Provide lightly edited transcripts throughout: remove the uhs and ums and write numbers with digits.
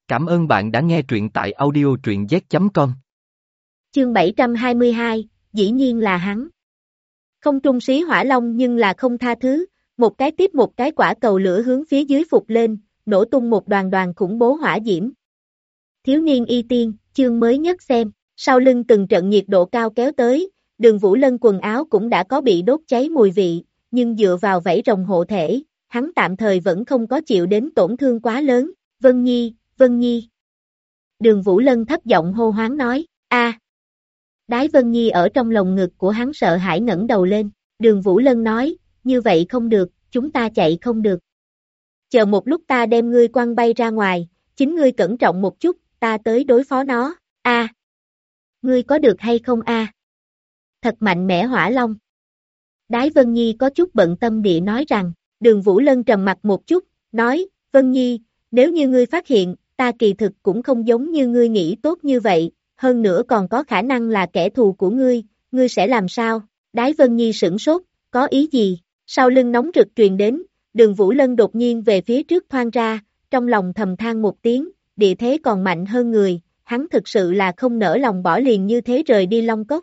Cảm ơn bạn đã nghe truyện tại audio truyện z.com. Chương 722, dĩ nhiên là hắn. Không trung xí hỏa long nhưng là không tha thứ, một cái tiếp một cái quả cầu lửa hướng phía dưới phục lên, nổ tung một đoàn đoàn khủng bố hỏa diễm. Thiếu niên y tiên, chương mới nhất xem, sau lưng từng trận nhiệt độ cao kéo tới, Đường Vũ Lân quần áo cũng đã có bị đốt cháy mùi vị, nhưng dựa vào vảy rồng hộ thể, hắn tạm thời vẫn không có chịu đến tổn thương quá lớn. Vân Nhi, Vân Nhi. Đường Vũ Lân thấp giọng hô hoáng nói, a. Đái Vân Nhi ở trong lồng ngực của hắn sợ hãi ngẩng đầu lên, Đường Vũ Lân nói, như vậy không được, chúng ta chạy không được. Chờ một lúc ta đem ngươi quăng bay ra ngoài, chính ngươi cẩn trọng một chút, ta tới đối phó nó, a. Ngươi có được hay không a? Thật mạnh mẽ hỏa long. Đái Vân Nhi có chút bận tâm địa nói rằng, Đường Vũ Lân trầm mặt một chút, nói, Vân Nhi, nếu như ngươi phát hiện, ta kỳ thực cũng không giống như ngươi nghĩ tốt như vậy, hơn nữa còn có khả năng là kẻ thù của ngươi sẽ làm sao? Đái Vân Nhi sửng sốt, có ý gì? Sau lưng nóng rực truyền đến, Đường Vũ Lân đột nhiên về phía trước thoăn ra, trong lòng thầm than một tiếng, địa thế còn mạnh hơn người, hắn thực sự là không nỡ lòng bỏ liền như thế rời đi Long Cốc.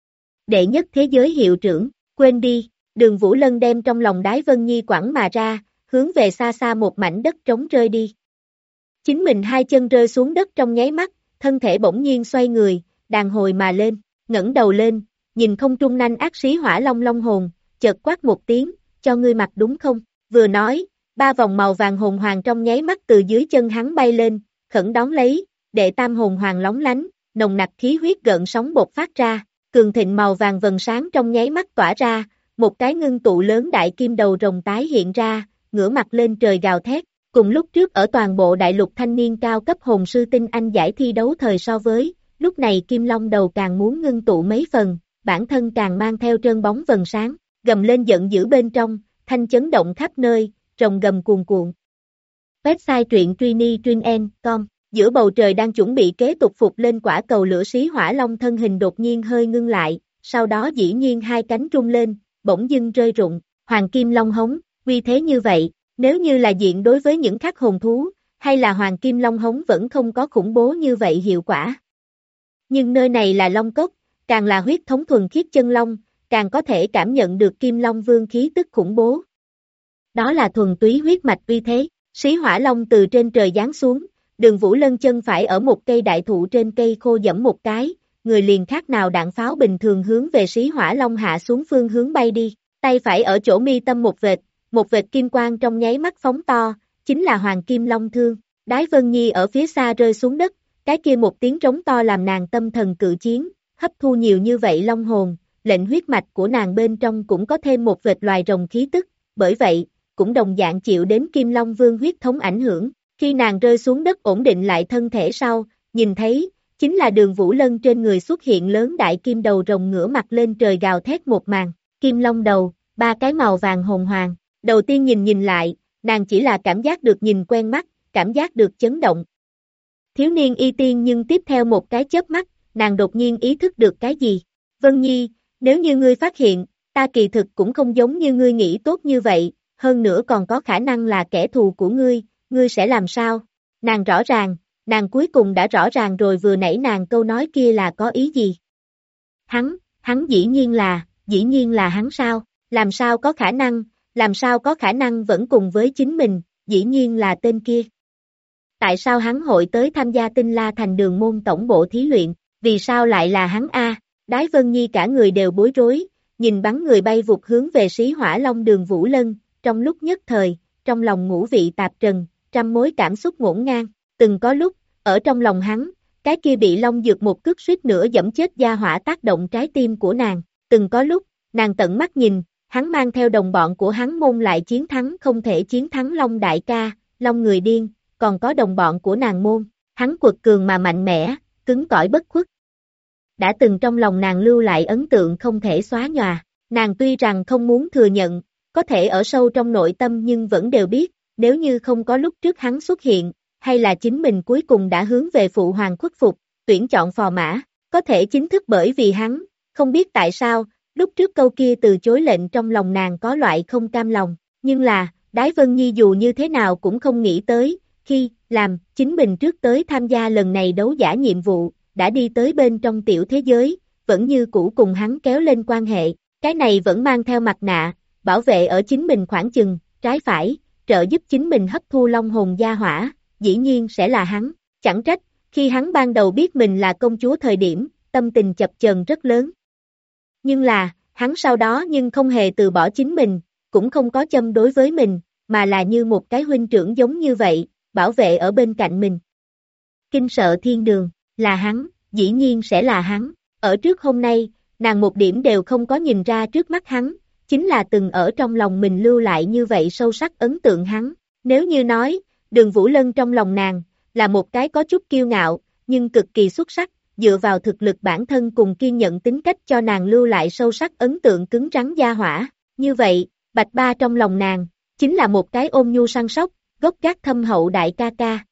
Đệ nhất thế giới hiệu trưởng, quên đi, Đường Vũ Lân đem trong lòng Đái Vân Nhi quẳng mà ra, hướng về xa xa một mảnh đất trống rơi đi. Chính mình hai chân rơi xuống đất trong nháy mắt, thân thể bỗng nhiên xoay người, đàn hồi mà lên, ngẩng đầu lên, nhìn không trung nanh ác xí hỏa long long hồn, chợt quát một tiếng, cho ngươi mặc đúng không? Vừa nói, ba vòng màu vàng hồn hoàng trong nháy mắt từ dưới chân hắn bay lên, khẩn đón lấy, đệ tam hồn hoàng lóng lánh, nồng nặc khí huyết gợn sóng bộc phát ra, cường thịnh màu vàng vầng sáng trong nháy mắt tỏa ra, một cái ngưng tụ lớn đại kim đầu rồng tái hiện ra, ngửa mặt lên trời gào thét. Cùng lúc trước ở toàn bộ đại lục thanh niên cao cấp hồn sư tinh anh giải thi đấu thời so với, lúc này Kim Long đầu càng muốn ngưng tụ mấy phần, bản thân càng mang theo trơn bóng vầng sáng, gầm lên giận dữ bên trong, thanh chấn động khắp nơi, rồng gầm cuồn cuộn. Website truyện truy.com, giữa bầu trời đang chuẩn bị kế tục phục lên quả cầu lửa xí hỏa long thân hình đột nhiên hơi ngưng lại, sau đó dĩ nhiên hai cánh rung lên, bỗng dưng rơi rụng, Hoàng Kim Long hống, uy thế như vậy. Nếu như là diện đối với những khắc hồn thú, hay là Hoàng Kim Long hống vẫn không có khủng bố như vậy hiệu quả. Nhưng nơi này là Long Cốc, càng là huyết thống thuần khiết chân Long, càng có thể cảm nhận được Kim Long Vương khí tức khủng bố. Đó là thuần túy huyết mạch uy thế, xí hỏa long từ trên trời giáng xuống, Đường Vũ Lân chân phải ở một cây đại thụ trên cây khô giẫm một cái, người liền khác nào đạn pháo bình thường hướng về xí hỏa long hạ xuống phương hướng bay đi, tay phải ở chỗ mi tâm một vệt kim quang trong nháy mắt phóng to, chính là Hoàng Kim Long Thương. Đái Vân Nhi ở phía xa rơi xuống đất, cái kia một tiếng trống to làm nàng tâm thần cự chiến, hấp thu nhiều như vậy long hồn, lệnh huyết mạch của nàng bên trong cũng có thêm một vệt loài rồng khí tức, bởi vậy, cũng đồng dạng chịu đến Kim Long Vương huyết thống ảnh hưởng. Khi nàng rơi xuống đất ổn định lại thân thể sau, nhìn thấy, chính là Đường Vũ Lân trên người xuất hiện lớn đại kim đầu rồng ngửa mặt lên trời gào thét một màn, kim long đầu, ba cái màu vàng hồn hoàng. Đầu tiên nhìn lại, nàng chỉ là cảm giác được nhìn quen mắt, cảm giác được chấn động. Thiếu niên y tiên nhưng tiếp theo một cái chớp mắt, nàng đột nhiên ý thức được cái gì. Vân Nhi, nếu như ngươi phát hiện, ta kỳ thực cũng không giống như ngươi nghĩ tốt như vậy, hơn nữa còn có khả năng là kẻ thù của ngươi sẽ làm sao? Nàng rõ ràng, nàng cuối cùng đã rõ ràng rồi vừa nãy nàng câu nói kia là có ý gì. Hắn dĩ nhiên là hắn sao? Làm sao có khả năng vẫn cùng với chính mình, dĩ nhiên là tên kia. Tại sao hắn hội tới tham gia Tinh La Thành Đường môn tổng bộ thí luyện, vì sao lại là hắn a? Đái Vân Nhi cả người đều bối rối, nhìn bắn người bay vụt hướng về xí hỏa long Đường Vũ Lân, trong lúc nhất thời, trong lòng ngũ vị tạp trần, trăm mối cảm xúc ngổn ngang, từng có lúc, ở trong lòng hắn, cái kia bị long dược một cước suýt nữa giẫm chết gia hỏa tác động trái tim của nàng, từng có lúc, nàng tận mắt nhìn, hắn mang theo đồng bọn của hắn môn lại chiến thắng không thể chiến thắng Long đại ca, Long người điên, còn có đồng bọn của nàng môn, hắn quật cường mà mạnh mẽ, cứng cỏi bất khuất. Đã từng trong lòng nàng lưu lại ấn tượng không thể xóa nhòa, nàng tuy rằng không muốn thừa nhận, có thể ở sâu trong nội tâm nhưng vẫn đều biết, nếu như không có lúc trước hắn xuất hiện, hay là chính mình cuối cùng đã hướng về phụ hoàng khuất phục, tuyển chọn phò mã, có thể chính thức bởi vì hắn, không biết tại sao. Lúc trước câu kia từ chối lệnh trong lòng nàng có loại không cam lòng, nhưng là, Đái Vân Nhi dù như thế nào cũng không nghĩ tới, khi làm, chính mình trước tới tham gia lần này đấu giả nhiệm vụ, đã đi tới bên trong tiểu thế giới, vẫn như cũ cùng hắn kéo lên quan hệ, cái này vẫn mang theo mặt nạ, bảo vệ ở chính mình khoảng chừng, trái phải, trợ giúp chính mình hấp thu long hồn gia hỏa, dĩ nhiên sẽ là hắn, chẳng trách, khi hắn ban đầu biết mình là công chúa thời điểm, tâm tình chập chờn rất lớn. Nhưng là, hắn sau đó nhưng không hề từ bỏ chính mình, cũng không có châm đối với mình, mà là như một cái huynh trưởng giống như vậy, bảo vệ ở bên cạnh mình. Kinh sợ thiên đường, là hắn, dĩ nhiên sẽ là hắn, ở trước hôm nay, nàng một điểm đều không có nhìn ra trước mắt hắn, chính là từng ở trong lòng mình lưu lại như vậy sâu sắc ấn tượng hắn, nếu như nói, Đường Vũ Lân trong lòng nàng, là một cái có chút kiêu ngạo, nhưng cực kỳ xuất sắc, dựa vào thực lực bản thân cùng kiên nhẫn tính cách cho nàng lưu lại sâu sắc ấn tượng cứng rắn gia hỏa, như vậy, Bạch Ba trong lòng nàng, chính là một cái ôn nhu săn sóc, gốc gác thâm hậu đại ca ca.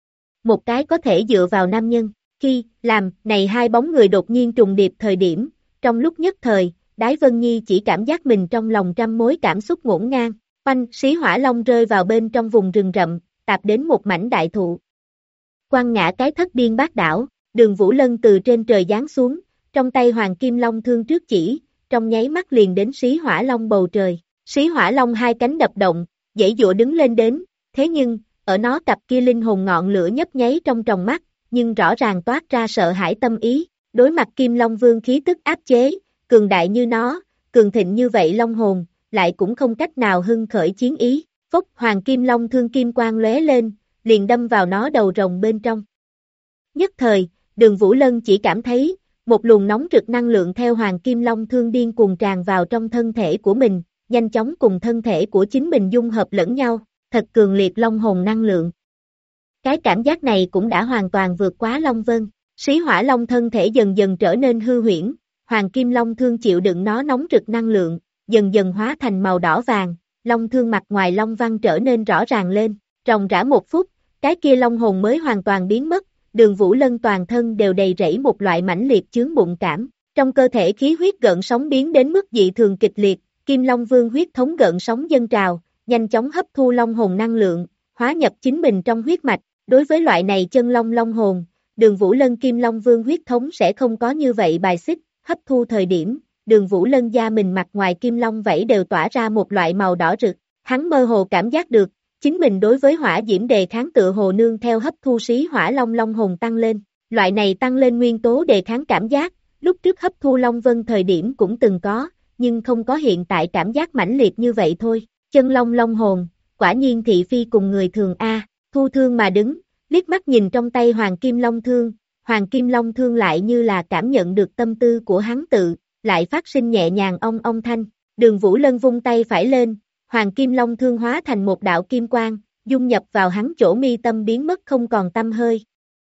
Một cái có thể dựa vào nam nhân, khi, làm, này hai bóng người đột nhiên trùng điệp thời điểm, trong lúc nhất thời, Đái Vân Nhi chỉ cảm giác mình trong lòng trăm mối cảm xúc ngổn ngang, oanh, xí hỏa long rơi vào bên trong vùng rừng rậm, tạp đến một mảnh đại thụ. Quăng ngã cái thất điên bát đảo, Đường Vũ Lân từ trên trời giáng xuống, trong tay Hoàng Kim Long thương trước chỉ, trong nháy mắt liền đến xí hỏa long bầu trời. Xí hỏa long hai cánh đập động, giãy giụa đứng lên đến, thế nhưng, ở nó cặp kia linh hồn ngọn lửa nhấp nháy trong tròng mắt, nhưng rõ ràng toát ra sợ hãi tâm ý, đối mặt Kim Long Vương khí tức áp chế, cường đại như nó, cường thịnh như vậy long hồn, lại cũng không cách nào hưng khởi chiến ý, phốc Hoàng Kim Long thương kim quang lóe lên, liền đâm vào nó đầu rồng bên trong. Nhất thời, Đường Vũ Lân chỉ cảm thấy, một luồng nóng rực năng lượng theo Hoàng Kim Long thương điên cuồng tràn vào trong thân thể của mình, nhanh chóng cùng thân thể của chính mình dung hợp lẫn nhau, thật cường liệt long hồn năng lượng. Cái cảm giác này cũng đã hoàn toàn vượt quá Long Vân, xí hỏa long thân thể dần dần trở nên hư huyễn, Hoàng Kim Long thương chịu đựng nó nóng rực năng lượng, dần dần hóa thành màu đỏ vàng, long thương mặt ngoài long văn trở nên rõ ràng lên, ròng rã một phút, cái kia long hồn mới hoàn toàn biến mất, Đường Vũ Lân toàn thân đều đầy rẫy một loại mãnh liệt chướng bụng cảm, trong cơ thể khí huyết gợn sóng biến đến mức dị thường kịch liệt, Kim Long Vương huyết thống gợn sóng dâng trào, nhanh chóng hấp thu long hồn năng lượng, hóa nhập chính mình trong huyết mạch, đối với loại này chân long long hồn, Đường Vũ Lân Kim Long Vương huyết thống sẽ không có như vậy bài xích, hấp thu thời điểm, Đường Vũ Lân da mình mặt ngoài kim long vảy đều tỏa ra một loại màu đỏ rực, hắn mơ hồ cảm giác được, chính mình đối với hỏa diễm đề kháng tựa hồ nương theo hấp thu xí hỏa long long hồn tăng lên, loại này tăng lên nguyên tố đề kháng cảm giác, lúc trước hấp thu Long Vân thời điểm cũng từng có, nhưng không có hiện tại cảm giác mãnh liệt như vậy thôi, chân long long hồn, quả nhiên thị phi cùng người thường a. Thu thương mà đứng, liếc mắt nhìn trong tay Hoàng Kim Long thương, Hoàng Kim Long thương lại như là cảm nhận được tâm tư của hắn tự, lại phát sinh nhẹ nhàng ong thanh, Đường Vũ Lân vung tay phải lên, Hoàng Kim Long thương hóa thành một đạo kim quang, dung nhập vào hắn chỗ mi tâm biến mất không còn tăm hơi.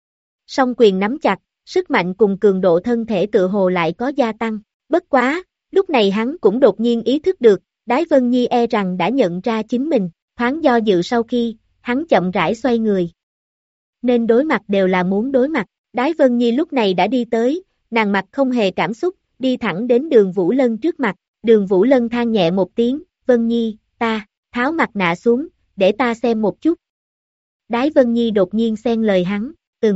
Song quyền nắm chặt, sức mạnh cùng cường độ thân thể tựa hồ lại có gia tăng, bất quá, lúc này hắn cũng đột nhiên ý thức được, Đái Vân Nhi e rằng đã nhận ra chính mình, thoáng do dự sau khi, hắn chậm rãi xoay người. Nên đối mặt đều là muốn đối mặt, Đái Vân Nhi lúc này đã đi tới, nàng mặt không hề cảm xúc, đi thẳng đến Đường Vũ Lân trước mặt, Đường Vũ Lân than nhẹ một tiếng, Vân Nhi, ta, tháo mặt nạ xuống, để ta xem một chút. Đái Vân Nhi đột nhiên xen lời hắn,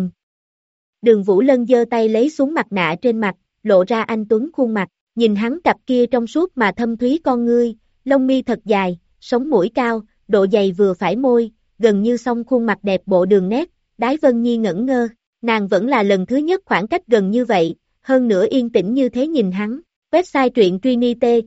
Đường Vũ Lân giơ tay lấy xuống mặt nạ trên mặt, lộ ra anh tuấn khuôn mặt, nhìn hắn cặp kia trong suốt mà thâm thúy con ngươi, lông mi thật dài, sống mũi cao, độ dày vừa phải môi, gần như song khuôn mặt đẹp bộ đường nét, Đái Vân Nhi ngẩn ngơ, nàng vẫn là lần thứ nhất khoảng cách gần như vậy, hơn nữa yên tĩnh như thế nhìn hắn. Website truyện Trinity,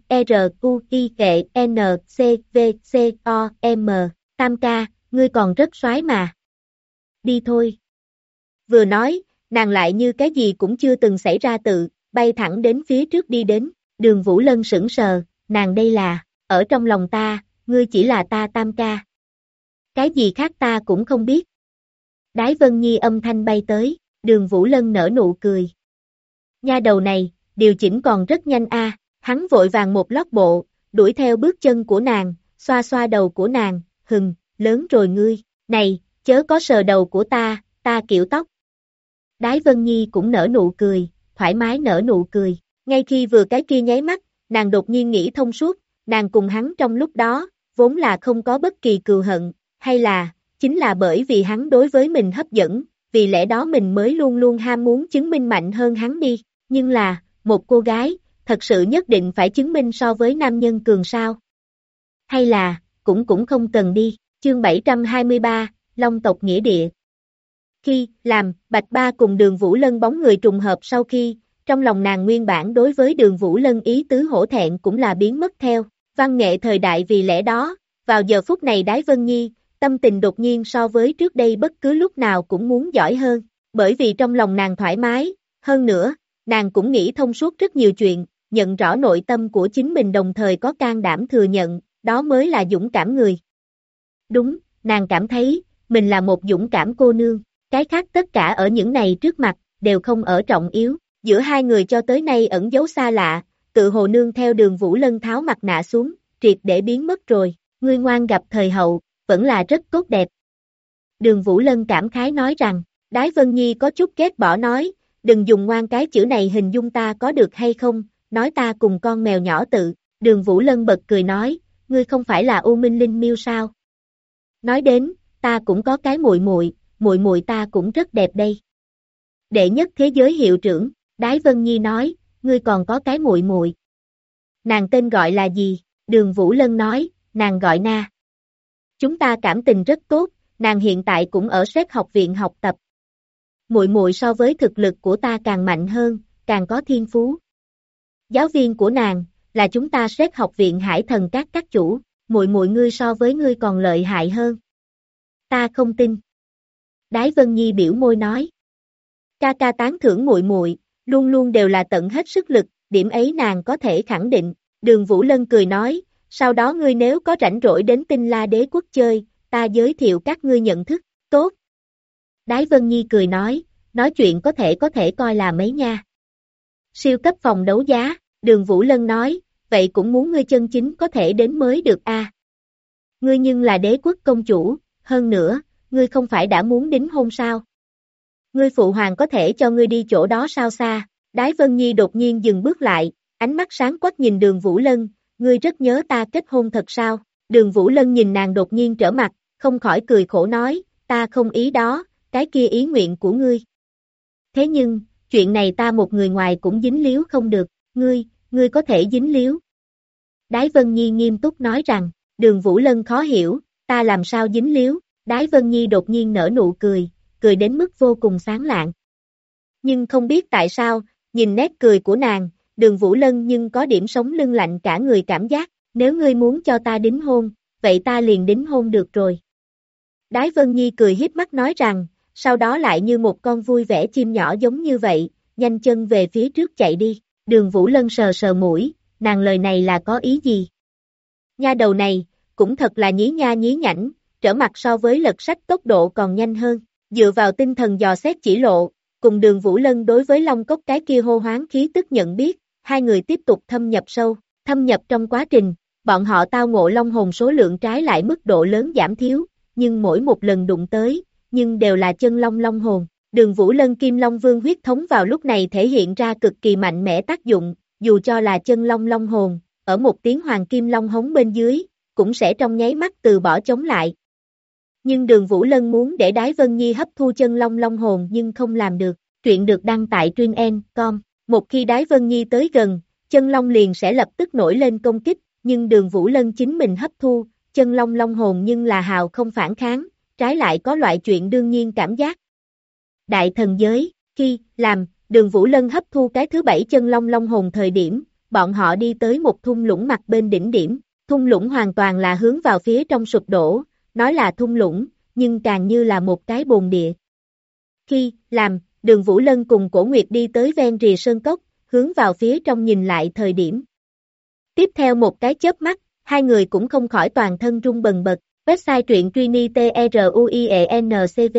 RUIENCVCOM, Tam ca, ngươi còn rất soái mà. Đi thôi. Vừa nói, nàng lại như cái gì cũng chưa từng xảy ra tự, bay thẳng đến phía trước đi đến, Đường Vũ Lân sững sờ, nàng đây là, ở trong lòng ta, ngươi chỉ là ta Tam ca. Cái gì khác ta cũng không biết. Đái Vân Nhi âm thanh bay tới, Đường Vũ Lân nở nụ cười. Nha đầu này, điều chỉnh còn rất nhanh a. Hắn vội vàng một lót bộ, đuổi theo bước chân của nàng, xoa xoa đầu của nàng, lớn rồi ngươi, này, chớ có sờ đầu của ta kiểu tóc. Đái Vân Nhi cũng nở nụ cười, thoải mái nở nụ cười, ngay khi vừa cái kia nháy mắt, nàng đột nhiên nghĩ thông suốt, nàng cùng hắn trong lúc đó, vốn là không có bất kỳ cừu hận, hay là, chính là bởi vì hắn đối với mình hấp dẫn, vì lẽ đó mình mới luôn luôn ham muốn chứng minh mạnh hơn hắn đi, nhưng là, một cô gái, thật sự nhất định phải chứng minh so với nam nhân cường sao? Hay là, cũng không cần đi, chương 723, Long tộc nghĩa địa. Khi, làm, Bạch Ba cùng Đường Vũ Lân bóng người trùng hợp sau khi, trong lòng nàng nguyên bản đối với Đường Vũ Lân ý tứ hổ thẹn cũng là biến mất theo, văn nghệ thời đại vì lẽ đó, vào giờ phút này Đái Vân Nhi, tâm tình đột nhiên so với trước đây bất cứ lúc nào cũng muốn giỏi hơn, bởi vì trong lòng nàng thoải mái, hơn nữa, nàng cũng nghĩ thông suốt rất nhiều chuyện, nhận rõ nội tâm của chính mình đồng thời có can đảm thừa nhận, đó mới là dũng cảm người. Đúng, nàng cảm thấy, mình là một dũng cảm cô nương, cái khác tất cả ở những này trước mặt, đều không ở trọng yếu, giữa hai người cho tới nay ẩn giấu xa lạ, tự hồ nương theo Đường Vũ Lân tháo mặt nạ xuống, triệt để biến mất rồi, ngươi ngoan gặp thời hậu, vẫn là rất tốt đẹp. Đường Vũ Lân cảm khái nói rằng, Đái Vân Nhi có chút ghét bỏ nói, đừng dùng ngoan cái chữ này hình dung ta có được hay không, nói ta cùng con mèo nhỏ tự, Đường Vũ Lân bật cười nói, ngươi không phải là U Minh Linh Miêu sao? Nói đến, ta cũng có cái muội muội ta cũng rất đẹp đây. Đệ nhất thế giới hiệu trưởng, Đái Vân Nhi nói, ngươi còn có cái muội muội. Nàng tên gọi là gì? Đường Vũ Lân nói, nàng gọi Na. Chúng ta cảm tình rất tốt, nàng hiện tại cũng ở Séc học viện học tập. Muội muội so với thực lực của ta càng mạnh hơn, càng có thiên phú. Giáo viên của nàng là chúng ta Séc học viện Hải Thần các chủ, muội muội ngươi so với ngươi còn lợi hại hơn. Ta không tin. Đái Vân Nhi biểu môi nói. Ca ca tán thưởng muội muội, luôn luôn đều là tận hết sức lực, điểm ấy nàng có thể khẳng định. Đường Vũ Lân cười nói, sau đó ngươi nếu có rảnh rỗi đến Tinh La Đế quốc chơi, ta giới thiệu các ngươi nhận thức, tốt. Đái Vân Nhi cười nói chuyện có thể coi là mấy nha. Siêu cấp phòng đấu giá, Đường Vũ Lân nói, vậy cũng muốn ngươi chân chính có thể đến mới được a. Ngươi nhưng là đế quốc công chủ, hơn nữa, ngươi không phải đã muốn đính hôn sao? Ngươi phụ hoàng có thể cho ngươi đi chỗ đó sao xa? Đái Vân Nhi đột nhiên dừng bước lại, ánh mắt sáng quắc nhìn Đường Vũ Lân, ngươi rất nhớ ta kết hôn thật sao? Đường Vũ Lân nhìn nàng đột nhiên trở mặt, không khỏi cười khổ nói, ta không ý đó, cái kia ý nguyện của ngươi. Thế nhưng, chuyện này ta một người ngoài cũng dính líu không được, ngươi có thể dính líu. Đái Vân Nhi nghiêm túc nói rằng, Đường Vũ Lân khó hiểu, ta làm sao dính líu, Đái Vân Nhi đột nhiên nở nụ cười đến mức vô cùng sáng lạng. Nhưng không biết tại sao, nhìn nét cười của nàng, Đường Vũ Lân nhưng có điểm sống lưng lạnh cả người cảm giác, nếu ngươi muốn cho ta đính hôn, vậy ta liền đính hôn được rồi. Đái Vân Nhi cười hiếp mắt nói rằng, sau đó lại như một con vui vẻ chim nhỏ giống như vậy, nhanh chân về phía trước chạy đi, Đường Vũ Lân sờ sờ mũi, nàng lời này là có ý gì? Nha đầu này, cũng thật là nhí nha nhí nhảnh, trở mặt so với lật sách tốc độ còn nhanh hơn, dựa vào tinh thần dò xét chỉ lộ, cùng Đường Vũ Lân đối với Long Cốc cái kia hô hoáng khí tức nhận biết, hai người tiếp tục thâm nhập sâu, thâm nhập trong quá trình, bọn họ tao ngộ long hồn số lượng trái lại mức độ lớn giảm thiếu, nhưng mỗi một lần đụng tới, nhưng đều là chân long long hồn. Đường Vũ Lân Kim Long Vương huyết thống vào lúc này thể hiện ra cực kỳ mạnh mẽ tác dụng, dù cho là chân long long hồn, ở một tiếng hoàng kim long hống bên dưới, cũng sẽ trong nháy mắt từ bỏ chống lại. Nhưng Đường Vũ Lân muốn để Đái Vân Nhi hấp thu chân long long hồn nhưng không làm được, truyện được đăng tại truyện.com, một khi Đái Vân Nhi tới gần, chân long liền sẽ lập tức nổi lên công kích, nhưng Đường Vũ Lân chính mình hấp thu, chân long long hồn nhưng là hào không phản kháng, trái lại có loại chuyện đương nhiên cảm giác. Đại thần giới, khi, làm, Đường Vũ Lân hấp thu cái thứ 7 chân long long hồn thời điểm, bọn họ đi tới một thung lũng mặt bên đỉnh điểm, thung lũng hoàn toàn là hướng vào phía trong sụp đổ, nói là thung lũng, nhưng càng như là một cái bồn địa. Khi, làm, Đường Vũ Lân cùng Cổ Nguyệt đi tới ven rìa sơn cốc, hướng vào phía trong nhìn lại thời điểm. Tiếp theo một cái chớp mắt, hai người cũng không khỏi toàn thân rung bần bật, website truyện Trini TRUIENCV.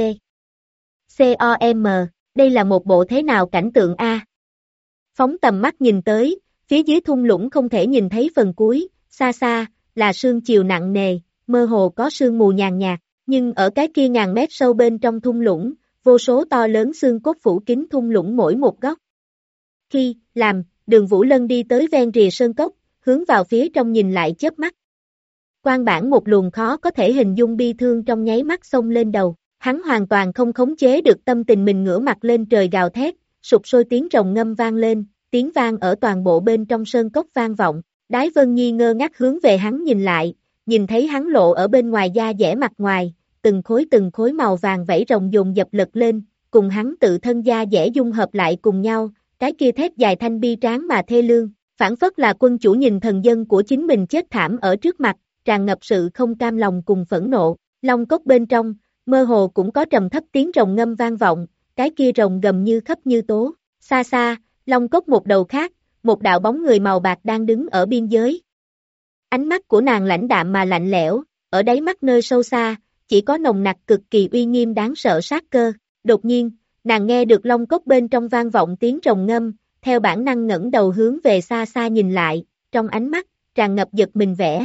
COM, đây là một bộ thế nào cảnh tượng A. Phóng tầm mắt nhìn tới, phía dưới thung lũng không thể nhìn thấy phần cuối, xa xa, là sương chiều nặng nề, mơ hồ có sương mù nhàn nhạt, nhưng ở cái kia ngàn mét sâu bên trong thung lũng, vô số to lớn xương cốt phủ kín thung lũng mỗi một góc. Khi, làm, Đường Vũ Lân đi tới ven rìa sơn cốc, hướng vào phía trong nhìn lại chớp mắt. Quan bản một luồng khó có thể hình dung bi thương trong nháy mắt xông lên đầu, hắn hoàn toàn không khống chế được tâm tình mình, ngửa mặt lên trời gào thét, sục sôi tiếng rồng ngâm vang lên, tiếng vang ở toàn bộ bên trong sơn cốc vang vọng. Đái Vân Nhi ngơ ngác hướng về hắn nhìn lại, nhìn thấy hắn lộ ở bên ngoài da dẻ mặt ngoài, từng khối màu vàng vảy rồng dồn dập lật lên, cùng hắn tự thân da dẻ dung hợp lại cùng nhau, cái kia thét dài thanh bi tráng mà thê lương, phảng phất là quân chủ nhìn thần dân của chính mình chết thảm ở trước mặt, tràn ngập sự không cam lòng cùng phẫn nộ. Long cốc bên trong, mơ hồ cũng có trầm thấp tiếng rồng ngâm vang vọng, cái kia rồng gầm như khắp như tố. Xa xa, long cốc một đầu khác, một đạo bóng người màu bạc đang đứng ở biên giới. Ánh mắt của nàng lãnh đạm mà lạnh lẽo, ở đáy mắt nơi sâu xa, chỉ có nồng nặc cực kỳ uy nghiêm đáng sợ sát cơ. Đột nhiên, nàng nghe được long cốc bên trong vang vọng tiếng rồng ngâm, theo bản năng ngẩng đầu hướng về xa xa nhìn lại, trong ánh mắt, tràn ngập giật mình vẻ.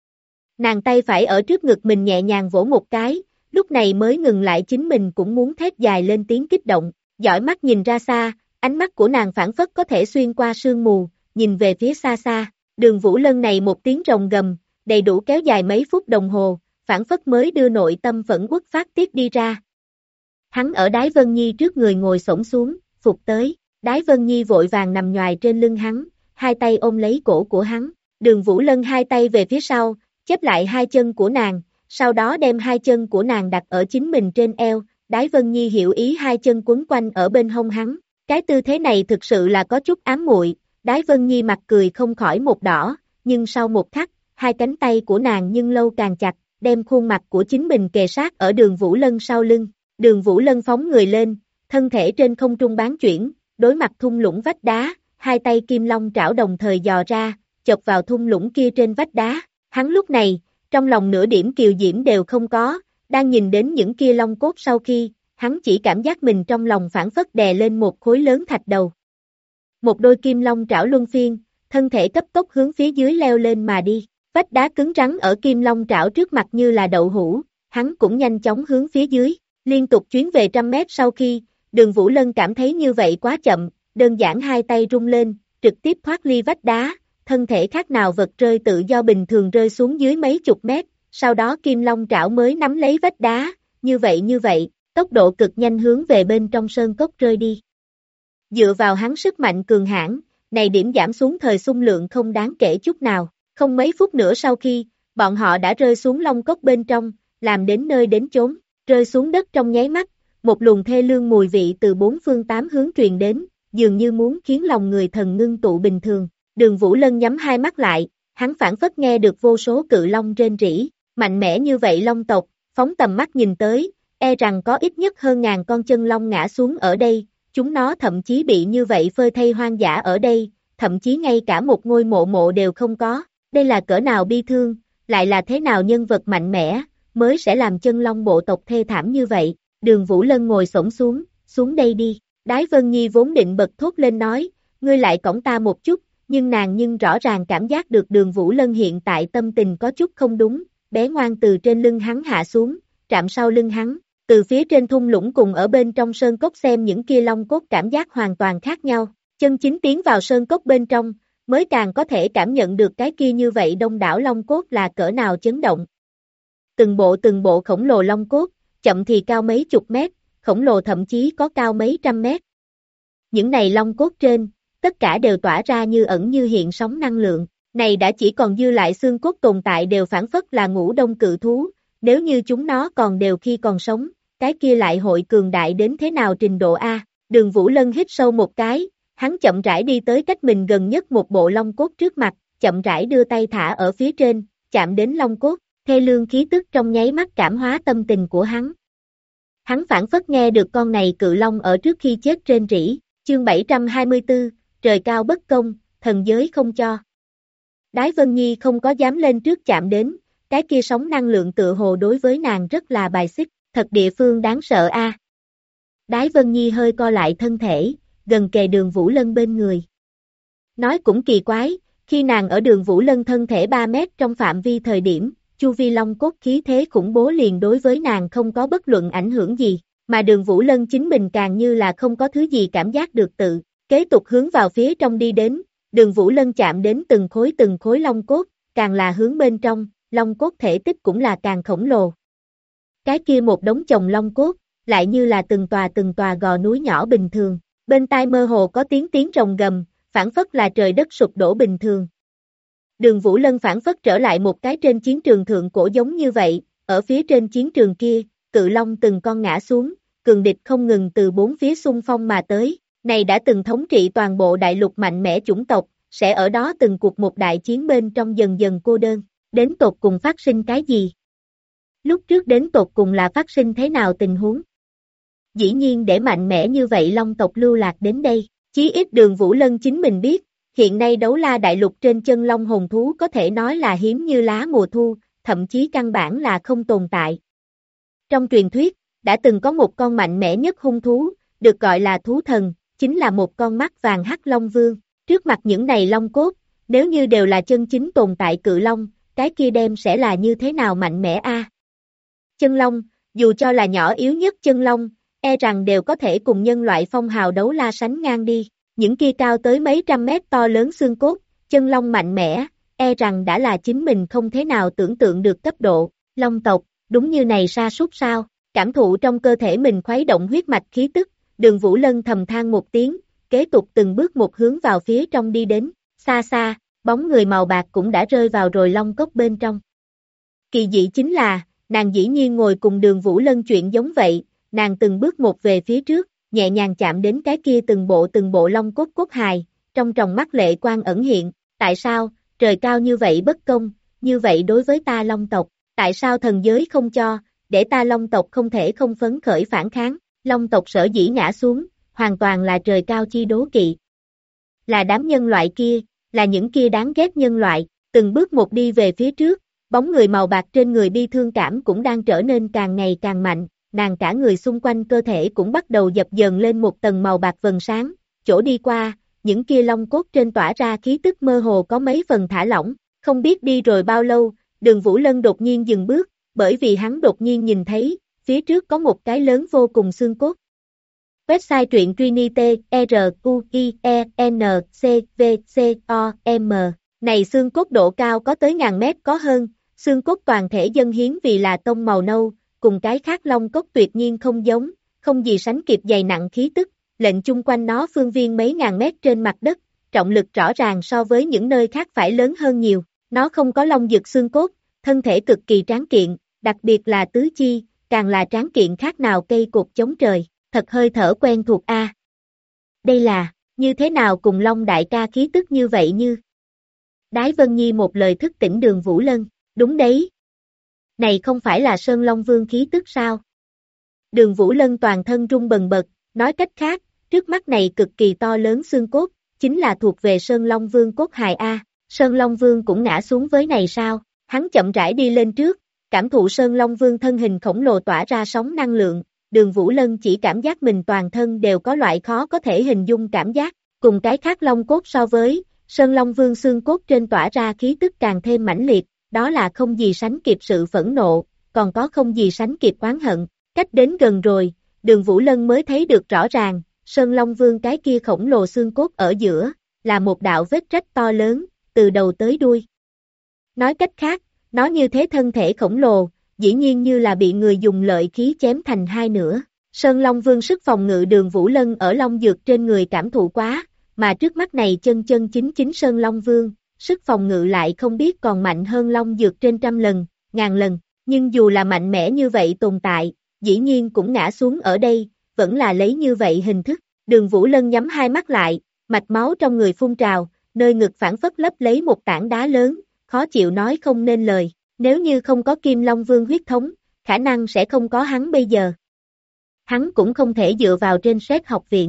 Nàng tay phải ở trước ngực mình nhẹ nhàng vỗ một cái, lúc này mới ngừng lại, chính mình cũng muốn thét dài lên tiếng kích động, dõi mắt nhìn ra xa, ánh mắt của nàng phảng phất có thể xuyên qua sương mù, nhìn về phía xa xa. Đường Vũ Lân này một tiếng rồng gầm, đầy đủ kéo dài mấy phút đồng hồ, phảng phất mới đưa nội tâm phẫn uất phát tiết đi ra. Hắn ở Đái Vân Nhi trước người ngồi xổm xuống, phục tới, Đái Vân Nhi vội vàng nằm nhoài trên lưng hắn, hai tay ôm lấy cổ của hắn, Đường Vũ Lân hai tay về phía sau, chép lại hai chân của nàng, sau đó đem hai chân của nàng đặt ở chính mình trên eo, Đái Vân Nhi hiểu ý hai chân quấn quanh ở bên hông hắn, cái tư thế này thực sự là có chút ám muội. Đái Vân Nhi mặt cười không khỏi một đỏ, nhưng sau một khắc, hai cánh tay của nàng nhưng lâu càng chặt, đem khuôn mặt của chính mình kề sát ở Đường Vũ Lân sau lưng. Đường Vũ Lân phóng người lên, thân thể trên không trung bán chuyển, đối mặt thung lũng vách đá, hai tay kim long trảo đồng thời dò ra, chộp vào thung lũng kia trên vách đá. Hắn lúc này, trong lòng nửa điểm kiều diễm đều không có, đang nhìn đến những kia long cốt sau khi, hắn chỉ cảm giác mình trong lòng phảng phất đè lên một khối lớn thạch đầu. Một đôi kim long trảo luân phiên, thân thể cấp tốc hướng phía dưới leo lên mà đi, vách đá cứng rắn ở kim long trảo trước mặt như là đậu hũ, hắn cũng nhanh chóng hướng phía dưới, liên tục chuyến về 100 mét sau khi, Đường Vũ Lân cảm thấy như vậy quá chậm, đơn giản hai tay rung lên, trực tiếp thoát ly vách đá, thân thể khác nào vật rơi tự do bình thường rơi xuống dưới mấy chục mét, sau đó kim long trảo mới nắm lấy vách đá, như vậy, tốc độ cực nhanh hướng về bên trong sơn cốc rơi đi. Dựa vào hắn sức mạnh cường hãn, này điểm giảm xuống thời xung lượng không đáng kể chút nào, không mấy phút nữa sau khi, bọn họ đã rơi xuống long cốc bên trong, làm đến nơi đến chốn, rơi xuống đất trong nháy mắt, một luồng thê lương mùi vị từ bốn phương tám hướng truyền đến, dường như muốn khiến lòng người thần ngưng tụ bình thường. Đường Vũ Lân nhắm hai mắt lại, hắn phảng phất nghe được vô số cự long rên rỉ, mạnh mẽ như vậy long tộc, phóng tầm mắt nhìn tới, e rằng có ít nhất hơn ngàn con chân long ngã xuống ở đây, chúng nó thậm chí bị như vậy phơi thây hoang dã ở đây, thậm chí ngay cả một ngôi mộ đều không có, đây là cỡ nào bi thương, lại là thế nào nhân vật mạnh mẽ, mới sẽ làm chân long bộ tộc thê thảm như vậy. Đường Vũ Lân ngồi xổm xuống đây đi, Đái Vân Nhi vốn định bật thốt lên nói, ngươi lại cõng ta một chút, nhưng nàng rõ ràng cảm giác được Đường Vũ Lân hiện tại tâm tình có chút không đúng, bé ngoan từ trên lưng hắn hạ xuống, chạm sau lưng hắn, từ phía trên thung lũng cùng ở bên trong sơn cốc xem những kia long cốt cảm giác hoàn toàn khác nhau, chân chính tiến vào sơn cốc bên trong, mới càng có thể cảm nhận được cái kia như vậy đông đảo long cốt là cỡ nào chấn động. Từng bộ khổng lồ long cốt, chậm thì cao mấy chục mét, khổng lồ thậm chí có cao mấy trăm mét. Những này long cốt trên, tất cả đều tỏa ra như ẩn như hiện sóng năng lượng, này đã chỉ còn dư lại xương cốt tồn tại đều phản phất là ngũ đông cự thú, nếu như chúng nó còn đều khi còn sống, cái kia lại hội cường đại đến thế nào trình độ A. Đường Vũ Lân hít sâu một cái, hắn chậm rãi đi tới cách mình gần nhất một bộ long cốt trước mặt, chậm rãi đưa tay thả ở phía trên, chạm đến long cốt, thê lương khí tức trong nháy mắt cảm hóa tâm tình của hắn. Hắn phảng phất nghe được con này cự long ở trước khi chết rên rỉ, chương 724, trời cao bất công, thần giới không cho. Đái Vân Nhi không có dám lên trước chạm đến, cái kia sóng năng lượng tựa hồ đối với nàng rất là bài xích, thật địa phương đáng sợ a. Đái Vân Nhi hơi co lại thân thể, gần kề Đường Vũ Lân bên người. Nói cũng kỳ quái, khi nàng ở Đường Vũ Lân thân thể 3 mét trong phạm vi thời điểm, chu vi long cốt khí thế khủng bố liền đối với nàng không có bất luận ảnh hưởng gì, mà Đường Vũ Lân chính mình càng như là không có thứ gì cảm giác được tự, kế tục hướng vào phía trong đi đến, Đường Vũ Lân chạm đến từng khối long cốt, càng là hướng bên trong, long cốt thể tích cũng là càng khổng lồ. Cái kia một đống chồng long cốt, lại như là từng tòa gò núi nhỏ bình thường, bên tai mơ hồ có tiếng rồng gầm, phảng phất là trời đất sụp đổ bình thường. Đường Vũ Lân phảng phất trở lại một cái trên chiến trường thượng cổ giống như vậy, ở phía trên chiến trường kia, cự long từng con ngã xuống, cường địch không ngừng từ bốn phía xung phong mà tới, này đã từng thống trị toàn bộ đại lục mạnh mẽ chủng tộc, sẽ ở đó từng cuộc một đại chiến bên trong dần dần cô đơn, đến tột cùng phát sinh cái gì? Lúc trước đến tột cùng là phát sinh thế nào tình huống? Dĩ nhiên để mạnh mẽ như vậy long tộc lưu lạc đến đây, chí ít Đường Vũ Lân chính mình biết, hiện nay đấu la đại lục trên chân long hồn thú có thể nói là hiếm như lá mùa thu, thậm chí căn bản là không tồn tại. Trong truyền thuyết, đã từng có một con mạnh mẽ nhất hung thú, được gọi là thú thần, chính là một con mắt vàng hắc long vương. Trước mặt những này long cốt, nếu như đều là chân chính tồn tại cự long, cái kia đem sẽ là như thế nào mạnh mẽ a? Chân long, dù cho là nhỏ yếu nhất chân long, e rằng đều có thể cùng nhân loại phong hào đấu la sánh ngang đi. Những kia cao tới mấy trăm mét to lớn xương cốt, chân long mạnh mẽ, e rằng đã là chính mình không thế nào tưởng tượng được cấp độ. Long tộc, đúng như này sa sút sao? Cảm thụ trong cơ thể mình khuấy động huyết mạch khí tức, Đường Vũ Lân thầm than một tiếng, kế tục từng bước một hướng vào phía trong đi đến, xa xa, bóng người màu bạc cũng đã rơi vào rồi long cốc bên trong. Kỳ dị chính là, nàng dĩ nhiên ngồi cùng Đường Vũ Lân chuyện giống vậy, nàng từng bước một về phía trước, nhẹ nhàng chạm đến cái kia từng bộ long cốt cốt hài, trong tròng mắt lệ quang ẩn hiện, tại sao, trời cao như vậy bất công, như vậy đối với ta long tộc, tại sao thần giới không cho, để ta long tộc không thể không phấn khởi phản kháng, long tộc sở dĩ ngã xuống, hoàn toàn là trời cao chi đố kỵ. Là đám nhân loại kia, là những kia đáng ghét nhân loại, từng bước một đi về phía trước, bóng người màu bạc trên người bi thương cảm cũng đang trở nên càng ngày càng mạnh, nàng cả người xung quanh cơ thể cũng bắt đầu dập dờn lên một tầng màu bạc vầng sáng, chỗ đi qua, những kia long cốt trên tỏa ra khí tức mơ hồ có mấy phần thả lỏng, không biết đi rồi bao lâu, Đường Vũ Lân đột nhiên dừng bước, bởi vì hắn đột nhiên nhìn thấy, phía trước có một cái lớn vô cùng xương cốt. Website truyện Trinity, RUIENCVCOM, này xương cốt độ cao có tới ngàn mét có hơn, xương cốt toàn thể dâng hiến vì là tông màu nâu, cùng cái khác long cốt tuyệt nhiên không giống, không gì sánh kịp dày nặng khí tức, lệnh chung quanh nó phương viên mấy ngàn mét trên mặt đất, trọng lực rõ ràng so với những nơi khác phải lớn hơn nhiều, nó không có long dực xương cốt, thân thể cực kỳ tráng kiện, đặc biệt là tứ chi, càng là tráng kiện khác nào cây cột chống trời, thật hơi thở quen thuộc a. Đây là, như thế nào cùng long đại ca khí tức như vậy như? Đái Vân Nhi một lời thức tỉnh Đường Vũ Lân, đúng đấy. Này không phải là Sơn Long Vương khí tức sao? Đường Vũ Lân toàn thân rung bần bật, nói cách khác, trước mắt này cực kỳ to lớn xương cốt, chính là thuộc về Sơn Long Vương cốt hài A, Sơn Long Vương cũng ngã xuống với này sao? Hắn chậm rãi đi lên trước, cảm thụ Sơn Long Vương thân hình khổng lồ tỏa ra sóng năng lượng, Đường Vũ Lân chỉ cảm giác mình toàn thân đều có loại khó có thể hình dung cảm giác, cùng cái khác long cốt so với, Sơn Long Vương xương cốt trên tỏa ra khí tức càng thêm mãnh liệt, đó là không gì sánh kịp sự phẫn nộ, còn có không gì sánh kịp oán hận, cách đến gần rồi, Đường Vũ Lân mới thấy được rõ ràng, Sơn Long Vương cái kia khổng lồ xương cốt ở giữa, là một đạo vết rách to lớn, từ đầu tới đuôi. Nói cách khác, nó như thế thân thể khổng lồ, dĩ nhiên như là bị người dùng lợi khí chém thành hai nửa. Sơn Long Vương sức phòng ngự Đường Vũ Lân ở long dược trên người cảm thụ quá, mà trước mắt này chân chính Sơn Long Vương, sức phòng ngự lại không biết còn mạnh hơn long dược trên trăm lần, ngàn lần, nhưng dù là mạnh mẽ như vậy tồn tại, dĩ nhiên cũng ngã xuống ở đây, vẫn là lấy như vậy hình thức. Đường Vũ Lân nhắm hai mắt lại, mạch máu trong người phun trào, nơi ngực phản phất lấp lấy một tảng đá lớn, khó chịu nói không nên lời, nếu như không có Kim Long Vương huyết thống, khả năng sẽ không có hắn bây giờ. Hắn cũng không thể dựa vào trên xét học viện.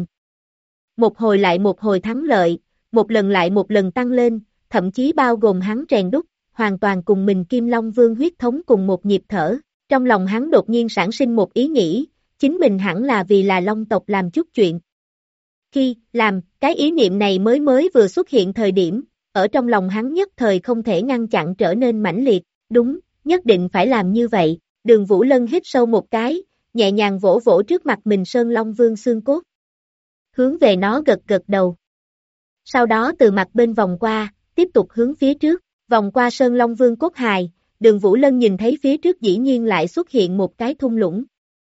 Một hồi lại một hồi thắng lợi, một lần lại một lần tăng lên, thậm chí bao gồm hắn rèn đúc, hoàn toàn cùng mình Kim Long Vương huyết thống cùng một nhịp thở. Trong lòng hắn đột nhiên sản sinh một ý nghĩ, chính mình hẳn là vì là long tộc làm chút chuyện. Khi làm, cái ý niệm này mới vừa xuất hiện thời điểm, ở trong lòng hắn nhất thời không thể ngăn chặn trở nên mãnh liệt, đúng, nhất định phải làm như vậy. Đường Vũ Lân hít sâu một cái, nhẹ nhàng vỗ vỗ trước mặt mình Sơn Long Vương xương cốt. Hướng về nó gật đầu. Sau đó từ mặt bên vòng qua, tiếp tục hướng phía trước, vòng qua Sơn Long Vương cốt hài, Đường Vũ Lân nhìn thấy phía trước dĩ nhiên lại xuất hiện một cái thung lũng.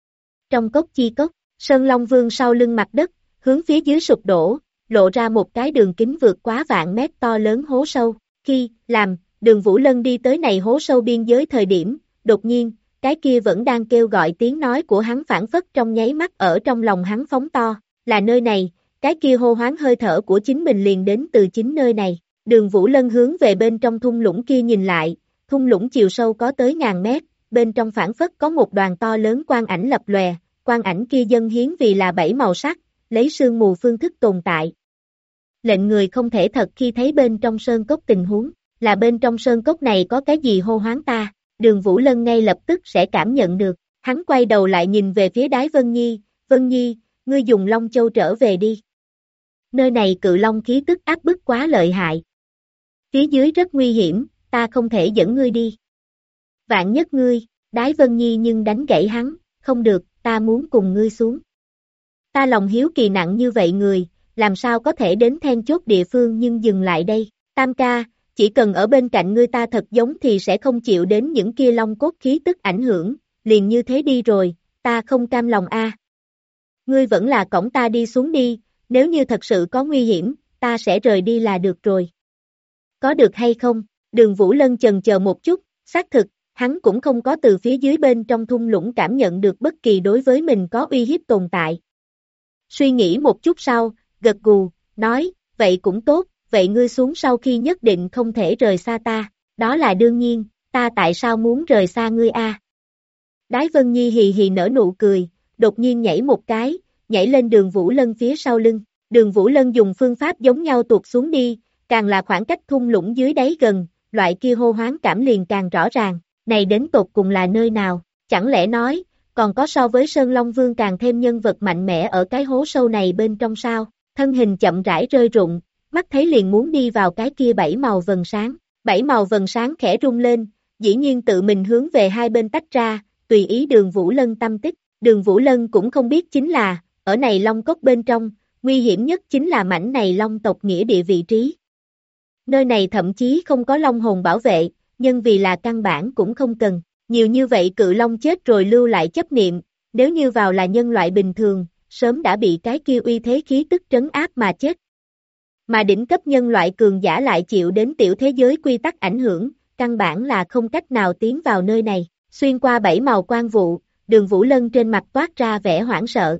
Trong cốc chi cốc, Sơn Long Vương sau lưng mặt đất, hướng phía dưới sụp đổ, lộ ra một cái đường kính vượt quá vạn mét to lớn hố sâu. Khi làm Đường Vũ Lân đi tới này hố sâu biên giới thời điểm, đột nhiên, cái kia vẫn đang kêu gọi tiếng nói của hắn phản phất trong nháy mắt ở trong lòng hắn phóng to, là nơi này, cái kia hô hoán hơi thở của chính mình liền đến từ chính nơi này. Đường Vũ Lân hướng về bên trong thung lũng kia nhìn lại, thung lũng chiều sâu có tới ngàn mét, bên trong phản phất có một đoàn to lớn quang ảnh lập lòe, quang ảnh kia dâng hiến vì là 7 màu sắc, lấy sương mù phương thức tồn tại. Lệnh người không thể thật khi thấy bên trong sơn cốc tình huống, là bên trong sơn cốc này có cái gì hô hoán ta, Đường Vũ Lân ngay lập tức sẽ cảm nhận được, hắn quay đầu lại nhìn về phía Đái Vân Nhi, ngươi dùng Long Châu trở về đi. Nơi này cự long khí tức áp bức quá lợi hại. Phía dưới rất nguy hiểm, ta không thể dẫn ngươi đi. Vạn nhất ngươi, Đái Vân Nhi nhưng đánh gãy hắn, không được, ta muốn cùng ngươi xuống. Ta lòng hiếu kỳ nặng như vậy người, làm sao có thể đến then chốt địa phương nhưng dừng lại đây, Tam ca, chỉ cần ở bên cạnh ngươi ta thật giống thì sẽ không chịu đến những kia long cốt khí tức ảnh hưởng, liền như thế đi rồi, ta không cam lòng a. Ngươi vẫn là cõng ta đi xuống đi, nếu như thật sự có nguy hiểm, ta sẽ rời đi là được rồi. Có được hay không? Đường Vũ Lân chần chờ một chút, xác thực, hắn cũng không có từ phía dưới bên trong thung lũng cảm nhận được bất kỳ đối với mình có uy hiếp tồn tại. Suy nghĩ một chút sau, gật gù, nói, vậy cũng tốt, vậy ngươi xuống sau khi nhất định không thể rời xa ta, đó là đương nhiên, ta tại sao muốn rời xa ngươi a? Đái Vân Nhi hì hì nở nụ cười, đột nhiên nhảy một cái, nhảy lên Đường Vũ Lân phía sau lưng, Đường Vũ Lân dùng phương pháp giống nhau tuột xuống đi, càng là khoảng cách thung lũng dưới đáy gần, loại kia hô hoán cảm liền càng rõ ràng, này đến tột cùng là nơi nào, chẳng lẽ nói, còn có so với Sơn Long Vương càng thêm nhân vật mạnh mẽ ở cái hố sâu này bên trong sao, thân hình chậm rãi rơi rụng, mắt thấy liền muốn đi vào cái kia 7 màu vầng sáng, 7 màu vầng sáng khẽ rung lên, dĩ nhiên tự mình hướng về hai bên tách ra, tùy ý Đường Vũ Lân tâm tích, Đường Vũ Lân cũng không biết chính là, ở này Long Cốc bên trong, nguy hiểm nhất chính là mảnh này Long tộc nghĩa địa vị trí. Nơi này thậm chí không có Long hồn bảo vệ, nhưng vì là căn bản cũng không cần, nhiều như vậy cự Long chết rồi lưu lại chấp niệm, nếu như vào là nhân loại bình thường, sớm đã bị cái kia uy thế khí tức trấn áp mà chết. Mà đỉnh cấp nhân loại cường giả lại chịu đến tiểu thế giới quy tắc ảnh hưởng, căn bản là không cách nào tiến vào nơi này, xuyên qua 7 màu quang vụ, Đường Vũ Lân trên mặt toát ra vẻ hoảng sợ.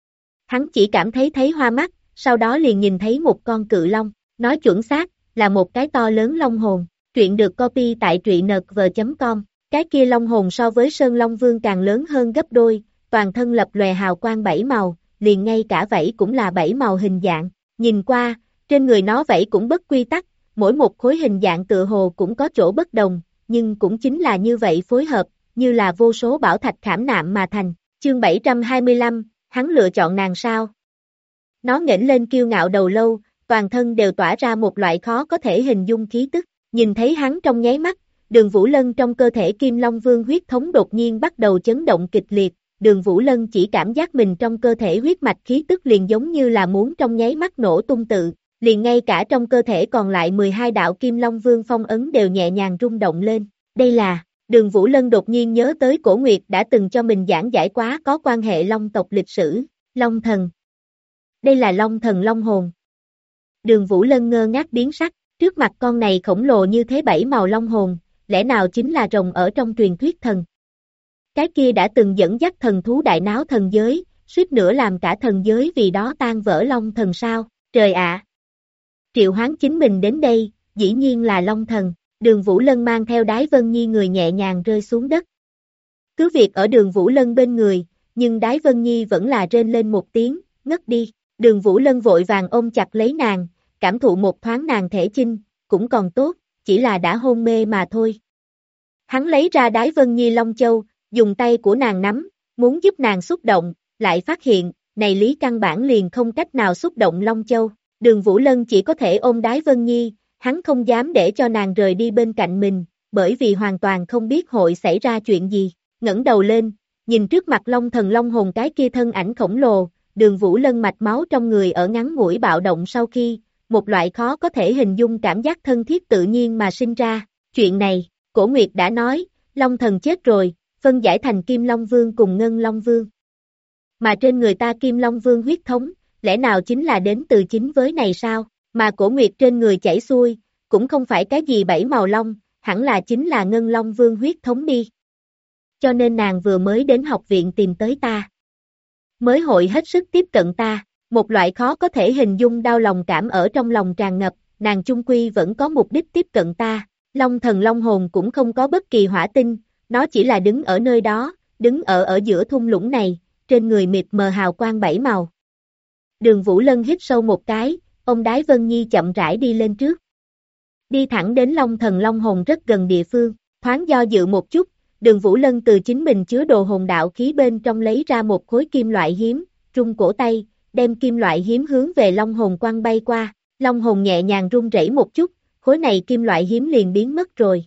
Hắn chỉ cảm thấy hoa mắt, sau đó liền nhìn thấy một con cự long, nói chuẩn xác, là một cái to lớn long hồn, truyện được copy tại truyện.nv.com, cái kia long hồn so với Sơn Long Vương càng lớn hơn gấp đôi, toàn thân lập lòe hào quang 7 màu, liền ngay cả vảy cũng là 7 màu hình dạng, nhìn qua, trên người nó vảy cũng bất quy tắc, mỗi một khối hình dạng tựa hồ cũng có chỗ bất đồng, nhưng cũng chính là như vậy phối hợp, như là vô số bảo thạch khảm nạm mà thành, chương 725, hắn lựa chọn nàng sao? Nó nghển lên kiêu ngạo đầu lâu, toàn thân đều tỏa ra một loại khó có thể hình dung khí tức, nhìn thấy hắn trong nháy mắt, Đường Vũ Lân trong cơ thể Kim Long Vương huyết thống đột nhiên bắt đầu chấn động kịch liệt, Đường Vũ Lân chỉ cảm giác mình trong cơ thể huyết mạch khí tức liền giống như là muốn trong nháy mắt nổ tung tự, liền ngay cả trong cơ thể còn lại 12 đạo Kim Long Vương phong ấn đều nhẹ nhàng rung động lên, đây là, Đường Vũ Lân đột nhiên nhớ tới Cổ Nguyệt đã từng cho mình giảng giải quá có quan hệ Long tộc lịch sử, Long thần. Đây là Long thần Long hồn. Đường Vũ Lân ngơ ngác biến sắc, trước mặt con này khổng lồ như thế 7 màu Long hồn, lẽ nào chính là rồng ở trong truyền thuyết thần. Cái kia đã từng dẫn dắt thần thú đại náo thần giới, suýt nữa làm cả thần giới vì đó tan vỡ Long thần sao, trời ạ. Triệu hoán chính mình đến đây, dĩ nhiên là Long thần, Đường Vũ Lân mang theo Đái Vân Nhi người nhẹ nhàng rơi xuống đất. Cứ việc ở Đường Vũ Lân bên người, nhưng Đái Vân Nhi vẫn là rên lên một tiếng, ngất đi, Đường Vũ Lân vội vàng ôm chặt lấy nàng, cảm thụ một thoáng nàng thể chinh, cũng còn tốt, chỉ là đã hôn mê mà thôi. Hắn lấy ra Đái Vân Nhi Long Châu, dùng tay của nàng nắm, muốn giúp nàng xúc động, lại phát hiện, này lý căn bản liền không cách nào xúc động Long Châu. Đường Vũ Lân chỉ có thể ôm Đái Vân Nhi, hắn không dám để cho nàng rời đi bên cạnh mình, bởi vì hoàn toàn không biết hội xảy ra chuyện gì. Ngẩng đầu lên, nhìn trước mặt Long thần Long hồn cái kia thân ảnh khổng lồ, Đường Vũ Lân mạch máu trong người ở ngắn ngủi bạo động sau khi, một loại khó có thể hình dung cảm giác thân thiết tự nhiên mà sinh ra. Chuyện này, Cổ Nguyệt đã nói, Long Thần chết rồi, phân giải thành Kim Long Vương cùng Ngân Long Vương. Mà trên người ta Kim Long Vương huyết thống, lẽ nào chính là đến từ chính với này sao? Mà Cổ Nguyệt trên người chảy xuôi, cũng không phải cái gì bảy màu long, hẳn là chính là Ngân Long Vương huyết thống đi. Cho nên nàng vừa mới đến học viện tìm tới ta. Mới hội hết sức tiếp cận ta, một loại khó có thể hình dung đau lòng cảm ở trong lòng tràn ngập, nàng chung quy vẫn có mục đích tiếp cận ta. Long thần long hồn cũng không có bất kỳ hỏa tinh, nó chỉ là đứng ở nơi đó, đứng ở giữa thung lũng này, trên người mịt mờ hào quang bảy màu. Đường Vũ Lân hít sâu một cái, ông Đái Vân Nhi chậm rãi đi lên trước. Đi thẳng đến Long thần long hồn rất gần địa phương, thoáng do dự một chút, Đường Vũ Lân từ chính mình chứa đồ hồn đạo khí bên trong lấy ra một khối kim loại hiếm, rung cổ tay, đem kim loại hiếm hướng về long hồn quăng bay qua, long hồn nhẹ nhàng rung rẩy một chút, khối này kim loại hiếm liền biến mất rồi.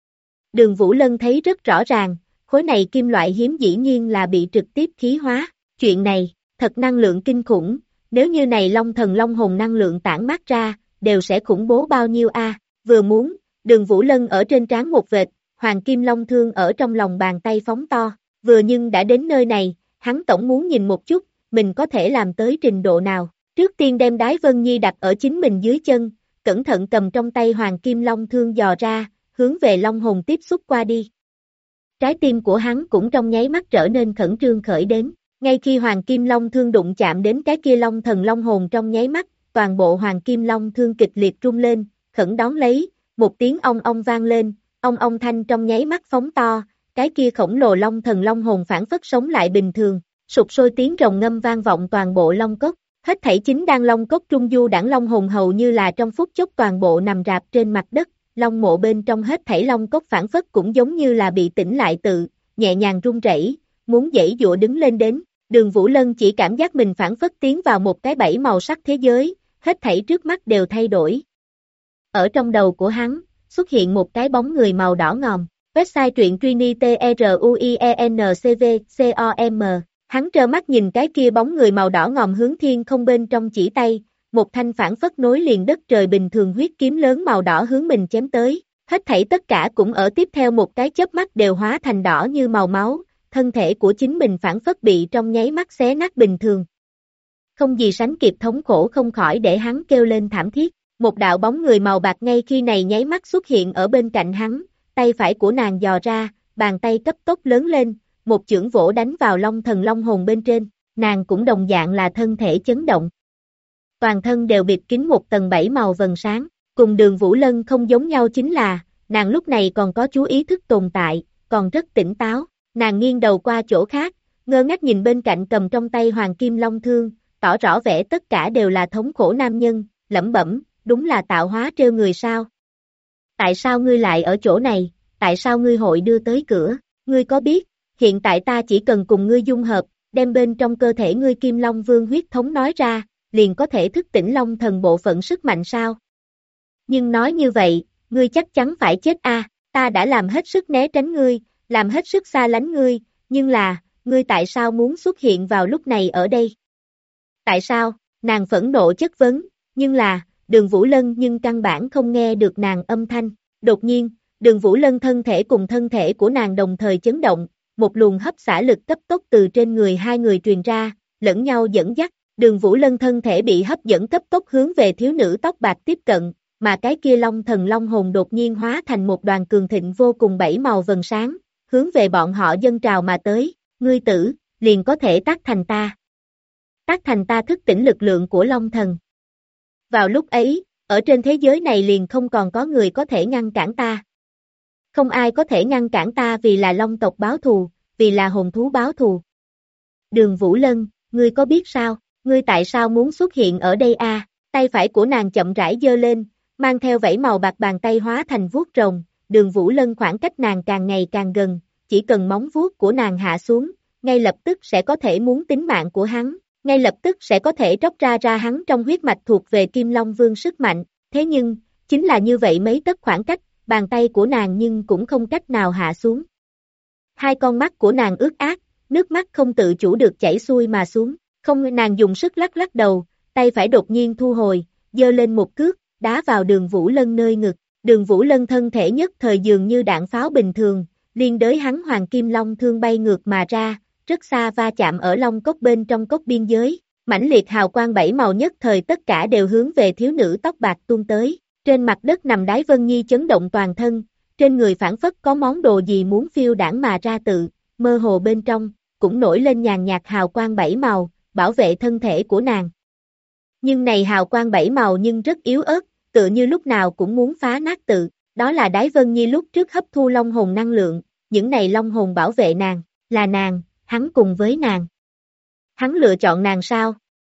Đường Vũ Lân thấy rất rõ ràng, khối này kim loại hiếm dĩ nhiên là bị trực tiếp khí hóa, chuyện này, thật năng lượng kinh khủng, nếu như này long thần long hồn năng lượng tản mát ra, đều sẽ khủng bố bao nhiêu a? Vừa muốn, Đường Vũ Lân ở trên trán một vệt, hoàng kim long thương ở trong lòng bàn tay phóng to, vừa nhưng đã đến nơi này, hắn tổng muốn nhìn một chút, mình có thể làm tới trình độ nào. Trước tiên đem Đái Vân Nhi đặt ở chính mình dưới chân, cẩn thận cầm trong tay hoàng kim long thương dò ra, hướng về long hồn tiếp xúc qua đi. Trái tim của hắn cũng trong nháy mắt trở nên khẩn trương khởi đến, ngay khi hoàng kim long thương đụng chạm đến cái kia long thần long hồn trong nháy mắt, toàn bộ hoàng kim long thương kịch liệt rung lên, khẩn đón lấy, một tiếng ong ong vang lên, ong ong thanh trong nháy mắt phóng to, cái kia khổng lồ long thần long hồn phản phất sống lại bình thường, sụp sôi tiếng rồng ngâm vang vọng toàn bộ long cốc. Hết thảy chính đang long cốc trung du đảng long hồn hầu như là trong phút chốc toàn bộ nằm rạp trên mặt đất, long mộ bên trong hết thảy long cốc phản phất cũng giống như là bị tỉnh lại tự, nhẹ nhàng run rẩy, muốn giãy giụa đứng lên đến. Đường Vũ Lân chỉ cảm giác mình phản phất tiến vào một cái bảy màu sắc thế giới, hết thảy trước mắt đều thay đổi. Ở trong đầu của hắn, xuất hiện một cái bóng người màu đỏ ngòm, website truyện truyenCV.com. Hắn trơ mắt nhìn cái kia bóng người màu đỏ ngòm hướng thiên không bên trong chỉ tay, một thanh phản phất nối liền đất trời bình thường huyết kiếm lớn màu đỏ hướng mình chém tới, hết thảy tất cả cũng ở tiếp theo một cái chớp mắt đều hóa thành đỏ như màu máu, thân thể của chính mình phản phất bị trong nháy mắt xé nát bình thường. Không gì sánh kịp thống khổ không khỏi để hắn kêu lên thảm thiết, một đạo bóng người màu bạc ngay khi này nháy mắt xuất hiện ở bên cạnh hắn, tay phải của nàng dò ra, bàn tay cấp tốc lớn lên, một chưởng vỗ đánh vào long thần long hồn bên trên, nàng cũng đồng dạng là thân thể chấn động. Toàn thân đều bịt kín một tầng bảy màu vầng sáng, cùng Đường Vũ Lân không giống nhau chính là, nàng lúc này còn có chú ý thức tồn tại, còn rất tỉnh táo, nàng nghiêng đầu qua chỗ khác, ngơ ngác nhìn bên cạnh cầm trong tay hoàng kim long thương, tỏ rõ vẻ tất cả đều là thống khổ nam nhân, lẩm bẩm, đúng là tạo hóa trêu người sao? Tại sao ngươi lại ở chỗ này, tại sao ngươi hội đưa tới cửa, ngươi có biết, hiện tại ta chỉ cần cùng ngươi dung hợp, đem bên trong cơ thể ngươi Kim Long Vương huyết thống nói ra, liền có thể thức tỉnh Long thần bộ phận sức mạnh sao? Nhưng nói như vậy, ngươi chắc chắn phải chết a, ta đã làm hết sức né tránh ngươi, làm hết sức xa lánh ngươi, nhưng là, ngươi tại sao muốn xuất hiện vào lúc này ở đây? Tại sao? Nàng phẫn nộ chất vấn, nhưng là, Đường Vũ Lân nhưng căn bản không nghe được nàng âm thanh. Đột nhiên, Đường Vũ Lân thân thể cùng thân thể của nàng đồng thời chấn động, một luồng hấp xả lực cấp tốc từ trên người hai người truyền ra, lẫn nhau dẫn dắt. Đường Vũ Lân thân thể bị hấp dẫn cấp tốc hướng về thiếu nữ tóc bạc tiếp cận, mà cái kia long thần long hồn đột nhiên hóa thành một đoàn cường thịnh vô cùng bảy màu vầng sáng, hướng về bọn họ dâng trào mà tới, ngươi tử, liền có thể tác thành ta. Tác thành ta thức tỉnh lực lượng của long thần. Vào lúc ấy, ở trên thế giới này liền không còn có người có thể ngăn cản ta. Không ai có thể ngăn cản ta vì là long tộc báo thù, vì là hồn thú báo thù. Đường Vũ Lân, ngươi có biết sao, ngươi tại sao muốn xuất hiện ở đây a? Tay phải của nàng chậm rãi giơ lên, mang theo vảy màu bạc bàn tay hóa thành vuốt rồng, Đường Vũ Lân khoảng cách nàng càng ngày càng gần, chỉ cần móng vuốt của nàng hạ xuống, ngay lập tức sẽ có thể muốn tính mạng của hắn, ngay lập tức sẽ có thể tróc ra hắn trong huyết mạch thuộc về Kim Long Vương sức mạnh, thế nhưng, chính là như vậy mấy tấc khoảng cách, bàn tay của nàng nhưng cũng không cách nào hạ xuống. Hai con mắt của nàng ướt át, nước mắt không tự chủ được chảy xuôi mà xuống, không, nàng dùng sức lắc lắc đầu, tay phải đột nhiên thu hồi, giơ lên một cước, đá vào Đường Vũ Lân nơi ngực, Đường Vũ Lân thân thể nhất thời dường như đạn pháo bình thường, liên đới hắn hoàng kim long thương bay ngược mà ra, rất xa va chạm ở long cốc bên trong cốc biên giới, mãnh liệt hào quang bảy màu nhất thời tất cả đều hướng về thiếu nữ tóc bạc tuôn tới, trên mặt đất nằm Đái Vân Nhi chấn động toàn thân, trên người phảng phất có món đồ gì muốn phiêu đãng mà ra tự, mơ hồ bên trong, cũng nổi lên nhàn nhạt hào quang bảy màu, bảo vệ thân thể của nàng. Nhưng này hào quang bảy màu nhưng rất yếu ớt, tựa như lúc nào cũng muốn phá nát tự, đó là Đái Vân Nhi lúc trước hấp thu long hồn năng lượng, những này long hồn bảo vệ nàng, là nàng, hắn cùng với nàng. Hắn lựa chọn nàng sao?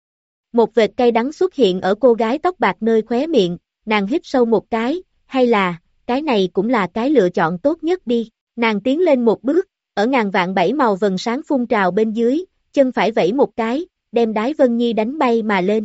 Một vệt cay đắng xuất hiện ở cô gái tóc bạc nơi khóe miệng, nàng hít sâu một cái, hay là, cái này cũng là cái lựa chọn tốt nhất đi, nàng tiến lên một bước, ở ngàn vạn bảy màu vầng sáng phun trào bên dưới, chân phải vẫy một cái, đem Đái Vân Nhi đánh bay mà lên.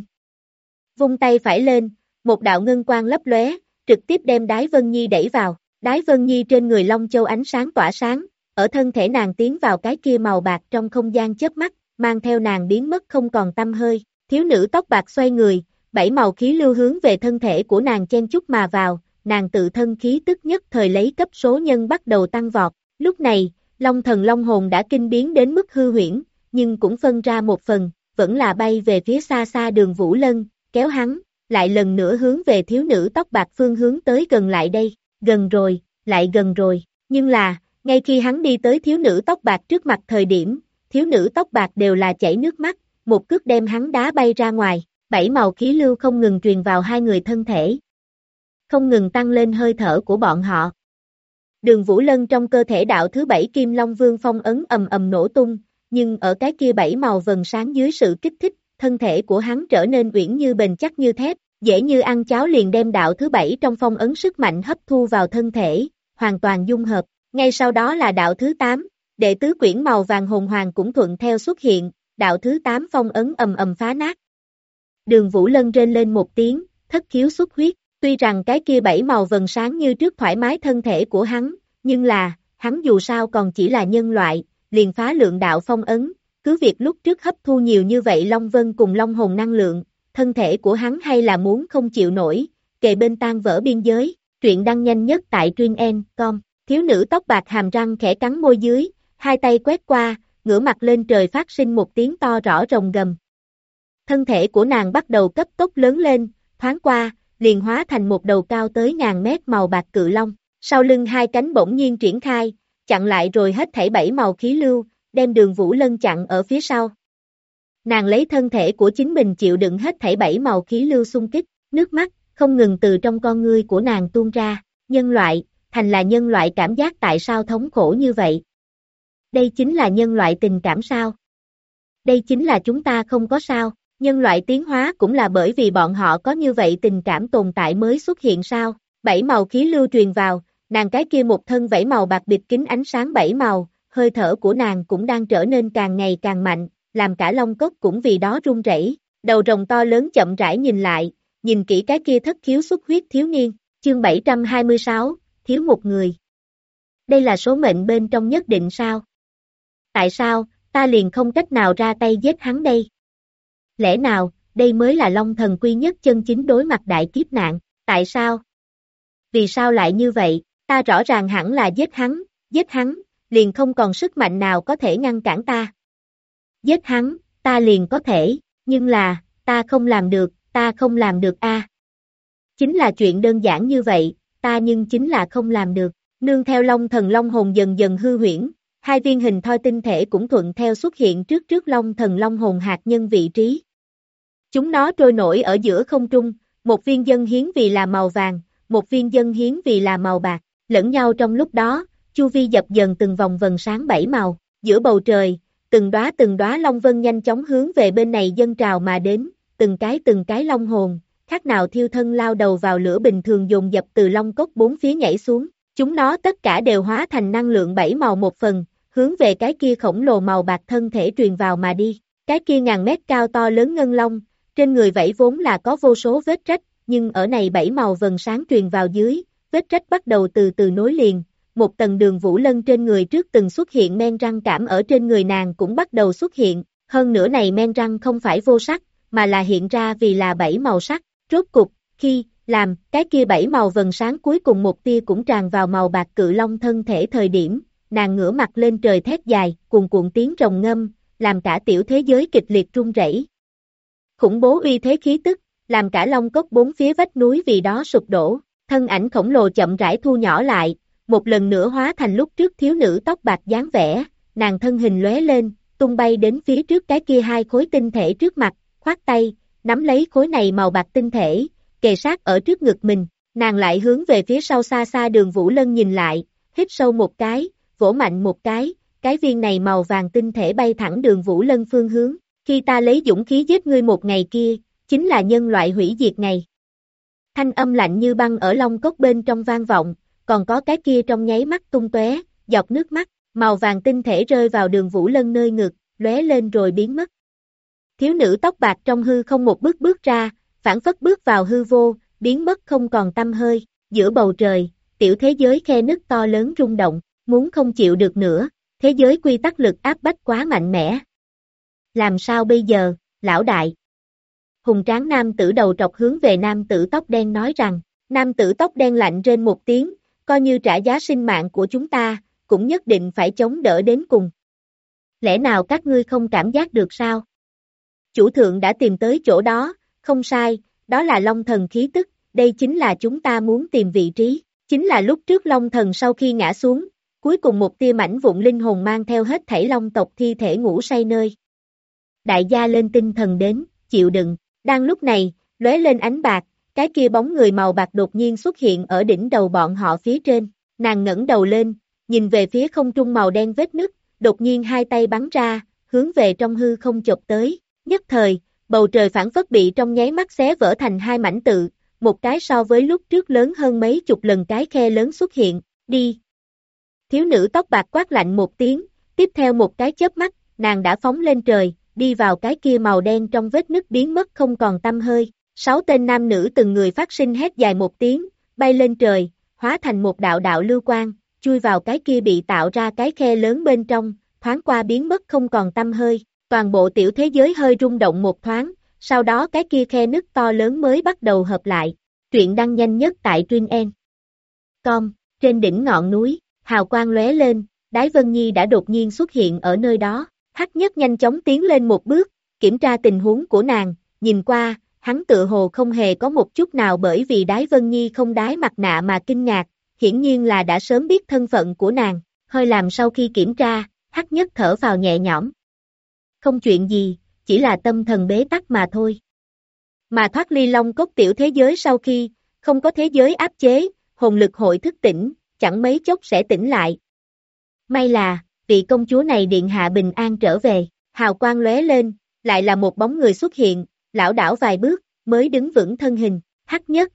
Vung tay phải lên, một đạo ngân quang lấp lóe, trực tiếp đem Đái Vân Nhi đẩy vào, Đái Vân Nhi trên người Long Châu ánh sáng tỏa sáng, ở thân thể nàng tiến vào cái kia màu bạc trong không gian chớp mắt, mang theo nàng biến mất không còn tăm hơi, thiếu nữ tóc bạc xoay người, bảy màu khí lưu hướng về thân thể của nàng chen chúc mà vào, nàng tự thân khí tức nhất thời lấy cấp số nhân bắt đầu tăng vọt, lúc này, Long thần Long hồn đã kinh biến đến mức hư huyễn, nhưng cũng phân ra một phần, vẫn là bay về phía xa xa Đường Vũ Lân, kéo hắn, lại lần nữa hướng về thiếu nữ tóc bạc phương hướng tới gần lại đây, gần rồi, lại gần rồi, nhưng là, ngay khi hắn đi tới thiếu nữ tóc bạc trước mặt thời điểm, thiếu nữ tóc bạc đều là chảy nước mắt, một cước đem hắn đá bay ra ngoài, bảy màu khí lưu không ngừng truyền vào hai người thân thể, không ngừng tăng lên hơi thở của bọn họ. Đường Vũ Lân trong cơ thể đạo thứ bảy Kim Long Vương phong ấn ầm ầm nổ tung, nhưng ở cái kia bảy màu vầng sáng dưới sự kích thích, thân thể của hắn trở nên uyển như bền chắc như thép, dễ như ăn cháo liền đem đạo thứ bảy trong phong ấn sức mạnh hấp thu vào thân thể, hoàn toàn dung hợp. Ngay sau đó là đạo thứ 8, đệ tứ quyển màu vàng hồn hoàng cũng thuận theo xuất hiện, đạo thứ 8 phong ấn ầm ầm phá nát. Đường Vũ Lân rên lên một tiếng, thất khiếu xuất huyết, tuy rằng cái kia bảy màu vầng sáng như trước thoải mái thân thể của hắn, nhưng là, hắn dù sao còn chỉ là nhân loại, liền phá lượng đạo phong ấn, cứ việc lúc trước hấp thu nhiều như vậy Long Vân cùng Long hồn năng lượng, thân thể của hắn hay là muốn không chịu nổi, kề bên tan vỡ biên giới, truyện đăng nhanh nhất tại truyện.com. Thiếu nữ tóc bạc hàm răng khẽ cắn môi dưới, hai tay quét qua, ngửa mặt lên trời phát sinh một tiếng to rõ rồng gầm. Thân thể của nàng bắt đầu cấp tốc lớn lên, thoáng qua, liền hóa thành một đầu cao tới ngàn mét màu bạc cự long, sau lưng hai cánh bỗng nhiên triển khai, chặn lại rồi hết thảy bảy màu khí lưu, đem Đường Vũ Lân chặn ở phía sau. Nàng lấy thân thể của chính mình chịu đựng hết thảy bảy màu khí lưu xung kích, nước mắt không ngừng từ trong con ngươi của nàng tuôn ra, nhân loại, thành là nhân loại cảm giác tại sao thống khổ như vậy? Đây chính là nhân loại tình cảm sao? Đây chính là chúng ta không có sao? Nhân loại tiến hóa cũng là bởi vì bọn họ có như vậy tình cảm tồn tại mới xuất hiện sao? Bảy màu khí lưu truyền vào, nàng cái kia một thân vảy màu bạc bịt kín ánh sáng bảy màu, hơi thở của nàng cũng đang trở nên càng ngày càng mạnh, làm cả Long Cốc cũng vì đó run rẩy. Đầu rồng to lớn chậm rãi nhìn lại, nhìn kỹ cái kia thất khiếu xuất huyết thiếu niên, chương 726, thiếu một người. Đây là số mệnh bên trong nhất định sao? Tại sao, ta liền không cách nào ra tay giết hắn đây? Lẽ nào, đây mới là Long thần quy nhất chân chính đối mặt đại kiếp nạn, tại sao? Vì sao lại như vậy, ta rõ ràng hẳn là giết hắn, liền không còn sức mạnh nào có thể ngăn cản ta. Giết hắn, ta liền có thể, nhưng là, ta không làm được a. Chính là chuyện đơn giản như vậy, ta nhưng chính là không làm được, nương theo Long thần Long hồn dần dần hư huyễn, hai viên hình thoi tinh thể cũng thuận theo xuất hiện trước Long thần Long hồn hạt nhân vị trí. Chúng nó trôi nổi ở giữa không trung, một viên dân hiến vì là màu vàng, một viên dân hiến vì là màu bạc, lẫn nhau trong lúc đó, chu vi dập dần từng vòng vầng sáng bảy màu, giữa bầu trời, từng đóa long vân nhanh chóng hướng về bên này dâng trào mà đến, từng cái long hồn, khác nào thiêu thân lao đầu vào lửa bình thường dồn dập từ long cốc bốn phía nhảy xuống, chúng nó tất cả đều hóa thành năng lượng bảy màu một phần, hướng về cái kia khổng lồ màu bạc thân thể truyền vào mà đi, cái kia ngàn mét cao to lớn ngân long, trên người vảy vốn là có vô số vết rách, nhưng ở này bảy màu vầng sáng truyền vào dưới, vết rách bắt đầu từ từ nối liền, một tầng Đường Vũ Lân trên người trước từng xuất hiện men răng cảm ở trên người nàng cũng bắt đầu xuất hiện, hơn nữa này men răng không phải vô sắc, mà là hiện ra vì là bảy màu sắc, rốt cục, Làm, cái kia bảy màu vầng sáng cuối cùng một tia cũng tràn vào màu bạc cự long thân thể thời điểm, nàng ngửa mặt lên trời thét dài, cuồn cuộn tiếng rồng ngâm, làm cả tiểu thế giới kịch liệt rung rẩy. Khủng bố uy thế khí tức, làm cả long cốc bốn phía vách núi vì đó sụp đổ, thân ảnh khổng lồ chậm rãi thu nhỏ lại, một lần nữa hóa thành lúc trước thiếu nữ tóc bạc dáng vẻ, nàng thân hình lóe lên, tung bay đến phía trước cái kia hai khối tinh thể trước mặt, khoát tay, nắm lấy khối này màu bạc tinh thể, kề sát ở trước ngực mình, nàng lại hướng về phía sau xa xa Đường Vũ Lân nhìn lại, hít sâu một cái, vỗ mạnh một cái viên này màu vàng tinh thể bay thẳng Đường Vũ Lân phương hướng, khi ta lấy dũng khí giết ngươi một ngày kia, chính là nhân loại hủy diệt ngày. Thanh âm lạnh như băng ở long cốc bên trong vang vọng, còn có cái kia trong nháy mắt tung tóe, dọc nước mắt, màu vàng tinh thể rơi vào Đường Vũ Lân nơi ngực, lóe lên rồi biến mất. Thiếu nữ tóc bạc trong hư không một bước bước ra, phảng phất bước vào hư vô, biến mất không còn tăm hơi, giữa bầu trời, tiểu thế giới khe nứt to lớn rung động, muốn không chịu được nữa, thế giới quy tắc lực áp bách quá mạnh mẽ. Làm sao bây giờ, lão đại? Hùng tráng nam tử đầu trọc hướng về nam tử tóc đen nói rằng, nam tử tóc đen lạnh rên một tiếng, coi như trả giá sinh mạng của chúng ta, cũng nhất định phải chống đỡ đến cùng. Lẽ nào các ngươi không cảm giác được sao? Chủ thượng đã tìm tới chỗ đó, không sai, đó là Long Thần khí tức, đây chính là chúng ta muốn tìm vị trí, chính là lúc trước Long Thần sau khi ngã xuống, cuối cùng một tia mảnh vụn linh hồn mang theo hết thảy Long tộc thi thể ngủ say nơi. Đại gia lên tinh thần đến, chịu đựng, đang lúc này, lóe lên ánh bạc, cái kia bóng người màu bạc đột nhiên xuất hiện ở đỉnh đầu bọn họ phía trên, nàng ngẩng đầu lên, nhìn về phía không trung màu đen vết nứt, đột nhiên hai tay bắn ra, hướng về trong hư không chộp tới, nhất thời, bầu trời phảng phất bị trong nháy mắt xé vỡ thành hai mảnh tự, một cái so với lúc trước lớn hơn mấy chục lần cái khe lớn xuất hiện, đi. Thiếu nữ tóc bạc quát lạnh một tiếng, tiếp theo một cái chớp mắt, nàng đã phóng lên trời, đi vào cái kia màu đen trong vết nứt biến mất không còn tăm hơi. 6 tên nam nữ từng người phát sinh hét dài một tiếng, bay lên trời, hóa thành một đạo đạo lưu quang, chui vào cái kia bị tạo ra cái khe lớn bên trong, thoáng qua biến mất không còn tăm hơi. Toàn bộ tiểu thế giới hơi rung động một thoáng, sau đó cái kia khe nứt to lớn mới bắt đầu hợp lại. Truyện đăng nhanh nhất tại truyện.com, trên đỉnh ngọn núi, hào quang lóe lên, Đái Vân Nhi đã đột nhiên xuất hiện ở nơi đó. Hắc Nhất nhanh chóng tiến lên một bước, kiểm tra tình huống của nàng, nhìn qua, hắn tự hồ không hề có một chút nào bởi vì Đái Vân Nhi không đái mặt nạ mà kinh ngạc, hiển nhiên là đã sớm biết thân phận của nàng, hơi làm sau khi kiểm tra, Hắc Nhất thở phào nhẹ nhõm. Không chuyện gì, chỉ là tâm thần bế tắc mà thôi. Mà thoát ly Long cốc tiểu thế giới sau khi, không có thế giới áp chế, hồn lực hội thức tỉnh, chẳng mấy chốc sẽ tỉnh lại. May là, vị công chúa này điện hạ bình an trở về, hào quang lóe lên, lại là một bóng người xuất hiện, lảo đảo vài bước, mới đứng vững thân hình, Hắc Nhất.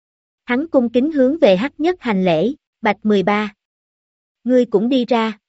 Hắn cung kính hướng về Hắc Nhất hành lễ, Bạch 13. Ngươi cũng đi ra.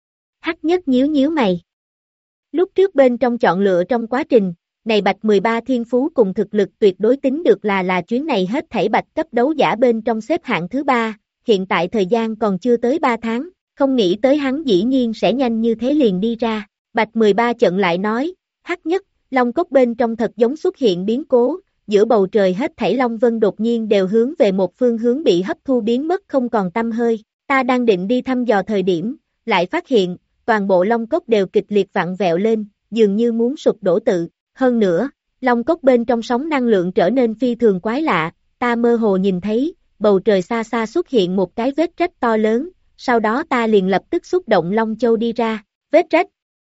Hắc Nhất nhíu nhíu mày. Lúc trước bên trong chọn lựa trong quá trình, này Bạch 13 thiên phú cùng thực lực tuyệt đối tính được là chuyến này hết thảy Bạch cấp đấu giả bên trong xếp hạng thứ 3, hiện tại thời gian còn chưa tới 3 tháng, không nghĩ tới hắn dĩ nhiên sẽ nhanh như thế liền đi ra. Bạch 13 chận lại nói, Hắc Nhất, Long cốc bên trong thật giống xuất hiện biến cố, giữa bầu trời hết thảy Long Vân đột nhiên đều hướng về một phương hướng bị hấp thu biến mất không còn tăm hơi, ta đang định đi thăm dò thời điểm, lại phát hiện, toàn bộ Long cốc đều kịch liệt vặn vẹo lên, dường như muốn sụp đổ tự, hơn nữa, Long cốc bên trong sóng năng lượng trở nên phi thường quái lạ, ta mơ hồ nhìn thấy, bầu trời xa xa xuất hiện một cái vết rách to lớn, sau đó ta liền lập tức xúc động Long Châu đi ra, vết rách.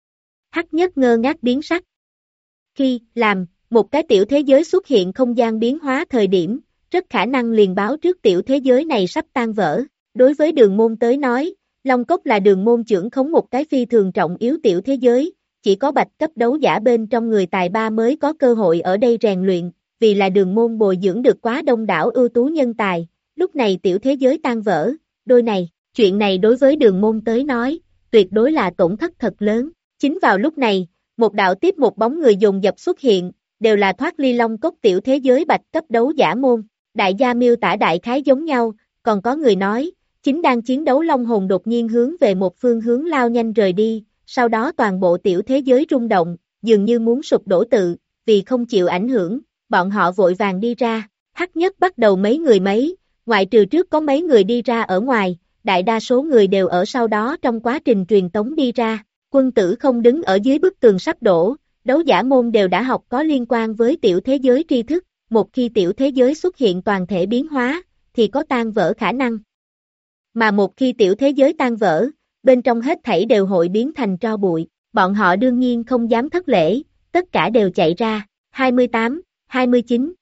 Hắc Nhất ngơ ngác biến sắc. Khi, làm, một cái tiểu thế giới xuất hiện không gian biến hóa thời điểm, rất khả năng liền báo trước tiểu thế giới này sắp tan vỡ. Đối với Đường Môn tới nói, Long Cốc là Đường Môn trưởng khống một cái phi thường trọng yếu tiểu thế giới, chỉ có Bạch cấp đấu giả bên trong người tài ba mới có cơ hội ở đây rèn luyện, vì là Đường Môn bồi dưỡng được quá đông đảo ưu tú nhân tài, lúc này tiểu thế giới tan vỡ, đôi này, chuyện này đối với Đường Môn tới nói, tuyệt đối là tổn thất thật lớn. Chính vào lúc này, một đạo tiếp một bóng người dồn dập xuất hiện, đều là thoát ly Long Cốc tiểu thế giới Bạch cấp đấu giả môn. Đại gia miêu tả đại khái giống nhau, còn có người nói, chính đang chiến đấu Long hồn đột nhiên hướng về một phương hướng lao nhanh rời đi, sau đó toàn bộ tiểu thế giới rung động, dường như muốn sụp đổ tự, vì không chịu ảnh hưởng, bọn họ vội vàng đi ra. Hắc Nhất bắt đầu mấy người mấy, ngoại trừ trước có mấy người đi ra ở ngoài, đại đa số người đều ở sau đó trong quá trình truyền tống đi ra. Quân Tử không đứng ở dưới bức tường sắp đổ, đấu giả môn đều đã học có liên quan với tiểu thế giới tri thức, một khi tiểu thế giới xuất hiện toàn thể biến hóa, thì có tan vỡ khả năng. Mà một khi tiểu thế giới tan vỡ, bên trong hết thảy đều hội biến thành tro bụi, bọn họ đương nhiên không dám thất lễ, tất cả đều chạy ra, 28, 29.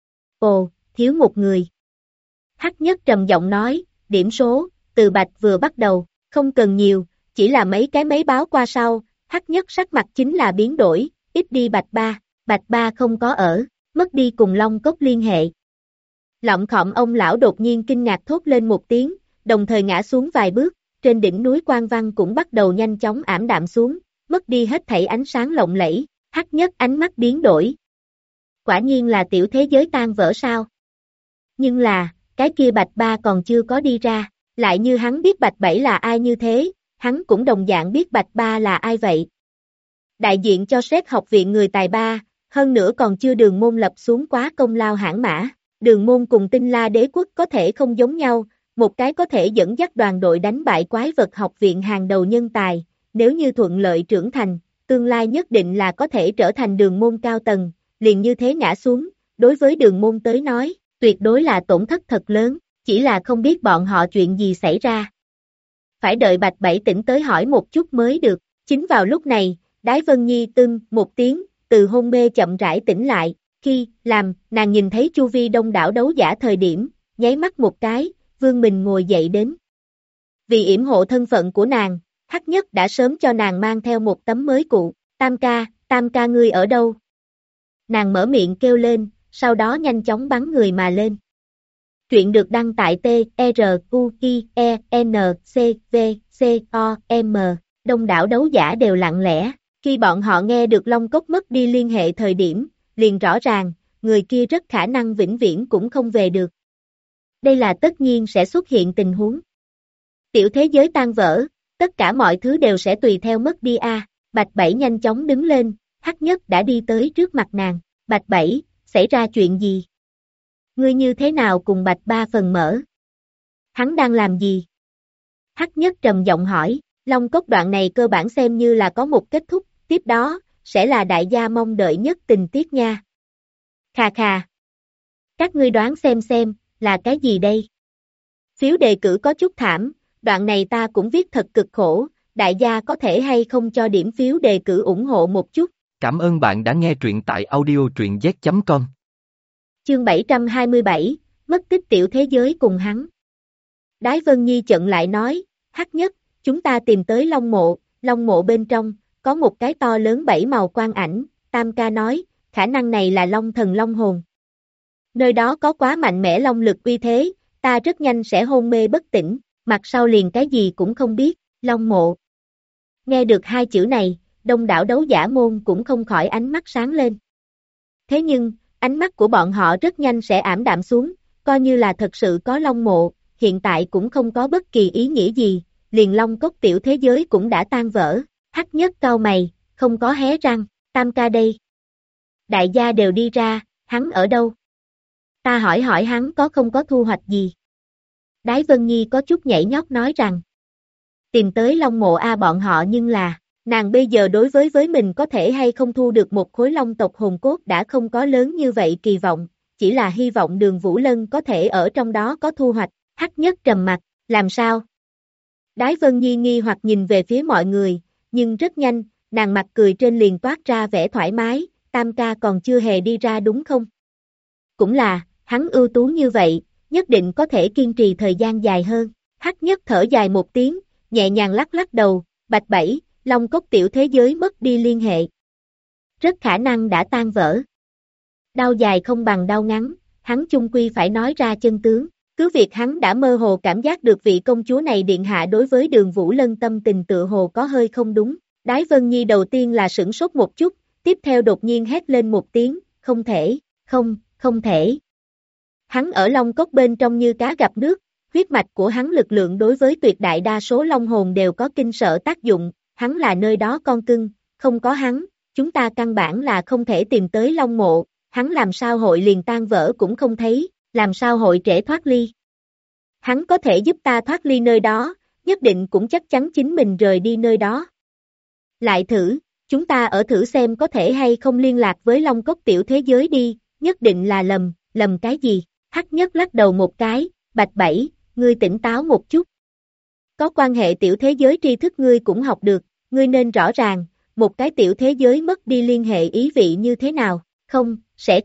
Ồ, thiếu một người. Hắc Nhất trầm giọng nói, điểm số, từ Bạch vừa bắt đầu, không cần nhiều, chỉ là mấy cái mấy báo qua sau, Hắc Nhất sắc mặt chính là biến đổi, ít đi Bạch Ba không có ở, mất đi cùng Long Cốc liên hệ. Lọng khọm ông lão đột nhiên kinh ngạc thốt lên một tiếng, đồng thời ngã xuống vài bước, trên đỉnh núi Quan Văn cũng bắt đầu nhanh chóng ảm đạm xuống, mất đi hết thảy ánh sáng lộng lẫy, Hắc Nhất ánh mắt biến đổi. Quả nhiên là tiểu thế giới tan vỡ sao? Nhưng là, cái kia Bạch Ba còn chưa có đi ra, lại như hắn biết Bạch Bảy là ai như thế, hắn cũng đồng dạng biết Bạch Ba là ai vậy. Đại diện cho xét học viện người tài ba, hơn nữa còn chưa Đường Môn lập xuống quá công lao hãn mã. Đường Môn cùng Tinh La Đế Quốc có thể không giống nhau, một cái có thể dẫn dắt đoàn đội đánh bại quái vật học viện hàng đầu nhân tài, nếu như thuận lợi trưởng thành, tương lai nhất định là có thể trở thành Đường Môn cao tầng, liền như thế ngã xuống, đối với Đường Môn tới nói, tuyệt đối là tổn thất thật lớn, chỉ là không biết bọn họ chuyện gì xảy ra. Phải đợi Bạch Bảy tỉnh tới hỏi một chút mới được, chính vào lúc này, Đái Vân Nhi một tiếng, từ hôn mê chậm rãi tỉnh lại, khi, nàng nhìn thấy chu vi đông đảo đấu giả thời điểm, nháy mắt một cái, vương mình ngồi dậy đến. Vì yểm hộ thân phận của nàng, Hắc Nhất đã sớm cho nàng mang theo một tấm mới cụ, Tam ca ngươi ở đâu? Nàng mở miệng kêu lên, sau đó nhanh chóng bắn người mà lên. Truyện được đăng tại TRUIENCV.com, đông đảo đấu giả đều lặng lẽ, khi bọn họ nghe được Long Cốc mất đi liên hệ thời điểm, liền rõ ràng, người kia rất khả năng vĩnh viễn cũng không về được. Đây là tất nhiên sẽ xuất hiện tình huống. Tiểu thế giới tan vỡ, tất cả mọi thứ đều sẽ tùy theo mất đi a. Bạch Bảy nhanh chóng đứng lên, Hắc Nhất đã đi tới trước mặt nàng, Bạch Bảy, xảy ra chuyện gì? Ngươi như thế nào cùng Bạch Ba phần mở? Hắn đang làm gì? Hắc Nhất trầm giọng hỏi, Long Cốc đoạn này cơ bản xem như là có một kết thúc, tiếp đó, sẽ là đại gia mong đợi nhất tình tiết nha. Khà khà. Các ngươi đoán xem, là cái gì đây? Phiếu đề cử có chút thảm, đoạn này ta cũng viết thật cực khổ, đại gia có thể hay không cho điểm phiếu đề cử ủng hộ một chút. Cảm ơn bạn đã nghe truyện tại audio truyện z.com. Chương 727, mất tích tiểu thế giới cùng hắn. Đái Vân Nhi chận lại nói, Hắc Nhất, chúng ta tìm tới Long mộ bên trong, có một cái to lớn 7 màu quang ảnh, Tam ca nói, khả năng này là Long thần Long hồn. Nơi đó có quá mạnh mẽ long lực uy thế, ta rất nhanh sẽ hôn mê bất tỉnh, mặt sau liền cái gì cũng không biết, Long mộ. Nghe được hai chữ này, đông đảo đấu giả môn cũng không khỏi ánh mắt sáng lên. Thế nhưng, ánh mắt của bọn họ rất nhanh sẽ ảm đạm xuống, coi như là thật sự có Long mộ, hiện tại cũng không có bất kỳ ý nghĩa gì, liền Long Cốc tiểu thế giới cũng đã tan vỡ. Hắc Nhất cau mày, không có hé răng, Tam ca đây. Đại gia đều đi ra, hắn ở đâu? Ta hỏi hắn có không có thu hoạch gì? Đái Vân Nhi có chút nhảy nhót nói rằng, tìm tới Long mộ bọn họ nhưng là, nàng bây giờ đối với mình có thể hay không thu được một khối long tộc hồn cốt đã không có lớn như vậy kỳ vọng, chỉ là hy vọng Đường Vũ Lân có thể ở trong đó có thu hoạch. Hắc Nhất trầm mặt, làm sao? Đái Vân Nhi nghi hoặc nhìn về phía mọi người, nhưng rất nhanh, nàng mặt cười trên liền toát ra vẻ thoải mái, Tam ca còn chưa hề đi ra đúng không? Cũng là, hắn ưu tú như vậy, nhất định có thể kiên trì thời gian dài hơn. Hắc Nhất thở dài một tiếng, nhẹ nhàng lắc lắc đầu, Bạch Bảy, Long Cốc tiểu thế giới mất đi liên hệ. Rất khả năng đã tan vỡ. Đau dài không bằng đau ngắn, hắn chung quy phải nói ra chân tướng. Cứ việc hắn đã mơ hồ cảm giác được vị công chúa này điện hạ đối với Đường Vũ Lân tâm tình tựa hồ có hơi không đúng. Đái Vân Nhi đầu tiên là sửng sốt một chút, tiếp theo đột nhiên hét lên một tiếng, không thể, không thể. Hắn ở Long Cốc bên trong như cá gặp nước, huyết mạch của hắn lực lượng đối với tuyệt đại đa số long hồn đều có kinh sợ tác dụng, hắn là nơi đó con cưng, không có hắn, chúng ta căn bản là không thể tìm tới Long mộ, hắn làm sao hội liền tan vỡ cũng không thấy, làm sao hội trễ thoát ly. Hắn có thể giúp ta thoát ly nơi đó, nhất định cũng chắc chắn chính mình rời đi nơi đó. Lại thử, chúng ta ở thử xem có thể hay không liên lạc với Long Cốc tiểu thế giới đi, nhất định là lầm cái gì, Hắc Nhất lắc đầu một cái, Bạch Bảy, ngươi tỉnh táo một chút. Có quan hệ tiểu thế giới tri thức ngươi cũng học được, ngươi nên rõ ràng, một cái tiểu thế giới mất đi liên hệ ý vị như thế nào, không, sẽ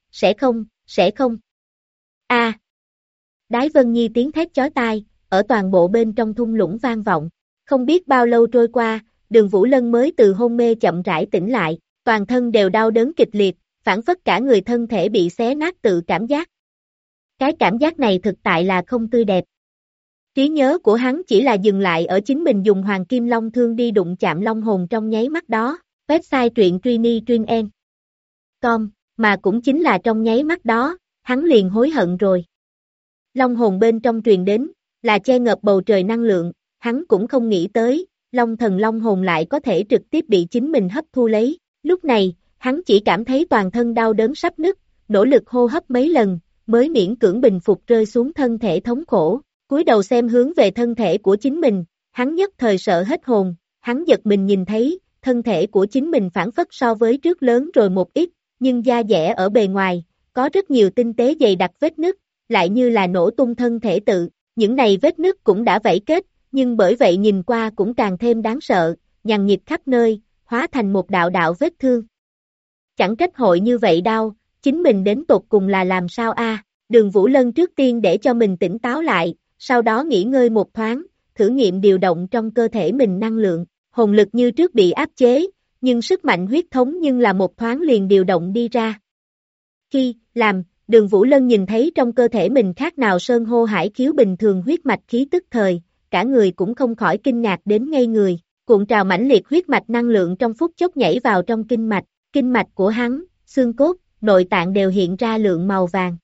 không. A. Đái Vân Nhi tiếng thét chói tai, ở toàn bộ bên trong thung lũng vang vọng. Không biết bao lâu trôi qua, Đường Vũ Lân mới từ hôn mê chậm rãi tỉnh lại, toàn thân đều đau đớn kịch liệt, phản phất cả người thân thể bị xé nát tự cảm giác. Cái cảm giác này thực tại là không tươi đẹp. Trí nhớ của hắn chỉ là dừng lại ở chính mình dùng Hoàng Kim Long Thương đi đụng chạm long hồn trong nháy mắt đó. Website truyện Trini.com, mà cũng chính là trong nháy mắt đó, hắn liền hối hận rồi. Long hồn bên trong truyền đến, là che ngập bầu trời năng lượng, hắn cũng không nghĩ tới, Long thần long hồn lại có thể trực tiếp bị chính mình hấp thu lấy. Lúc này, hắn chỉ cảm thấy toàn thân đau đớn sắp nứt, nỗ lực hô hấp mấy lần, mới miễn cưỡng bình phục rơi xuống thân thể thống khổ. Cúi đầu xem hướng về thân thể của chính mình, hắn nhất thời sợ hết hồn, hắn giật mình nhìn thấy, thân thể của chính mình phản phất so với trước lớn rồi một ít, nhưng da dẻ ở bề ngoài, có rất nhiều tinh tế dày đặc vết nứt, lại như là nổ tung thân thể tự, những này vết nứt cũng đã vảy kết, nhưng bởi vậy nhìn qua cũng càng thêm đáng sợ, nhằn nhịt khắp nơi, hóa thành một đạo đạo vết thương. Chẳng trách hội như vậy đau, chính mình đến tột cùng là làm sao a? Đường Vũ Lân trước tiên để cho mình tỉnh táo lại, sau đó nghỉ ngơi một thoáng, thử nghiệm điều động trong cơ thể mình năng lượng, hồn lực như trước bị áp chế, nhưng sức mạnh huyết thống nhưng là một thoáng liền điều động đi ra. Khi làm, Đường Vũ Lân nhìn thấy trong cơ thể mình khác nào sơn hô hải khiếu bình thường huyết mạch khí tức thời, cả người cũng không khỏi kinh ngạc đến ngây người, cuộn trào mãnh liệt huyết mạch năng lượng trong phút chốc nhảy vào trong kinh mạch của hắn, xương cốt, nội tạng đều hiện ra lượng màu vàng.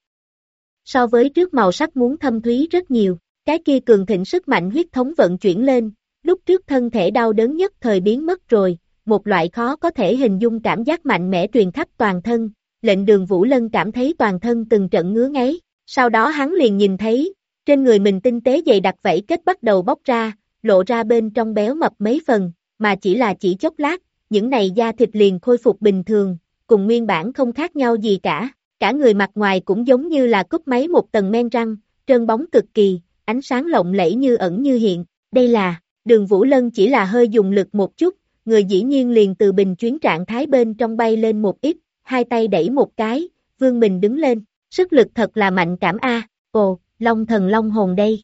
So với trước màu sắc muốn thâm thúy rất nhiều, cái kia cường thịnh sức mạnh huyết thống vận chuyển lên, lúc trước thân thể đau đớn nhất thời biến mất rồi, một loại khó có thể hình dung cảm giác mạnh mẽ truyền khắp toàn thân, lệnh Đường Vũ Lân cảm thấy toàn thân từng trận ngứa ngáy, sau đó hắn liền nhìn thấy, trên người mình tinh tế dày đặc vảy kết bắt đầu bóc ra, lộ ra bên trong béo mập mấy phần, mà chỉ chốc lát, những này da thịt liền khôi phục bình thường, cùng nguyên bản không khác nhau gì cả người mặt ngoài cũng giống như là cúp máy một tầng men răng, trơn bóng cực kỳ, ánh sáng lộng lẫy như ẩn như hiện, đây là, Đường Vũ Lân chỉ là hơi dùng lực một chút, người dĩ nhiên liền từ bình chuyến trạng thái bên trong bay lên một ít, hai tay đẩy một cái, vươn mình đứng lên, sức lực thật là mạnh cảm a. Ồ, Long thần long hồn đây.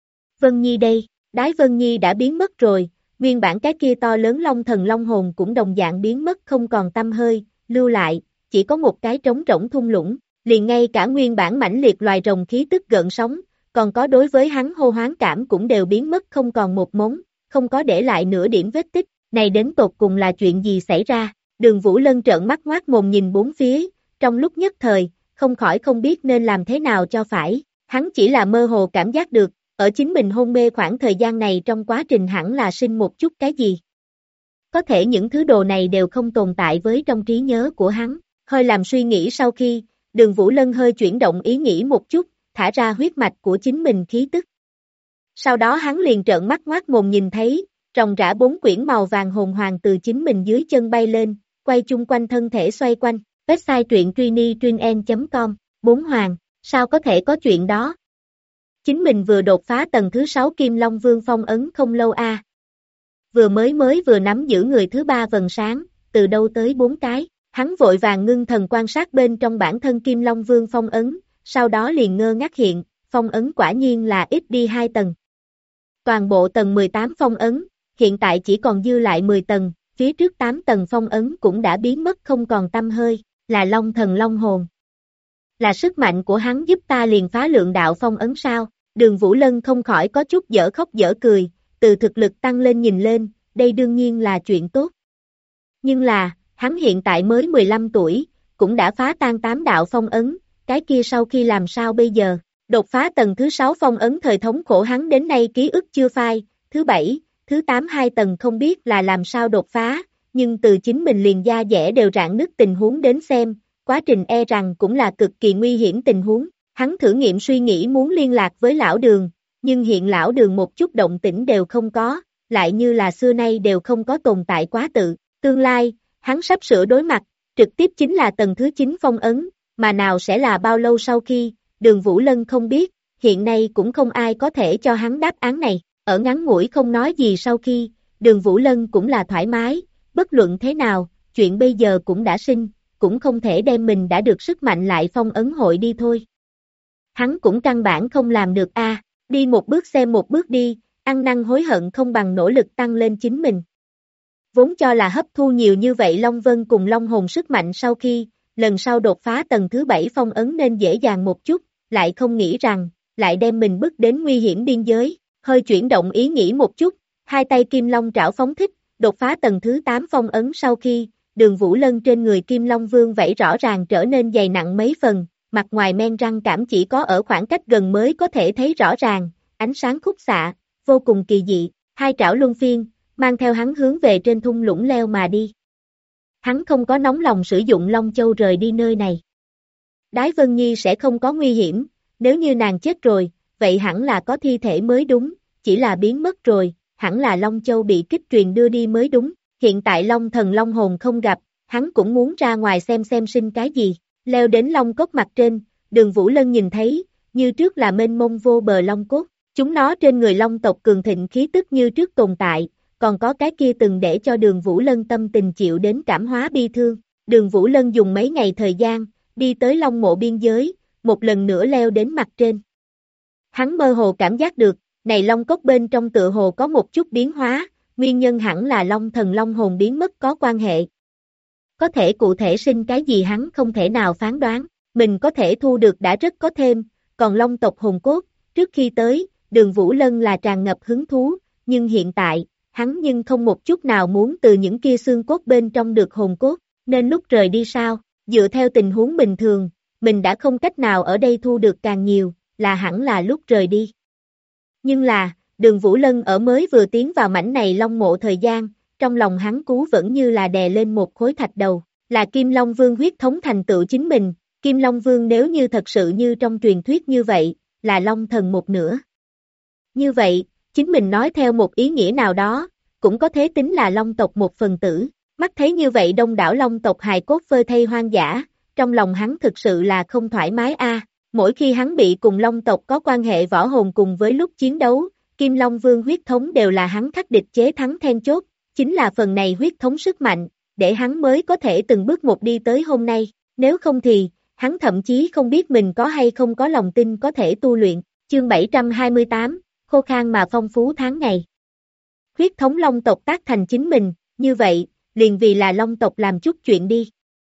Vân Nhi đây, Đái Vân Nhi đã biến mất rồi, nguyên bản cái kia to lớn Long thần long hồn cũng đồng dạng biến mất không còn tăm hơi, lưu lại, chỉ có một cái trống rỗng thung lũng, liền ngay cả nguyên bản mãnh liệt loài rồng khí tức gợn sóng, còn có đối với hắn hô hoán cảm cũng đều biến mất không còn một mống, không có để lại nửa điểm vết tích, này đến tột cùng là chuyện gì xảy ra? Đường Vũ Lân trợn mắt ngoác mồm nhìn bốn phía, trong lúc nhất thời, không khỏi không biết nên làm thế nào cho phải, hắn chỉ là mơ hồ cảm giác được, ở chính mình hôn mê khoảng thời gian này trong quá trình hẳn là sinh một chút cái gì. Có thể những thứ đồ này đều không tồn tại với trong trí nhớ của hắn, hơi làm suy nghĩ sau khi, Đường Vũ Lân hơi chuyển động ý nghĩ một chút, thả ra huyết mạch của chính mình khí tức. Sau đó hắn liền trợn mắt ngoác mồm nhìn thấy, ròng rã 4 quyển màu vàng hồn hoàng từ chính mình dưới chân bay lên, quay chung quanh thân thể xoay quanh, website truyện Trini.com, 4 hoàng, sao có thể có chuyện đó? Chính mình vừa đột phá tầng thứ 6 Kim Long Vương phong ấn không lâu a. Vừa vừa nắm giữ người thứ 3 vầng sáng, từ đâu tới 4 cái, hắn vội vàng ngưng thần quan sát bên trong bản thân Kim Long Vương phong ấn, sau đó liền ngơ ngác hiện, phong ấn quả nhiên là ít đi 2 tầng. Toàn bộ tầng 18 phong ấn, hiện tại chỉ còn dư lại 10 tầng, phía trước 8 tầng phong ấn cũng đã biến mất không còn tăm hơi, là Long thần long hồn. Là sức mạnh của hắn giúp ta liền phá lượng đạo phong ấn sao? Đường Vũ Lân không khỏi có chút dở khóc dở cười, từ thực lực tăng lên nhìn lên, đây đương nhiên là chuyện tốt. Nhưng là, hắn hiện tại mới 15 tuổi, cũng đã phá tan 8 đạo phong ấn, cái kia sau khi làm sao bây giờ? Đột phá tầng thứ 6 phong ấn thời thống khổ hắn đến nay ký ức chưa phai, thứ 7, thứ 8 2 tầng không biết là làm sao đột phá, nhưng từ chính mình liền da dẻ đều rạn nứt tình huống đến xem, quá trình e rằng cũng là cực kỳ nguy hiểm tình huống. Hắn thử nghiệm suy nghĩ muốn liên lạc với lão Đường, nhưng hiện lão Đường một chút động tĩnh đều không có, lại như là xưa nay đều không có tồn tại quá tự. Tương lai, hắn sắp sửa đối mặt, trực tiếp chính là tầng thứ 9 phong ấn, mà nào sẽ là bao lâu sau khi, Đường Vũ Lân không biết, hiện nay cũng không ai có thể cho hắn đáp án này. Ở ngắn ngủi không nói gì sau khi, Đường Vũ Lân cũng là thoải mái, bất luận thế nào, chuyện bây giờ cũng đã sinh, cũng không thể đem mình đã được sức mạnh lại phong ấn hội đi thôi. Hắn cũng căn bản không làm được đi một bước xem một bước đi, ăn năn hối hận không bằng nỗ lực tăng lên chính mình. Vốn cho là hấp thu nhiều như vậy Long Vân cùng Long Hồn sức mạnh sau khi, lần sau đột phá tầng thứ 7 phong ấn nên dễ dàng một chút, lại không nghĩ rằng, lại đem mình bước đến nguy hiểm biên giới, hơi chuyển động ý nghĩ một chút, hai tay Kim Long trảo phóng thích, đột phá tầng thứ 8 phong ấn sau khi, Đường Vũ Lân trên người Kim Long Vương vảy rõ ràng trở nên dày nặng mấy phần, mặt ngoài men răng cảm chỉ có ở khoảng cách gần mới có thể thấy rõ ràng, ánh sáng khúc xạ, vô cùng kỳ dị, hai trảo luân phiên, mang theo hắn hướng về trên thung lũng leo mà đi. Hắn không có nóng lòng sử dụng Long Châu rời đi nơi này. Đái Vân Nhi sẽ không có nguy hiểm, nếu như nàng chết rồi, vậy hẳn là có thi thể mới đúng, chỉ là biến mất rồi, hẳn là Long Châu bị kích truyền đưa đi mới đúng. Hiện tại Long Thần Long Hồn không gặp, hắn cũng muốn ra ngoài xem sinh cái gì. Leo đến Long Cốt mặt trên, Đường Vũ Lân nhìn thấy, như trước là mênh mông vô bờ Long Cốt, chúng nó trên người Long tộc cường thịnh khí tức như trước tồn tại, còn có cái kia từng để cho Đường Vũ Lân tâm tình chịu đến cảm hóa bi thương. Đường Vũ Lân dùng mấy ngày thời gian, đi tới Long mộ biên giới, một lần nữa leo đến mặt trên. Hắn mơ hồ cảm giác được, này Long Cốt bên trong tựa hồ có một chút biến hóa, nguyên nhân hẳn là Long Thần Long Hồn biến mất có quan hệ. Có thể cụ thể sinh cái gì hắn không thể nào phán đoán, mình có thể thu được đã rất có thêm, còn Long tộc hồn cốt, trước khi tới, Đường Vũ Lân là tràn ngập hứng thú, nhưng hiện tại, hắn nhưng không một chút nào muốn từ những kia xương cốt bên trong được hồn cốt, nên lúc rời đi sao, dựa theo tình huống bình thường, mình đã không cách nào ở đây thu được càng nhiều, là hẳn là lúc rời đi. Nhưng là, Đường Vũ Lân ở mới vừa tiến vào mảnh này Long mộ thời gian, trong lòng hắn cú vẫn như là đè lên một khối thạch đầu, là Kim Long Vương huyết thống thành tựu chính mình, Kim Long Vương nếu như thật sự như trong truyền thuyết như vậy, là Long Thần một nửa. Như vậy, chính mình nói theo một ý nghĩa nào đó, cũng có thể tính là Long tộc một phần tử, mắt thấy như vậy đông đảo Long tộc hài cốt phơi thây hoang dã, trong lòng hắn thực sự là không thoải mái mỗi khi hắn bị cùng Long tộc có quan hệ võ hồn cùng với lúc chiến đấu, Kim Long Vương huyết thống đều là hắn khắc địch chế thắng then chốt, chính là phần này huyết thống sức mạnh, để hắn mới có thể từng bước một đi tới hôm nay, nếu không thì, hắn thậm chí không biết mình có hay không có lòng tin có thể tu luyện, chương 728, khô khan mà phong phú tháng ngày. Huyết thống Long tộc tác thành chính mình, như vậy, liền vì là Long tộc làm chút chuyện đi.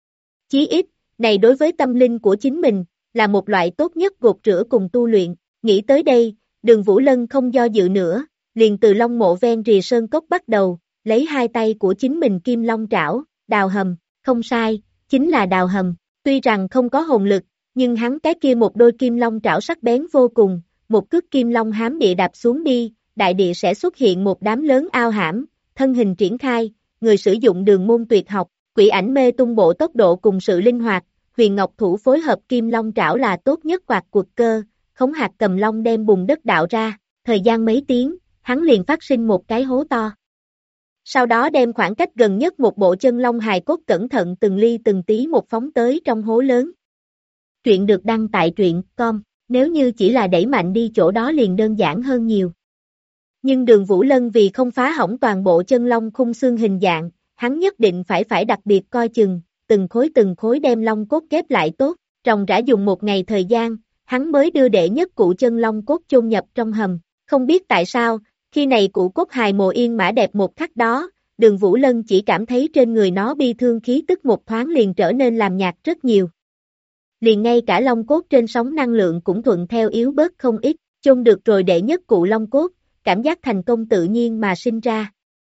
Chí ít, này đối với tâm linh của chính mình, là một loại tốt nhất gột rửa cùng tu luyện, nghĩ tới đây, Đường Vũ Lân không do dự nữa, liền từ Long mộ ven rìa sơn cốc bắt đầu, lấy hai tay của chính mình Kim Long trảo, đào hầm, không sai, chính là đào hầm, tuy rằng không có hồn lực, nhưng hắn cái kia một đôi Kim Long trảo sắc bén vô cùng, một cước Kim Long hám địa đạp xuống đi, đại địa sẽ xuất hiện một đám lớn ao hãm, thân hình triển khai, người sử dụng đường môn tuyệt học, quỷ ảnh mê tung bộ tốc độ cùng sự linh hoạt, Huyền Ngọc Thủ phối hợp Kim Long trảo là tốt nhất quạt quật cơ, khống hạt cầm long đem bùn đất đạo ra, thời gian mấy tiếng, hắn liền phát sinh một cái hố to. Sau đó đem khoảng cách gần nhất một bộ chân long hài cốt cẩn thận từng ly từng tí một phóng tới trong hố lớn. Truyện được đăng tại truyện.com, nếu như chỉ là đẩy mạnh đi chỗ đó liền đơn giản hơn nhiều. Nhưng Đường Vũ Lân vì không phá hỏng toàn bộ chân long khung xương hình dạng, hắn nhất định phải đặc biệt coi chừng, từng khối đem long cốt ghép lại tốt, ròng rã dùng một ngày thời gian, hắn mới đưa đệ nhất cụ chân long cốt chôn nhập trong hầm. Không biết tại sao, khi này cụ cốt hài mộ yên mã đẹp một khắc đó, Đường Vũ Lân chỉ cảm thấy trên người nó bi thương khí tức một thoáng liền trở nên làm nhạt rất nhiều. Liền ngay cả long cốt trên sóng năng lượng cũng thuận theo yếu bớt không ít, chôn được rồi đệ nhất cụ long cốt, cảm giác thành công tự nhiên mà sinh ra.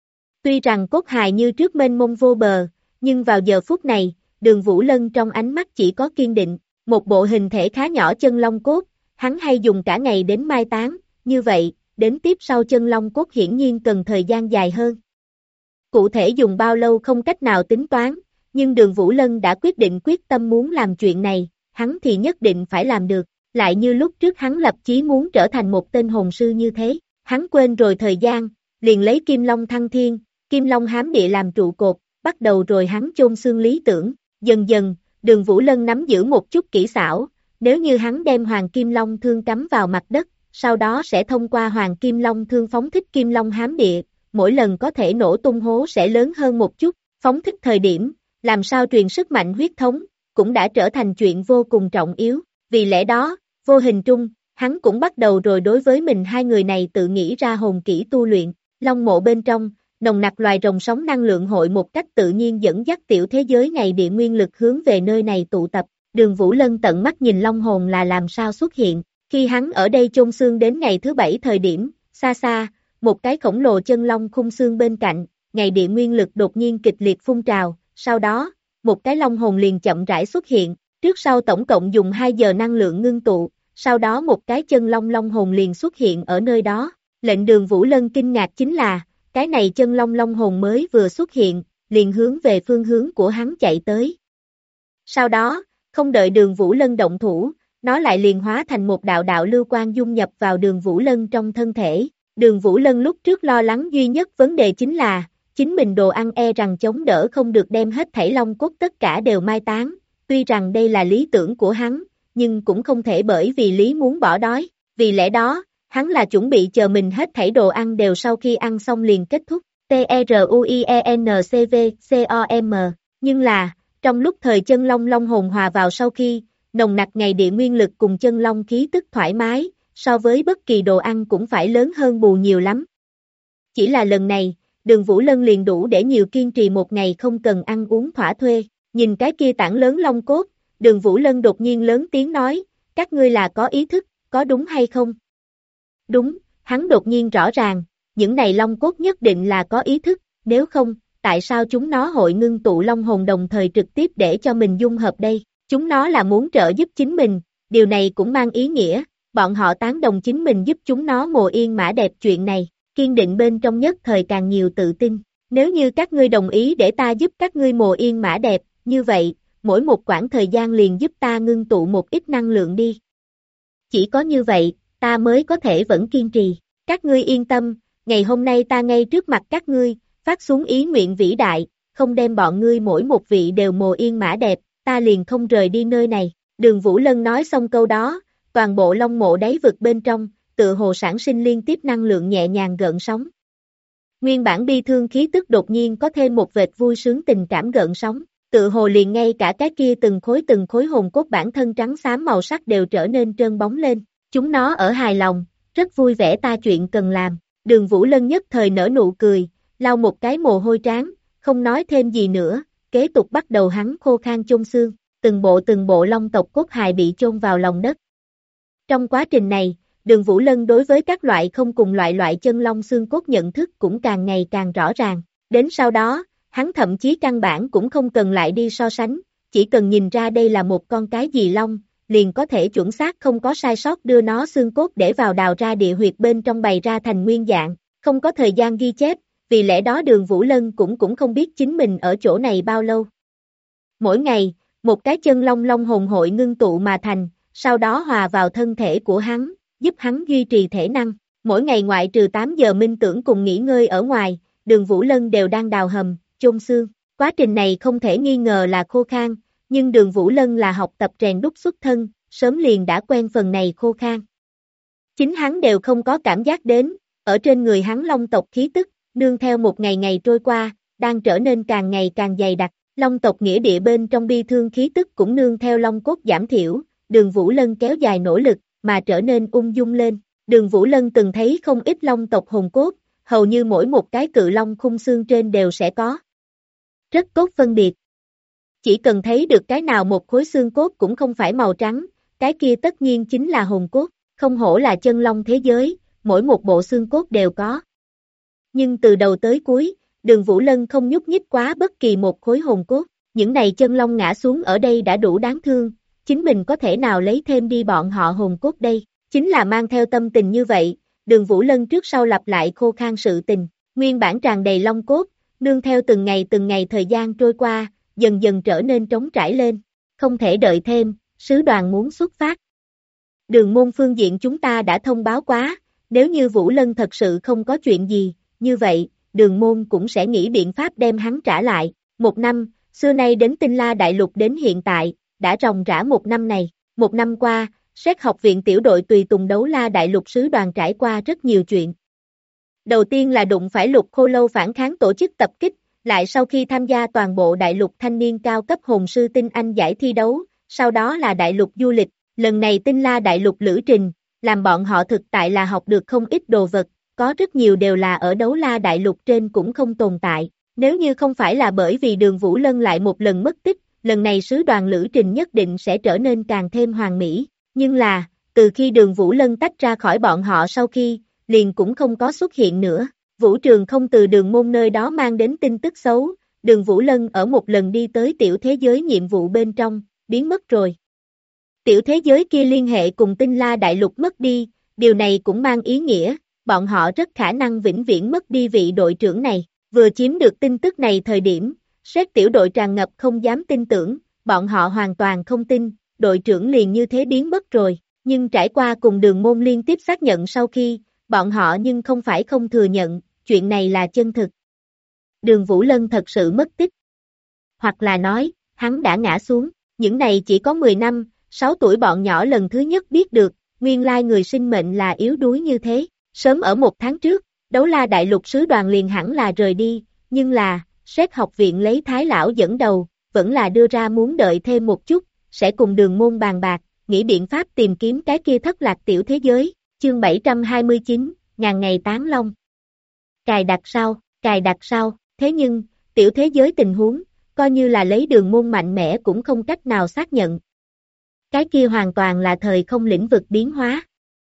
Tuy rằng cốt hài như trước mênh mông vô bờ, nhưng vào giờ phút này, Đường Vũ Lân trong ánh mắt chỉ có kiên định, một bộ hình thể khá nhỏ chân long cốt, hắn hay dùng cả ngày đến mai táng, như vậy, đến tiếp sau chân long cốt hiển nhiên cần thời gian dài hơn. Cụ thể dùng bao lâu không cách nào tính toán, nhưng Đường Vũ Lân đã quyết tâm muốn làm chuyện này, hắn thì nhất định phải làm được, lại như lúc trước hắn lập chí muốn trở thành một tên hồn sư như thế, hắn quên rồi thời gian, liền lấy Kim Long thăng thiên, Kim Long hám địa làm trụ cột, bắt đầu rồi hắn chôn xương lý tưởng, dần dần, Đường Vũ Lân nắm giữ một chút kỹ xảo, nếu như hắn đem Hoàng Kim Long thương cắm vào mặt đất, sau đó sẽ thông qua Hoàng Kim Long thương phóng thích Kim Long hám địa, mỗi lần có thể nổ tung hố sẽ lớn hơn một chút, phóng thích thời điểm, làm sao truyền sức mạnh huyết thống, cũng đã trở thành chuyện vô cùng trọng yếu, vì lẽ đó, vô hình trung, hắn cũng bắt đầu rồi đối với mình hai người này tự nghĩ ra hồn kỹ tu luyện, Long mộ bên trong, nồng nặc loài rồng sống năng lượng hội một cách tự nhiên dẫn dắt tiểu thế giới ngày địa nguyên lực hướng về nơi này tụ tập, Đường Vũ Lân tận mắt nhìn long hồn là làm sao xuất hiện, khi hắn ở đây chôn xương đến ngày thứ 7 thời điểm, xa xa, một cái khổng lồ chân long khung xương bên cạnh, ngày địa nguyên lực đột nhiên kịch liệt phun trào, sau đó, một cái long hồn liền chậm rãi xuất hiện, trước sau tổng cộng dùng 2 giờ năng lượng ngưng tụ, sau đó một cái chân long long hồn liền xuất hiện ở nơi đó, lệnh Đường Vũ Lân kinh ngạc chính là, cái này chân long long hồn mới vừa xuất hiện, liền hướng về phương hướng của hắn chạy tới. Sau đó, không đợi Đường Vũ Lân động thủ, nó lại liền hóa thành một đạo đạo lưu quang dung nhập vào Đường Vũ Lân trong thân thể. Đường Vũ Lân lúc trước lo lắng duy nhất vấn đề chính là, chính mình đồ ăn e rằng chống đỡ không được đem hết thảy long cốt tất cả đều mai táng, tuy rằng đây là lý tưởng của hắn, nhưng cũng không thể bởi vì lý muốn bỏ đói, vì lẽ đó, hắn là chuẩn bị chờ mình hết thảy đồ ăn đều sau khi ăn xong liền kết thúc, T-R-U-I-E-N-C-V-C-O-M, nhưng là, trong lúc thời chân long long hồn hòa vào sau khi, nồng nặc ngày địa nguyên lực cùng chân long khí tức thoải mái, so với bất kỳ đồ ăn cũng phải lớn hơn bù nhiều lắm. Chỉ là lần này, Đường Vũ Lân liền đủ để nhiều kiên trì một ngày không cần ăn uống thỏa thuê, nhìn cái kia tảng lớn long cốt, Đường Vũ Lân đột nhiên lớn tiếng nói, các ngươi là có ý thức, có đúng hay không? Đúng, hắn đột nhiên rõ ràng, những này long cốt nhất định là có ý thức, nếu không, tại sao chúng nó hội ngưng tụ long hồn đồng thời trực tiếp để cho mình dung hợp đây? Chúng nó là muốn trợ giúp chính mình, điều này cũng mang ý nghĩa, bọn họ tán đồng chính mình giúp chúng nó mồ yên mã đẹp chuyện này, kiên định bên trong nhất thời càng nhiều tự tin. Nếu như các ngươi đồng ý để ta giúp các ngươi mồ yên mã đẹp, như vậy, mỗi một quãng thời gian liền giúp ta ngưng tụ một ít năng lượng đi. Chỉ có như vậy, ta mới có thể vẫn kiên trì. Các ngươi yên tâm, ngày hôm nay ta ngay trước mặt các ngươi, phát xuống ý nguyện vĩ đại, không đem bọn ngươi mỗi một vị đều mồ yên mã đẹp, ta liền không rời đi nơi này. Đường Vũ Lân nói xong câu đó, toàn bộ long mộ đáy vực bên trong, tựa hồ sản sinh liên tiếp năng lượng nhẹ nhàng gợn sóng. Nguyên bản bi thương khí tức đột nhiên có thêm một vệt vui sướng tình cảm gợn sóng, tựa hồ liền ngay cả cái kia từng khối hồn cốt bản thân trắng xám màu sắc đều trở nên trơn bóng lên, chúng nó ở hài lòng, rất vui vẻ ta chuyện cần làm. Đường Vũ Lân nhất thời nở nụ cười, lau một cái mồ hôi trán, không nói thêm gì nữa, kế tục bắt đầu hắn khô khan chôn xương, từng bộ long tộc cốt hài bị chôn vào lòng đất. Trong quá trình này, Đường Vũ Lân đối với các loại không cùng loại chân long xương cốt nhận thức cũng càng ngày càng rõ ràng, đến sau đó, hắn thậm chí căn bản cũng không cần lại đi so sánh, chỉ cần nhìn ra đây là một con cái gì long, liền có thể chuẩn xác không có sai sót đưa nó xương cốt để vào đào ra địa huyệt bên trong bày ra thành nguyên dạng, không có thời gian ghi chép, vì lẽ đó Đường Vũ Lân cũng không biết chính mình ở chỗ này bao lâu. Mỗi ngày, một cái chân long long hồn hội ngưng tụ mà thành, sau đó hòa vào thân thể của hắn, giúp hắn duy trì thể năng. Mỗi ngày ngoại trừ 8 giờ minh tưởng cùng nghỉ ngơi ở ngoài, Đường Vũ Lân đều đang đào hầm, chôn xương. Quá trình này không thể nghi ngờ là khô khan, nhưng Đường Vũ Lân là học tập rèn đúc xuất thân, sớm liền đã quen phần này khô khan. Chính hắn đều không có cảm giác đến, ở trên người hắn long tộc khí tức, nương theo một ngày ngày trôi qua, đang trở nên càng ngày càng dày đặc. Long tộc nghĩa địa bên trong bi thương khí tức cũng nương theo long cốt giảm thiểu, Đường Vũ Lân kéo dài nỗ lực, mà trở nên ung dung lên. Đường Vũ Lân từng thấy không ít long tộc hồn cốt, hầu như mỗi một cái cự long khung xương trên đều sẽ có rất cốt phân biệt. Chỉ cần thấy được cái nào một khối xương cốt cũng không phải màu trắng, cái kia tất nhiên chính là hồn cốt, không hổ là chân long thế giới, mỗi một bộ xương cốt đều có. Nhưng từ đầu tới cuối, Đường Vũ Lân không nhúc nhích quá bất kỳ một khối hồn cốt, những này chân long ngã xuống ở đây đã đủ đáng thương, chính mình có thể nào lấy thêm đi bọn họ hồn cốt đây, chính là mang theo tâm tình như vậy, Đường Vũ Lân trước sau lặp lại khô khan sự tình, nguyên bản tràn đầy long cốt, nương theo từng ngày thời gian trôi qua, dần dần trở nên trống trải lên. Không thể đợi thêm, sứ đoàn muốn xuất phát. Đường môn phương diện chúng ta đã thông báo quá, nếu như Vũ Lân thật sự không có chuyện gì, như vậy, đường môn cũng sẽ nghĩ biện pháp đem hắn trả lại. 1 năm, xưa nay đến Tinh La Đại Lục đến hiện tại, đã ròng rã 1 năm này. 1 năm qua, Séc học viện tiểu đội tùy tùng đấu La Đại Lục sứ đoàn trải qua rất nhiều chuyện. Đầu tiên là đụng phải Lục Khô Lâu phản kháng tổ chức tập kích, lại sau khi tham gia toàn bộ Đại Lục thanh niên cao cấp hồn sư tinh anh giải thi đấu, sau đó là Đại Lục du lịch, lần này Tinh La Đại Lục lữ trình, làm bọn họ thực tại là học được không ít đồ vật, có rất nhiều đều là ở đấu La Đại Lục trên cũng không tồn tại. Nếu như không phải là bởi vì Đường Vũ Lân lại một lần mất tích, lần này sứ đoàn lữ trình nhất định sẽ trở nên càng thêm hoàn mỹ. Nhưng là, từ khi Đường Vũ Lân tách ra khỏi bọn họ sau khi, liền cũng không có xuất hiện nữa. Vũ Trường không từ Đường môn nơi đó mang đến tin tức xấu, Đường Vũ Lân ở một lần đi tới tiểu thế giới nhiệm vụ bên trong, biến mất rồi. Tiểu thế giới kia liên hệ cùng Tinh La Đại Lục mất đi, điều này cũng mang ý nghĩa, bọn họ rất khả năng vĩnh viễn mất đi vị đội trưởng này. Vừa chiếm được tin tức này thời điểm, Séc tiểu đội tràn ngập không dám tin tưởng, bọn họ hoàn toàn không tin, đội trưởng liền như thế biến mất rồi, nhưng trải qua cùng Đường môn liên tiếp xác nhận sau khi, bọn họ nhưng không phải không thừa nhận, chuyện này là chân thực. Đường Vũ Lân thật sự mất tích. Hoặc là nói, hắn đã ngã xuống, những này chỉ có 10 năm, 6 tuổi bọn nhỏ lần thứ nhất biết được, nguyên lai người sinh mệnh là yếu đuối như thế. Sớm ở 1 tháng trước, đấu La Đại Lục sứ đoàn liền hẳn là rời đi, nhưng là, Séc học viện lấy Thái Lão dẫn đầu, vẫn là đưa ra muốn đợi thêm một chút, sẽ cùng Đường môn bàn bạc, nghĩ biện pháp tìm kiếm cái kia thất lạc tiểu thế giới. Chương 729, ngàn ngày tán long. Cài đặt sau, thế nhưng, tiểu thế giới tình huống, coi như là lấy Đường môn mạnh mẽ cũng không cách nào xác nhận. Cái kia hoàn toàn là thời không lĩnh vực biến hóa.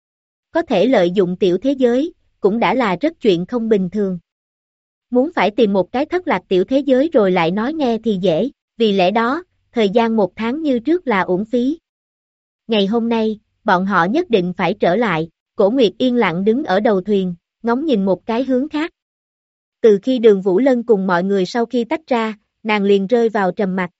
Có thể lợi dụng tiểu thế giới, cũng đã là rất chuyện không bình thường. Muốn phải tìm một cái thất lạc tiểu thế giới rồi lại nói nghe thì dễ, vì lẽ đó, thời gian 1 tháng như trước là uổng phí. Ngày hôm nay, bọn họ nhất định phải trở lại, Cổ Nguyệt yên lặng đứng ở đầu thuyền, ngóng nhìn một cái hướng khác. Từ khi Đường Vũ Lân cùng mọi người sau khi tách ra, nàng liền rơi vào trầm mặc.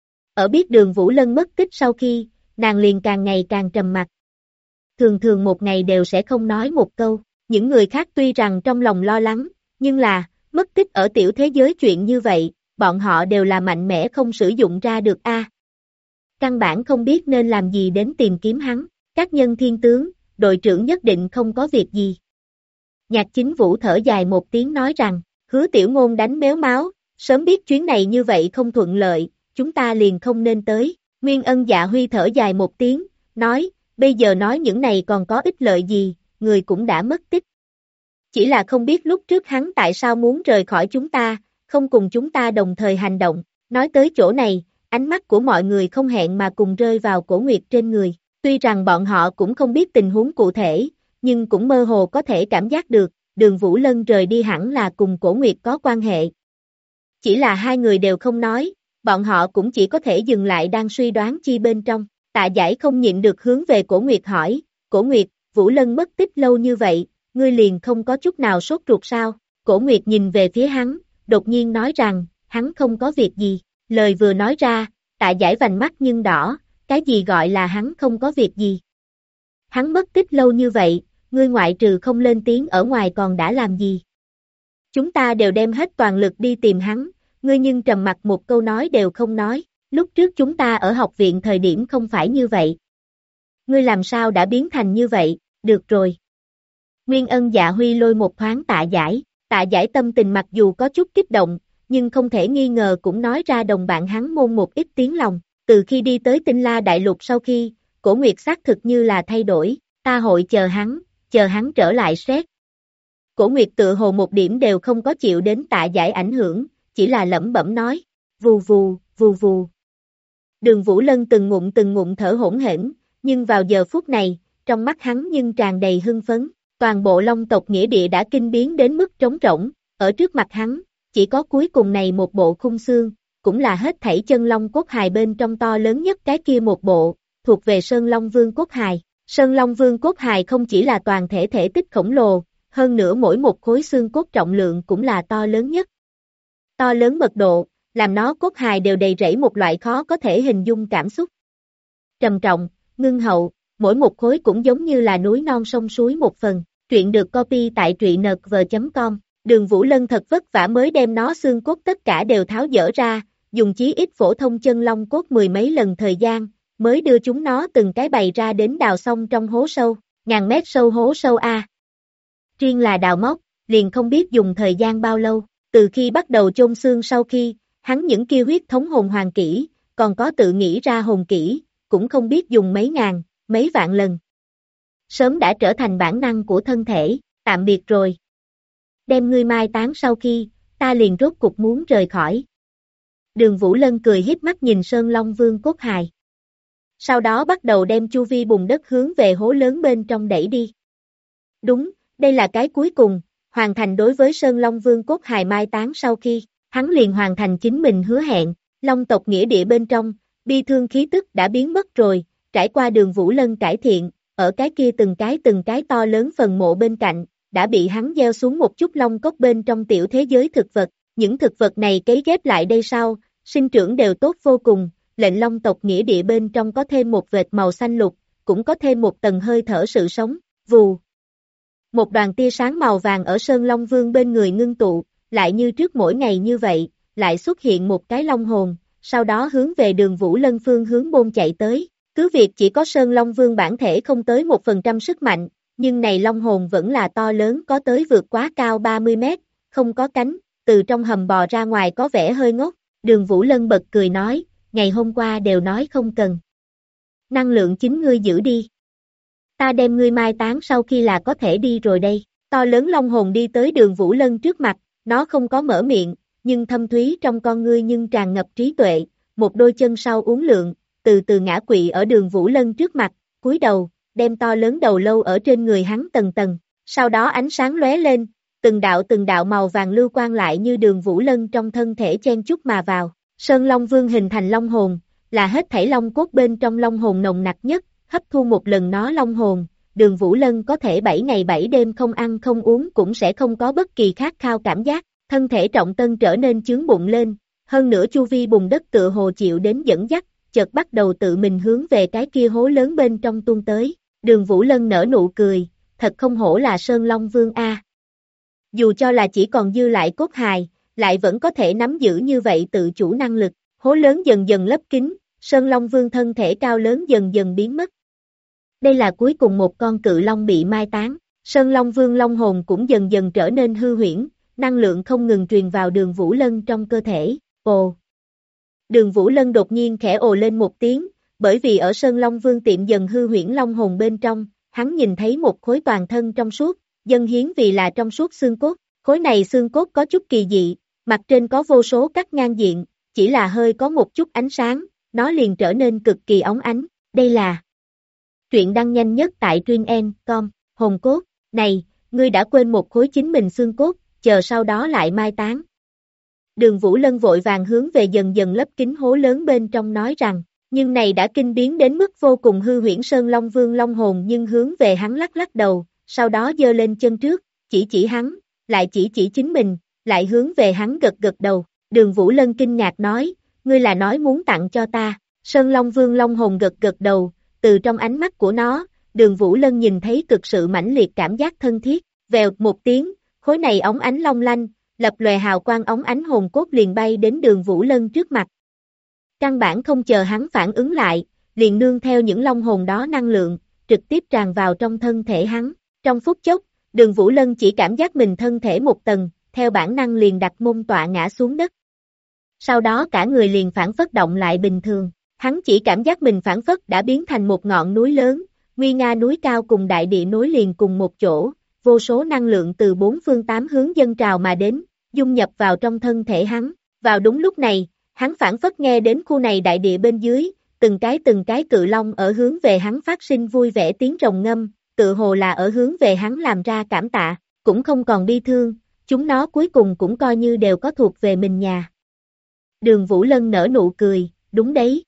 Ở biết Đường Vũ Lân mất tích sau khi, nàng liền càng ngày càng trầm mặc. Thường thường một ngày đều sẽ không nói một câu, những người khác tuy rằng trong lòng lo lắng, nhưng là, mất tích ở tiểu thế giới chuyện như vậy, bọn họ đều là mạnh mẽ không sử dụng ra được a. Căn bản không biết nên làm gì đến tìm kiếm hắn, các nhân thiên tướng, đội trưởng nhất định không có việc gì. Nhạc Chính Vũ thở dài một tiếng nói rằng, Hứa Tiểu Ngôn đánh méo máu, sớm biết chuyến này như vậy không thuận lợi, chúng ta liền không nên tới. Nguyên Ân Dạ Huy thở dài một tiếng, nói, bây giờ nói những này còn có ích lợi gì, người cũng đã mất tích. Chỉ là không biết lúc trước hắn tại sao muốn rời khỏi chúng ta, không cùng chúng ta đồng thời hành động. Nói tới chỗ này, ánh mắt của mọi người không hẹn mà cùng rơi vào Cổ Nguyệt trên người. Tuy rằng bọn họ cũng không biết tình huống cụ thể, nhưng cũng mơ hồ có thể cảm giác được, Đường Vũ Lân rời đi hẳn là cùng Cổ Nguyệt có quan hệ. Chỉ là hai người đều không nói, bọn họ cũng chỉ có thể dừng lại đang suy đoán chi bên trong. Tạ Giải không nhịn được hướng về Cổ Nguyệt hỏi, Cổ Nguyệt, Vũ Lân mất tích lâu như vậy, ngươi liền không có chút nào sốt ruột sao? Cổ Nguyệt nhìn về phía hắn, đột nhiên nói rằng, hắn không có việc gì. Lời vừa nói ra, Tạ Giải vành mắt nhưng đỏ, cái gì gọi là hắn không có việc gì? Hắn mất tích lâu như vậy, ngươi ngoại trừ không lên tiếng ở ngoài còn đã làm gì? Chúng ta đều đem hết toàn lực đi tìm hắn, ngươi nhưng trầm mặc một câu nói đều không nói, lúc trước chúng ta ở học viện thời điểm không phải như vậy. Ngươi làm sao đã biến thành như vậy, được rồi. Nguyên Ân Dạ Huy lôi một thoáng Tạ Giải tâm tình mặc dù có chút kích động, nhưng không thể nghi ngờ cũng nói ra đồng bạn hắn môn một ít tiếng lòng, từ khi đi tới Tinh La Đại Lục sau khi, Cổ Nguyệt xác thực như là thay đổi, ta hội chờ hắn trở lại xét. Cổ Nguyệt tự hồ một điểm đều không có chịu đến Tạ Giải ảnh hưởng, chỉ là lẩm bẩm nói, vù vù, vù vù. Đường Vũ Lân từng ngụm thở hỗn hển, nhưng vào giờ phút này, trong mắt hắn nhưng tràn đầy hưng phấn, toàn bộ Long tộc nghĩa địa đã kinh biến đến mức trống rỗng, ở trước mặt hắn, chỉ có cuối cùng này một bộ khung xương, cũng là hết thảy chân long cốt hài bên trong to lớn nhất cái kia một bộ, thuộc về Sơn Long Vương cốt hài. Sơn Long Vương cốt hài không chỉ là toàn thể thể tích khổng lồ, hơn nữa mỗi một khối xương cốt trọng lượng cũng là to lớn nhất. To lớn mật độ, làm nó cốt hài đều đầy rẫy một loại khó có thể hình dung cảm xúc. Trầm trọng, ngưng hậu, mỗi một khối cũng giống như là núi non sông suối một phần. Truyện được copy tại truyệnv.com. Đường Vũ Lân thật vất vả mới đem nó xương cốt tất cả đều tháo dỡ ra, dùng chí ít phổ thông chân long cốt mười mấy lần thời gian, mới đưa chúng nó từng cái bày ra đến đào xong trong hố sâu, ngàn mét sâu hố sâu A. Riêng là đào móc, liền không biết dùng thời gian bao lâu, từ khi bắt đầu chôn xương sau khi, hắn những kia huyết thống hồn hoàng kỹ, còn có tự nghĩ ra hồn kỹ, cũng không biết dùng mấy ngàn, mấy vạn lần. Sớm đã trở thành bản năng của thân thể, tạm biệt rồi. Đem ngươi mai táng sau khi, ta liền rốt cục muốn rời khỏi. Đường Vũ Lân cười híp mắt nhìn Sơn Long Vương cốt hài. Sau đó bắt đầu đem chu vi bùn đất hướng về hố lớn bên trong đẩy đi. Đúng, đây là cái cuối cùng, hoàn thành đối với Sơn Long Vương cốt hài mai táng sau khi, hắn liền hoàn thành chính mình hứa hẹn, Long tộc nghĩa địa bên trong, bi thương khí tức đã biến mất rồi, trải qua Đường Vũ Lân cải thiện, ở cái kia từng cái to lớn phần mộ bên cạnh, đã bị hắn gieo xuống một chút long cốc bên trong tiểu thế giới thực vật, những thực vật này cấy ghép lại đây sau, sinh trưởng đều tốt vô cùng, lệnh long tộc nghĩa địa bên trong có thêm một vệt màu xanh lục, cũng có thêm một tầng hơi thở sự sống, vù. Một đoàn tia sáng màu vàng ở Sơn Long Vương bên người ngưng tụ, lại như trước mỗi ngày như vậy, lại xuất hiện một cái long hồn, sau đó hướng về Đường Vũ Lân phương hướng bôn chạy tới. Cứ việc chỉ có Sơn Long Vương bản thể không tới 1% sức mạnh, nhưng này long hồn vẫn là to lớn có tới vượt quá cao 30 mét, không có cánh, từ trong hầm bò ra ngoài có vẻ hơi ngốc. Đường Vũ Lân bật cười nói, ngày hôm qua đều nói không cần. Năng lượng chính ngươi giữ đi. Ta đem ngươi mai táng sau khi là có thể đi rồi đây. To lớn long hồn đi tới Đường Vũ Lân trước mặt, nó không có mở miệng, nhưng thâm thúy trong con ngươi nhưng tràn ngập trí tuệ, một đôi chân sau uốn lượn, từ từ ngã quỵ ở Đường Vũ Lân trước mặt, cúi đầu, đem to lớn đầu lâu ở trên người hắn tầng tầng, sau đó ánh sáng lóe lên, từng đạo màu vàng lưu quang lại như Đường Vũ Lân trong thân thể chen chúc mà vào. Sơn Long Vương hình thành long hồn, là hết thảy long cốt bên trong long hồn nồng nặc nhất, hấp thu một lần nó long hồn, Đường Vũ Lân có thể 7 ngày 7 đêm không ăn không uống cũng sẽ không có bất kỳ khát khao cảm giác, thân thể trọng tân trở nên chướng bụng lên, hơn nữa chu vi bùn đất tựa hồ chịu đến dẫn dắt, chợt bắt đầu tự mình hướng về cái kia hố lớn bên trong tuôn tới. Đường Vũ Lân nở nụ cười, thật không hổ là Sơn Long Vương A. Dù cho là chỉ còn dư lại cốt hài, lại vẫn có thể nắm giữ như vậy tự chủ năng lực, hố lớn dần dần lấp kín, Sơn Long Vương thân thể cao lớn dần dần biến mất. Đây là cuối cùng một con cự long bị mai táng, Sơn Long Vương long hồn cũng dần dần trở nên hư huyễn, năng lượng không ngừng truyền vào Đường Vũ Lân trong cơ thể, ồ. Đường Vũ Lân đột nhiên khẽ ồ lên một tiếng, bởi vì ở Sơn Long Vương tiệm dần hư huyễn long hồn bên trong, hắn nhìn thấy một khối toàn thân trong suốt, dâng hiến vì là trong suốt xương cốt, khối này xương cốt có chút kỳ dị, mặt trên có vô số cắt ngang diện, chỉ là hơi có một chút ánh sáng, nó liền trở nên cực kỳ óng ánh, đây là truyện đăng nhanh nhất tại truyện.com, hồn cốt, này, ngươi đã quên một khối chính mình xương cốt, chờ sau đó lại mai táng. Đường Vũ Lân vội vàng hướng về dần dần lấp kín hố lớn bên trong nói rằng, nhưng này đã kinh biến đến mức vô cùng hư huyễn Sơn Long Vương long hồn nhưng hướng về hắn lắc lắc đầu, sau đó giơ lên chân trước, chỉ hắn, lại chỉ chính mình, lại hướng về hắn gật gật đầu. Đường Vũ Lân kinh ngạc nói, ngươi là nói muốn tặng cho ta. Sơn Long Vương long hồn gật gật đầu, từ trong ánh mắt của nó, Đường Vũ Lân nhìn thấy cực sự mãnh liệt cảm giác thân thiết, vèo một tiếng, khối này óng ánh long lanh, lập lòe hào quang óng ánh hồn cốt liền bay đến Đường Vũ Lân trước mặt. Căn bản không chờ hắn phản ứng lại, liền nương theo những long hồn đó năng lượng, trực tiếp tràn vào trong thân thể hắn. Trong phút chốc, Đường Vũ Lân chỉ cảm giác mình thân thể một tầng, theo bản năng liền đặt mông tọa ngã xuống đất. Sau đó cả người liền phản phất động lại bình thường, hắn chỉ cảm giác mình phản phất đã biến thành một ngọn núi lớn, nguy nga núi cao cùng đại địa nối liền cùng một chỗ, vô số năng lượng từ bốn phương tám hướng dâng trào mà đến, dung nhập vào trong thân thể hắn. Vào đúng lúc này, hắn phản phất nghe đến khu này đại địa bên dưới, từng cái cự long ở hướng về hắn phát sinh vui vẻ tiếng rồng ngâm, tự hồ là ở hướng về hắn làm ra cảm tạ, cũng không còn bi thương, chúng nó cuối cùng cũng coi như đều có thuộc về mình nhà. Đường Vũ Lân nở nụ cười, đúng đấy.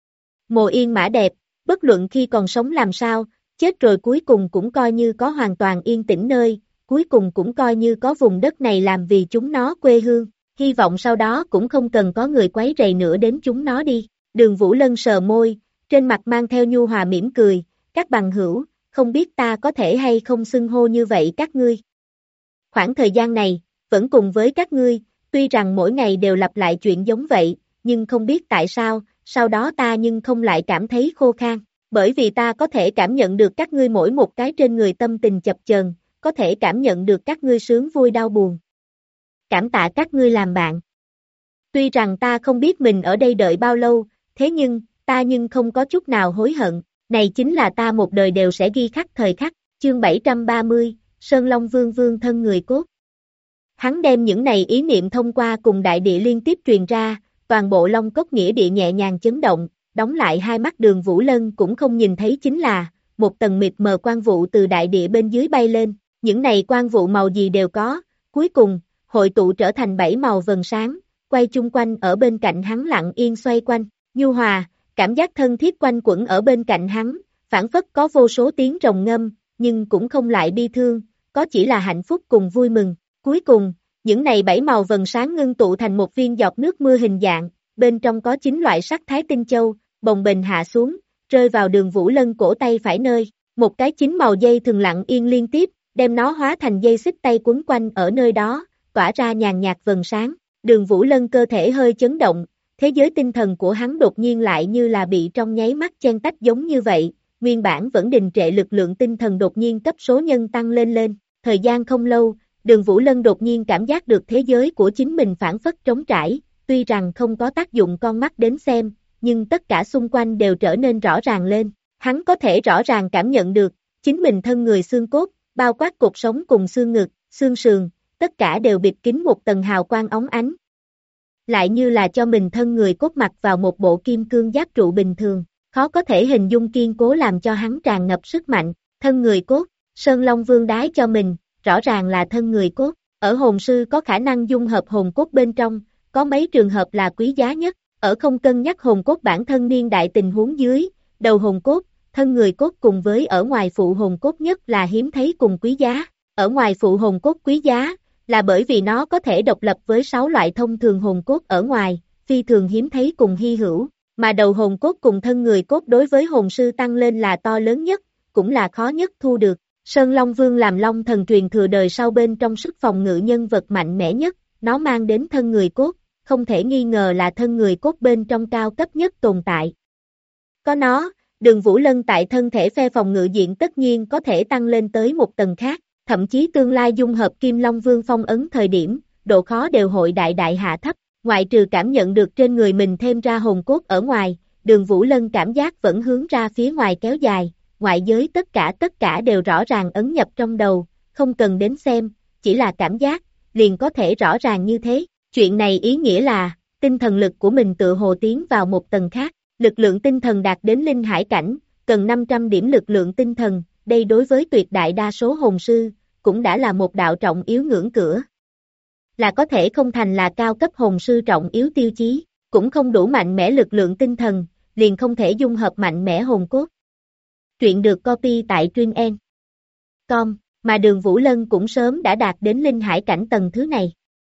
Mộ yên mã đẹp, bất luận khi còn sống làm sao, chết rồi cuối cùng cũng coi như có hoàn toàn yên tĩnh nơi, cuối cùng cũng coi như có vùng đất này làm vì chúng nó quê hương. hy vọng sau đó cũng không cần có người quấy rầy nữa đến chúng nó đi. Đường Vũ Lân sờ môi, trên mặt mang theo nhu hòa mỉm cười, các bằng hữu, không biết ta có thể hay không xưng hô như vậy các ngươi. Khoảng thời gian này, vẫn cùng với các ngươi, tuy rằng mỗi ngày đều lặp lại chuyện giống vậy, nhưng không biết tại sao, sau đó ta nhưng không lại cảm thấy khô khan, bởi vì ta có thể cảm nhận được các ngươi mỗi một cái trên người tâm tình chập chờn, có thể cảm nhận được các ngươi sướng vui đau buồn. Cảm tạ các ngươi làm bạn. Tuy rằng ta không biết mình ở đây đợi bao lâu, thế nhưng, ta nhưng không có chút nào hối hận, này chính là ta một đời đều sẽ ghi khắc thời khắc, chương 730, Sơn Long Vương Vương thân người cốt. Hắn đem những này ý niệm thông qua cùng đại địa liên tiếp truyền ra, toàn bộ Long Cốc nghĩa địa nhẹ nhàng chấn động, đóng lại hai mắt Đường Vũ Lân cũng không nhìn thấy chính là, một tầng mịt mờ quang vụ từ đại địa bên dưới bay lên, những này quang vụ màu gì đều có, cuối cùng, hội tụ trở thành 7 màu vầng sáng, quay chung quanh ở bên cạnh hắn lặng yên xoay quanh, nhu hòa, cảm giác thân thiết quanh quẩn ở bên cạnh hắn, phảng phất có vô số tiếng rồng ngâm, nhưng cũng không lại bi thương, có chỉ là hạnh phúc cùng vui mừng. Cuối cùng, những này 7 màu vầng sáng ngưng tụ thành một viên giọt nước mưa hình dạng, bên trong có 9 loại sắc thái tinh châu, bồng bềnh hạ xuống, rơi vào Đường Vũ Lân cổ tay phải nơi, một cái 9 màu dây thường lặng yên liên tiếp, đem nó hóa thành dây xích tay quấn quanh ở nơi đó, tỏa ra nhàn nhạt vầng sáng. Đường Vũ Lân cơ thể hơi chấn động, thế giới tinh thần của hắn đột nhiên lại như là bị trong nháy mắt chen tách giống như vậy, nguyên bản vẫn đình trệ lực lượng tinh thần đột nhiên cấp số nhân tăng lên, thời gian không lâu, Đường Vũ Lân đột nhiên cảm giác được thế giới của chính mình phảng phất trống trải, tuy rằng không có tác dụng con mắt đến xem, nhưng tất cả xung quanh đều trở nên rõ ràng lên, hắn có thể rõ ràng cảm nhận được, chính mình thân người xương cốt, bao quát cột sống cùng xương ngực, xương sườn, tất cả đều bịt kín một tầng hào quang óng ánh. Lại như là cho mình thân người cốt mặc vào một bộ kim cương giáp trụ bình thường, khó có thể hình dung kiên cố làm cho hắn tràn ngập sức mạnh, thân người cốt, Sơn Long Vương đái cho mình, rõ ràng là thân người cốt, ở hồn sư có khả năng dung hợp hồn cốt bên trong, có mấy trường hợp là quý giá nhất, ở không cân nhắc hồn cốt bản thân niên đại tình huống dưới, đầu hồn cốt, thân người cốt cùng với ở ngoài phụ hồn cốt nhất là hiếm thấy cùng quý giá, ở ngoài phụ hồn cốt quý giá, là bởi vì nó có thể độc lập với 6 loại thông thường hồn cốt ở ngoài, phi thường hiếm thấy cùng hy hữu, mà đầu hồn cốt cùng thân người cốt đối với hồn sư tăng lên là to lớn nhất, cũng là khó nhất thu được. Sơn Long Vương làm Long thần truyền thừa đời sau bên trong sức phòng ngự nhân vật mạnh mẽ nhất, nó mang đến thân người cốt, không thể nghi ngờ là thân người cốt bên trong cao cấp nhất tồn tại. Có nó, Đường Vũ Lân tại thân thể phe phòng ngự diện tất nhiên có thể tăng lên tới một tầng khác, thậm chí tương lai dung hợp Kim Long Vương phong ấn thời điểm, độ khó đều hội đại hạ thấp, ngoại trừ cảm nhận được trên người mình thêm ra hồn cốt ở ngoài, Đường Vũ Lân cảm giác vẫn hướng ra phía ngoài kéo dài, ngoại giới tất cả đều rõ ràng ấn nhập trong đầu, không cần đến xem, chỉ là cảm giác, liền có thể rõ ràng như thế. Chuyện này ý nghĩa là, tinh thần lực của mình tựa hồ tiến vào một tầng khác, lực lượng tinh thần đạt đến linh hải cảnh, cần 500 điểm lực lượng tinh thần, đây đối với tuyệt đại đa số hồn sư, cũng đã là một đạo trọng yếu ngưỡng cửa. Là có thể không thành là cao cấp hồn sư trọng yếu tiêu chí, cũng không đủ mạnh mẽ lực lượng tinh thần, liền không thể dung hợp mạnh mẽ hồn cốt. Truyện được copy tại truyện.com, mà Đường Vũ Lân cũng sớm đã đạt đến linh hải cảnh tầng thứ này.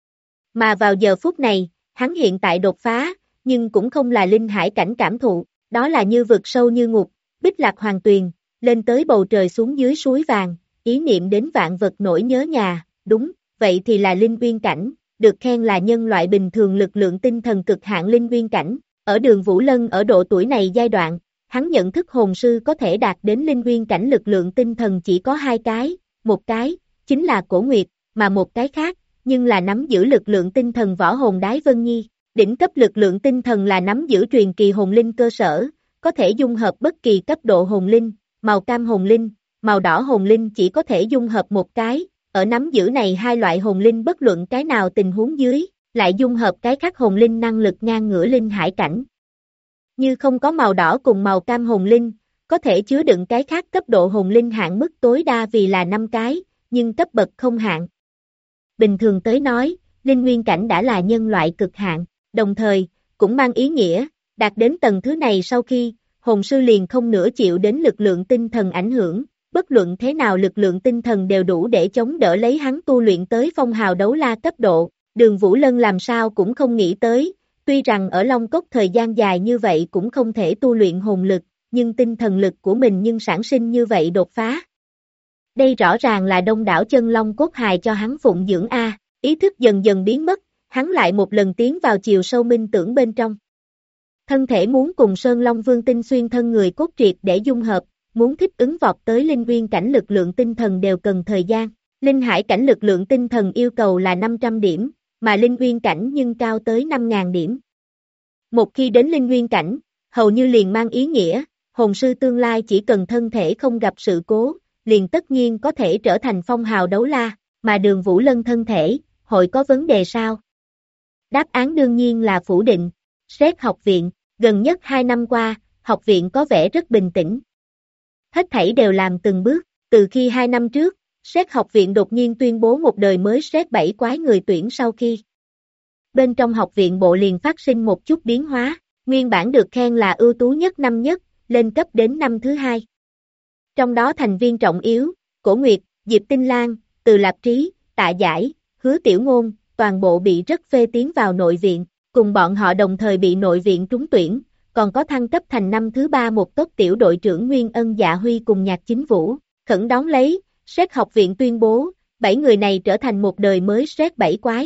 Mà vào giờ phút này, hắn hiện tại đột phá, nhưng cũng không là linh hải cảnh cảm thụ, đó là như vực sâu như ngục, bích lạc hoàng tuyền, lên tới bầu trời xuống dưới suối vàng, ý niệm đến vạn vật nỗi nhớ nhà, đúng, vậy thì là linh uyên cảnh, được khen là nhân loại bình thường lực lượng tinh thần cực hạn linh uyên cảnh, ở Đường Vũ Lân ở độ tuổi này giai đoạn, hắn nhận thức hồn sư có thể đạt đến linh uyên cảnh lực lượng tinh thần chỉ có 2 cái, một cái, chính là Cổ Nguyệt, mà một cái khác, nhưng là nắm giữ lực lượng tinh thần võ hồn Đái Vân Nhi, đỉnh cấp lực lượng tinh thần là nắm giữ truyền kỳ hồn linh cơ sở, có thể dung hợp bất kỳ cấp độ hồn linh, màu cam hồn linh, màu đỏ hồn linh chỉ có thể dung hợp một cái, ở nắm giữ này hai loại hồn linh bất luận cái nào tình huống dưới, lại dung hợp cái khác hồn linh năng lực ngang ngửa linh hải cảnh. Như không có màu đỏ cùng màu cam hồn linh, có thể chứa đựng cái khác cấp độ hồn linh hạn mức tối đa vì là 5 cái, nhưng cấp bậc không hạn. Bình thường tới nói, linh nguyên cảnh đã là nhân loại cực hạn, đồng thời, cũng mang ý nghĩa, đạt đến tầng thứ này sau khi, hồn sư liền không nữa chịu đến lực lượng tinh thần ảnh hưởng, bất luận thế nào lực lượng tinh thần đều đủ để chống đỡ lấy hắn tu luyện tới phong hào đấu la cấp độ, Đường Vũ Lân làm sao cũng không nghĩ tới, tuy rằng ở Long Cốc thời gian dài như vậy cũng không thể tu luyện hồn lực, nhưng tinh thần lực của mình nhưng sản sinh như vậy đột phá. Đây rõ ràng là đông đảo chân long cốt hài cho hắn phụng dưỡng a, ý thức dần dần biến mất, hắn lại một lần tiến vào chiều sâu minh tưởng bên trong. Thân thể muốn cùng Sơn Long Vương tinh xuyên thân người cốt triệt để dung hợp, muốn thích ứng vọt tới linh nguyên cảnh lực lượng tinh thần đều cần thời gian. Linh hải cảnh lực lượng tinh thần yêu cầu là 500 điểm, mà linh nguyên cảnh nhưng cao tới 5.000 điểm. Một khi đến linh nguyên cảnh, hầu như liền mang ý nghĩa, hồn sư tương lai chỉ cần thân thể không gặp sự cố, liền tất nhiên có thể trở thành phong hào đấu la, mà Đường Vũ Lân thân thể, hội có vấn đề sao? Đáp án đương nhiên là phủ định. Sét học viện, gần nhất 2 năm qua, học viện có vẻ rất bình tĩnh. Hết thảy đều làm từng bước, từ khi 2 năm trước, Sét học viện đột nhiên tuyên bố một đời mới Sét 7 quái người tuyển sau khi. Bên trong học viện bộ liền phát sinh một chút biến hóa, nguyên bản được khen là ưu tú nhất năm nhất, lên cấp đến năm thứ 2. Trong đó thành viên trọng yếu, Cổ Nguyệt, Diệp Tinh Lan, Từ Lạp Trí, Tạ Giải, Hứa Tiểu Ngôn, toàn bộ bị rất phê tiến vào nội viện, cùng bọn họ đồng thời bị nội viện trúng tuyển, còn có thăng cấp thành năm thứ 3 một tốc tiểu đội trưởng Nguyên Ân Dạ Huy cùng Nhạc Chính Vũ, khẩn đón lấy, Sét học viện tuyên bố, 7 người này trở thành một đời mới Sét 7 quái.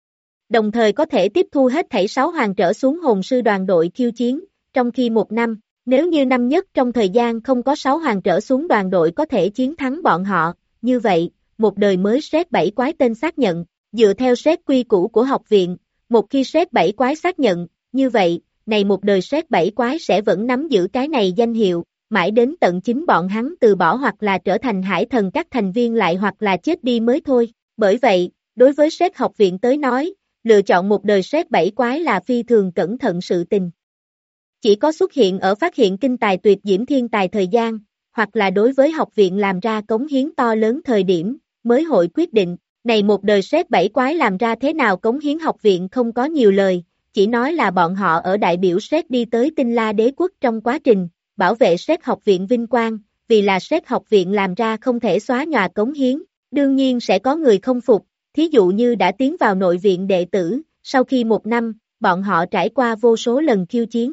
Đồng thời có thể tiếp thu hết thảy 6 hoàng trở xuống hồn sư đoàn đội khiêu chiến, trong khi một năm, nếu như năm nhất trong thời gian không có 6 hoàng trở xuống đoàn đội có thể chiến thắng bọn họ, như vậy, một đời mới Sét 7 quái tên xác nhận, dựa theo Sét quy củ của học viện, một khi Sét 7 quái xác nhận, như vậy, này một đời Sét 7 quái sẽ vẫn nắm giữ cái này danh hiệu, mãi đến tận chính bọn hắn từ bỏ hoặc là trở thành hải thần các thành viên lại hoặc là chết đi mới thôi. Bởi vậy, đối với Sét học viện tới nói, lựa chọn một đời Sét 7 quái là phi thường cẩn thận sự tình. Chỉ có xuất hiện ở phát hiện kinh tài tuyệt diễm thiên tài thời gian, hoặc là đối với học viện làm ra cống hiến to lớn thời điểm, mới hội quyết định, này một đời Sét 7 quái làm ra thế nào cống hiến học viện không có nhiều lời, chỉ nói là bọn họ ở đại biểu Sét đi tới Tinh La Đế quốc trong quá trình, bảo vệ Sét học viện vinh quang, vì là Sét học viện làm ra không thể xóa nhòa cống hiến, đương nhiên sẽ có người không phục, thí dụ như đã tiến vào nội viện đệ tử, sau khi một năm, bọn họ trải qua vô số lần khiêu chiến.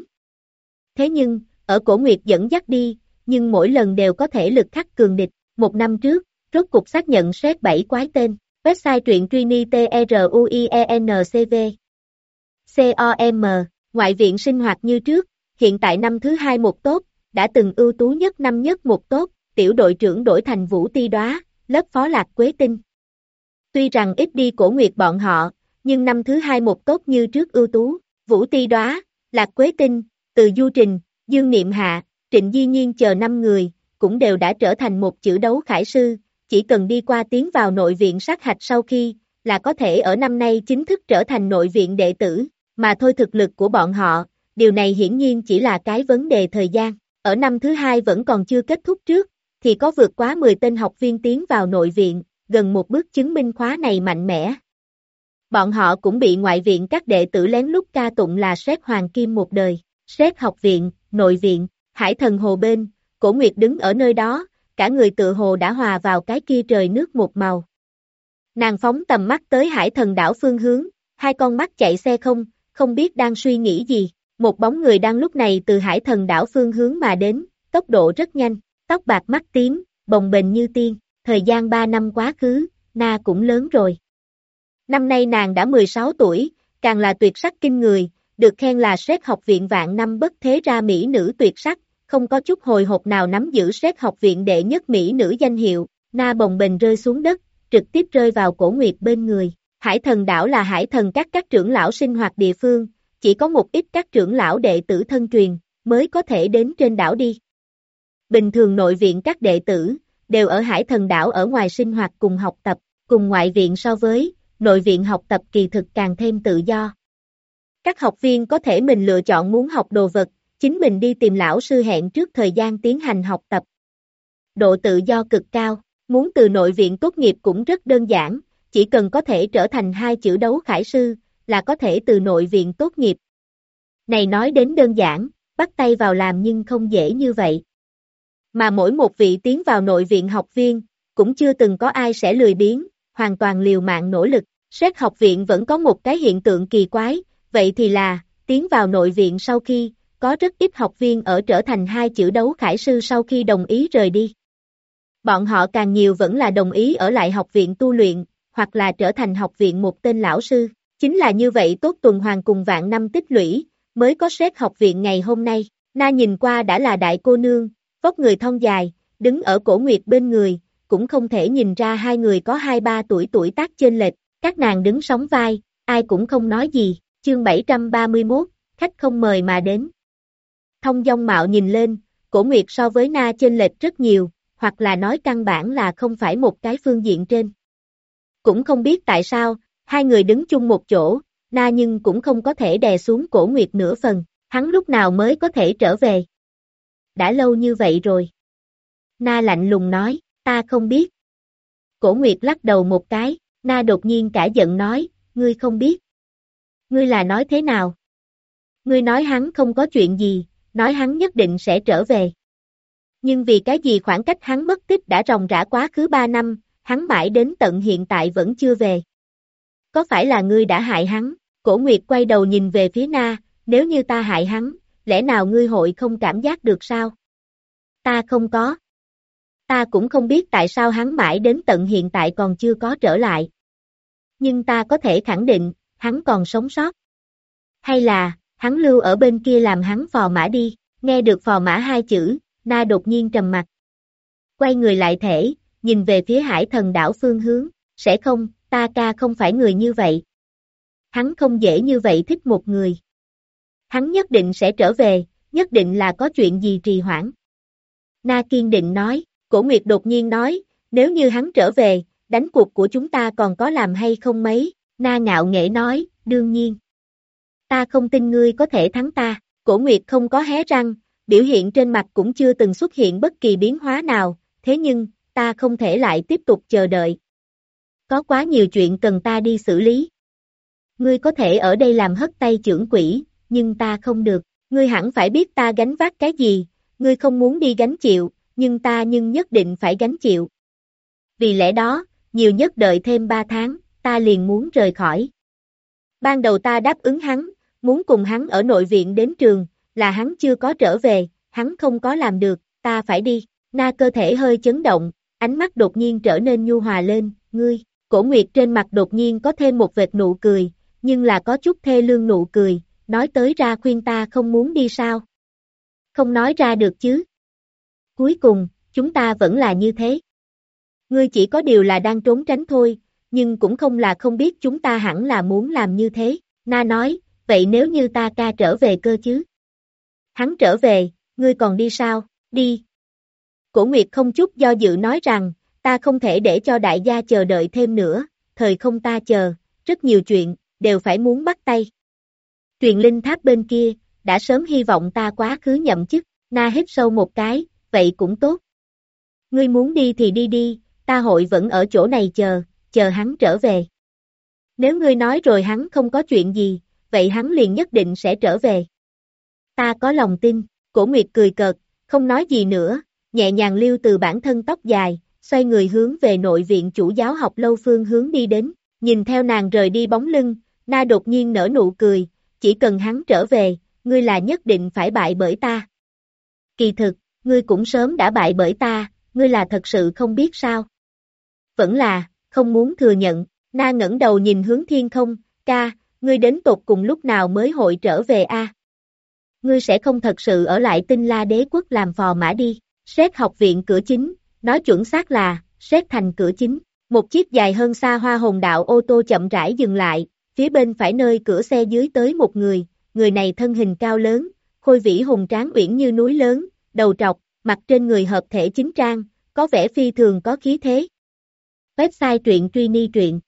Thế nhưng, ở Cổ Nguyệt dẫn dắt đi, nhưng mỗi lần đều có thể lực khắc cường địch, một năm trước, rốt cục xác nhận Sét 7 quái tên, website truyện Trini TRUIENCV. COM, ngoại viện sinh hoạt như trước, hiện tại năm thứ 2 một tốt, đã từng ưu tú nhất năm nhất một tốt, tiểu đội trưởng đổi thành Vũ Ti Đóa, lớp phó Lạc Quế Tinh. Tuy rằng ít đi Cổ Nguyệt bọn họ, nhưng năm thứ 2 một tốt như trước ưu tú, Vũ Ti Đóa, Lạc Quế Tinh, Từ Du Trình, Dương Niệm Hạ, Trịnh Di Nhiên chờ 5 người, cũng đều đã trở thành một chữ đấu khải sư, chỉ cần đi qua tiến vào nội viện sát hạch sau khi, là có thể ở năm nay chính thức trở thành nội viện đệ tử, mà thôi thực lực của bọn họ, điều này hiển nhiên chỉ là cái vấn đề thời gian, ở năm thứ 2 vẫn còn chưa kết thúc trước, thì có vượt quá 10 tên học viên tiến vào nội viện, gần một bước chứng minh khóa này mạnh mẽ. Bọn họ cũng bị ngoại viện các đệ tử lén lút ca tụng là Sét Hoàng Kim một đời, Sét học viện, nội viện, Hải Thần Hồ bên, Cổ Nguyệt đứng ở nơi đó, cả người tựa hồ đã hòa vào cái kia trời nước một màu. Nàng phóng tầm mắt tới Hải Thần đảo phương hướng, hai con mắt chạy xe không biết đang suy nghĩ gì, một bóng người đang lúc này từ Hải Thần đảo phương hướng mà đến, tốc độ rất nhanh, tóc bạc mắt tím, bồng bềnh như tiên, thời gian 3 năm quá khứ, Na cũng lớn rồi. Năm nay nàng đã 16 tuổi, càng là tuyệt sắc kinh người, được khen là Sét học viện vạn năm bất thế ra mỹ nữ tuyệt sắc, không có chút hồi hộp nào nắm giữ Sét học viện đệ nhất mỹ nữ danh hiệu, Na bồng bềnh rơi xuống đất, trực tiếp rơi vào Cổ Nguyệt bên người. Hải Thần đảo là Hải Thần các trưởng lão sinh hoạt địa phương, chỉ có một ít các trưởng lão đệ tử thân truyền, mới có thể đến trên đảo đi. Bình thường nội viện các đệ tử, đều ở Hải Thần đảo ở ngoài sinh hoạt cùng học tập, cùng ngoại viện so với, nội viện học tập kỳ thực càng thêm tự do. Các học viên có thể mình lựa chọn muốn học đồ vật, chính mình đi tìm lão sư hẹn trước thời gian tiến hành học tập. Độ tự do cực cao, muốn từ nội viện tốt nghiệp cũng rất đơn giản, chỉ cần có thể trở thành 2 chữ đấu khải sư, là có thể từ nội viện tốt nghiệp. Này nói đến đơn giản, bắt tay vào làm nhưng không dễ như vậy. Mà mỗi một vị tiến vào nội viện học viên, cũng chưa từng có ai sẽ lười biếng, hoàn toàn liều mạng nỗ lực. Séc học viện vẫn có một cái hiện tượng kỳ quái, vậy thì là, tiến vào nội viện sau khi, có rất ít học viên ở trở thành hai chữ đấu khải sư sau khi đồng ý rời đi. Bọn họ càng nhiều vẫn là đồng ý ở lại học viện tu luyện, hoặc là trở thành học viện một tên lão sư. Chính là như vậy tốt tuần hoàn cùng vạn năm tích lũy, mới có Séc học viện ngày hôm nay. Na nhìn qua đã là đại cô nương, vóc người thon dài, đứng ở Cổ Nguyệt bên người, cũng không thể nhìn ra hai người có 2-3 tuổi tác chênh lệch, các nàng đứng sóng vai, ai cũng không nói gì. Chương 731, khách không mời mà đến. Thông dong mạo nhìn lên, Cổ Nguyệt so với Na chênh lệch rất nhiều, hoặc là nói căn bản là không phải một cái phương diện trên. Cũng không biết tại sao, hai người đứng chung một chỗ, Na nhưng cũng không có thể đè xuống Cổ Nguyệt nửa phần, hắn lúc nào mới có thể trở về. Đã lâu như vậy rồi. Na lạnh lùng nói, ta không biết. Cổ Nguyệt lắc đầu một cái, Na đột nhiên cả giận nói, ngươi không biết. Ngươi là nói thế nào? Ngươi nói hắn không có chuyện gì, nói hắn nhất định sẽ trở về. Nhưng vì cái gì khoảng cách hắn mất tích đã ròng rã quá khứ 3 năm, hắn mãi đến tận hiện tại vẫn chưa về. Có phải là ngươi đã hại hắn? Cổ Nguyệt quay đầu nhìn về phía Na, nếu như ta hại hắn, lẽ nào ngươi hội không cảm giác được sao? Ta không có. Ta cũng không biết tại sao hắn mãi đến tận hiện tại còn chưa có trở lại. Nhưng ta có thể khẳng định, hắn còn sống sót. Hay là, hắn lưu ở bên kia làm hắn phò mã đi, nghe được phò mã hai chữ, Na đột nhiên trầm mặt. Quay người lại thể, nhìn về phía Hải Thần đảo phương hướng, sẽ không, ta ca không phải người như vậy. Hắn không dễ như vậy thích một người. Hắn nhất định sẽ trở về, nhất định là có chuyện gì trì hoãn. Na kiên định nói, Cổ Nguyệt đột nhiên nói, nếu như hắn trở về, đánh cuộc của chúng ta còn có làm hay không mấy, Na ngạo nghễ nói, đương nhiên. Ta không tin ngươi có thể thắng ta, Cổ Nguyệt không có hé răng, biểu hiện trên mặt cũng chưa từng xuất hiện bất kỳ biến hóa nào, thế nhưng, ta không thể lại tiếp tục chờ đợi. Có quá nhiều chuyện cần ta đi xử lý. Ngươi có thể ở đây làm hất tay trưởng quỹ, nhưng ta không được, ngươi hẳn phải biết ta gánh vác cái gì, ngươi không muốn đi gánh chịu, nhưng ta nhất định phải gánh chịu. Vì lẽ đó, nhiều nhất đợi thêm 3 tháng, ta liền muốn rời khỏi. Ban đầu ta đáp ứng hắn, muốn cùng hắn ở nội viện đến trường, là hắn chưa có trở về, hắn không có làm được, ta phải đi. Na cơ thể hơi chấn động, ánh mắt đột nhiên trở nên nhu hòa lên, ngươi. Cổ Nguyệt trên mặt đột nhiên có thêm một vệt nụ cười, nhưng là có chút thê lương nụ cười, nói tới ra khuyên ta không muốn đi sao? Không nói ra được chứ. Cuối cùng, chúng ta vẫn là như thế. Ngươi chỉ có điều là đang trốn tránh thôi, nhưng cũng không là không biết chúng ta hẳn là muốn làm như thế. Na nói, vậy nếu như ta ca trở về cơ chứ? Hắn trở về, ngươi còn đi sao? Đi. Cổ Nguyệt không chút do dự nói rằng, ta không thể để cho đại gia chờ đợi thêm nữa, thời không ta chờ, rất nhiều chuyện, đều phải muốn bắt tay. Truyền linh tháp bên kia, đã sớm hy vọng ta quá khứ nhậm chức, Na hít sâu một cái, vậy cũng tốt. Ngươi muốn đi thì đi đi, ta hội vẫn ở chỗ này chờ hắn trở về. Nếu ngươi nói rồi hắn không có chuyện gì, vậy hắn liền nhất định sẽ trở về. Ta có lòng tin, Cổ Nguyệt cười cợt, không nói gì nữa, nhẹ nhàng liêu từ bản thân tóc dài, xoay người hướng về nội viện chủ giáo học lâu phương hướng đi đến, nhìn theo nàng rời đi bóng lưng, Na đột nhiên nở nụ cười, chỉ cần hắn trở về, ngươi là nhất định phải bại bởi ta. Kỳ thực, ngươi cũng sớm đã bại bởi ta, ngươi là thật sự không biết sao. Vẫn là, không muốn thừa nhận, Na ngẩng đầu nhìn hướng thiên không, ca, ngươi đến tột cùng lúc nào mới hội trở về a? Ngươi sẽ không thật sự ở lại Tinh La Đế quốc làm phò mã đi, Séc học viện cửa chính, nói chuẩn xác là, Séc thành cửa chính, một chiếc dài hơn xa hoa hồn đạo ô tô chậm rãi dừng lại, phía bên phải nơi cửa xe dưới tới một người này thân hình cao lớn, khôi vĩ hùng tráng uyển như núi lớn, đầu trọc, mặt trên người hợp thể chính trang, có vẻ phi thường có khí thế. Website truyện Trini truyện.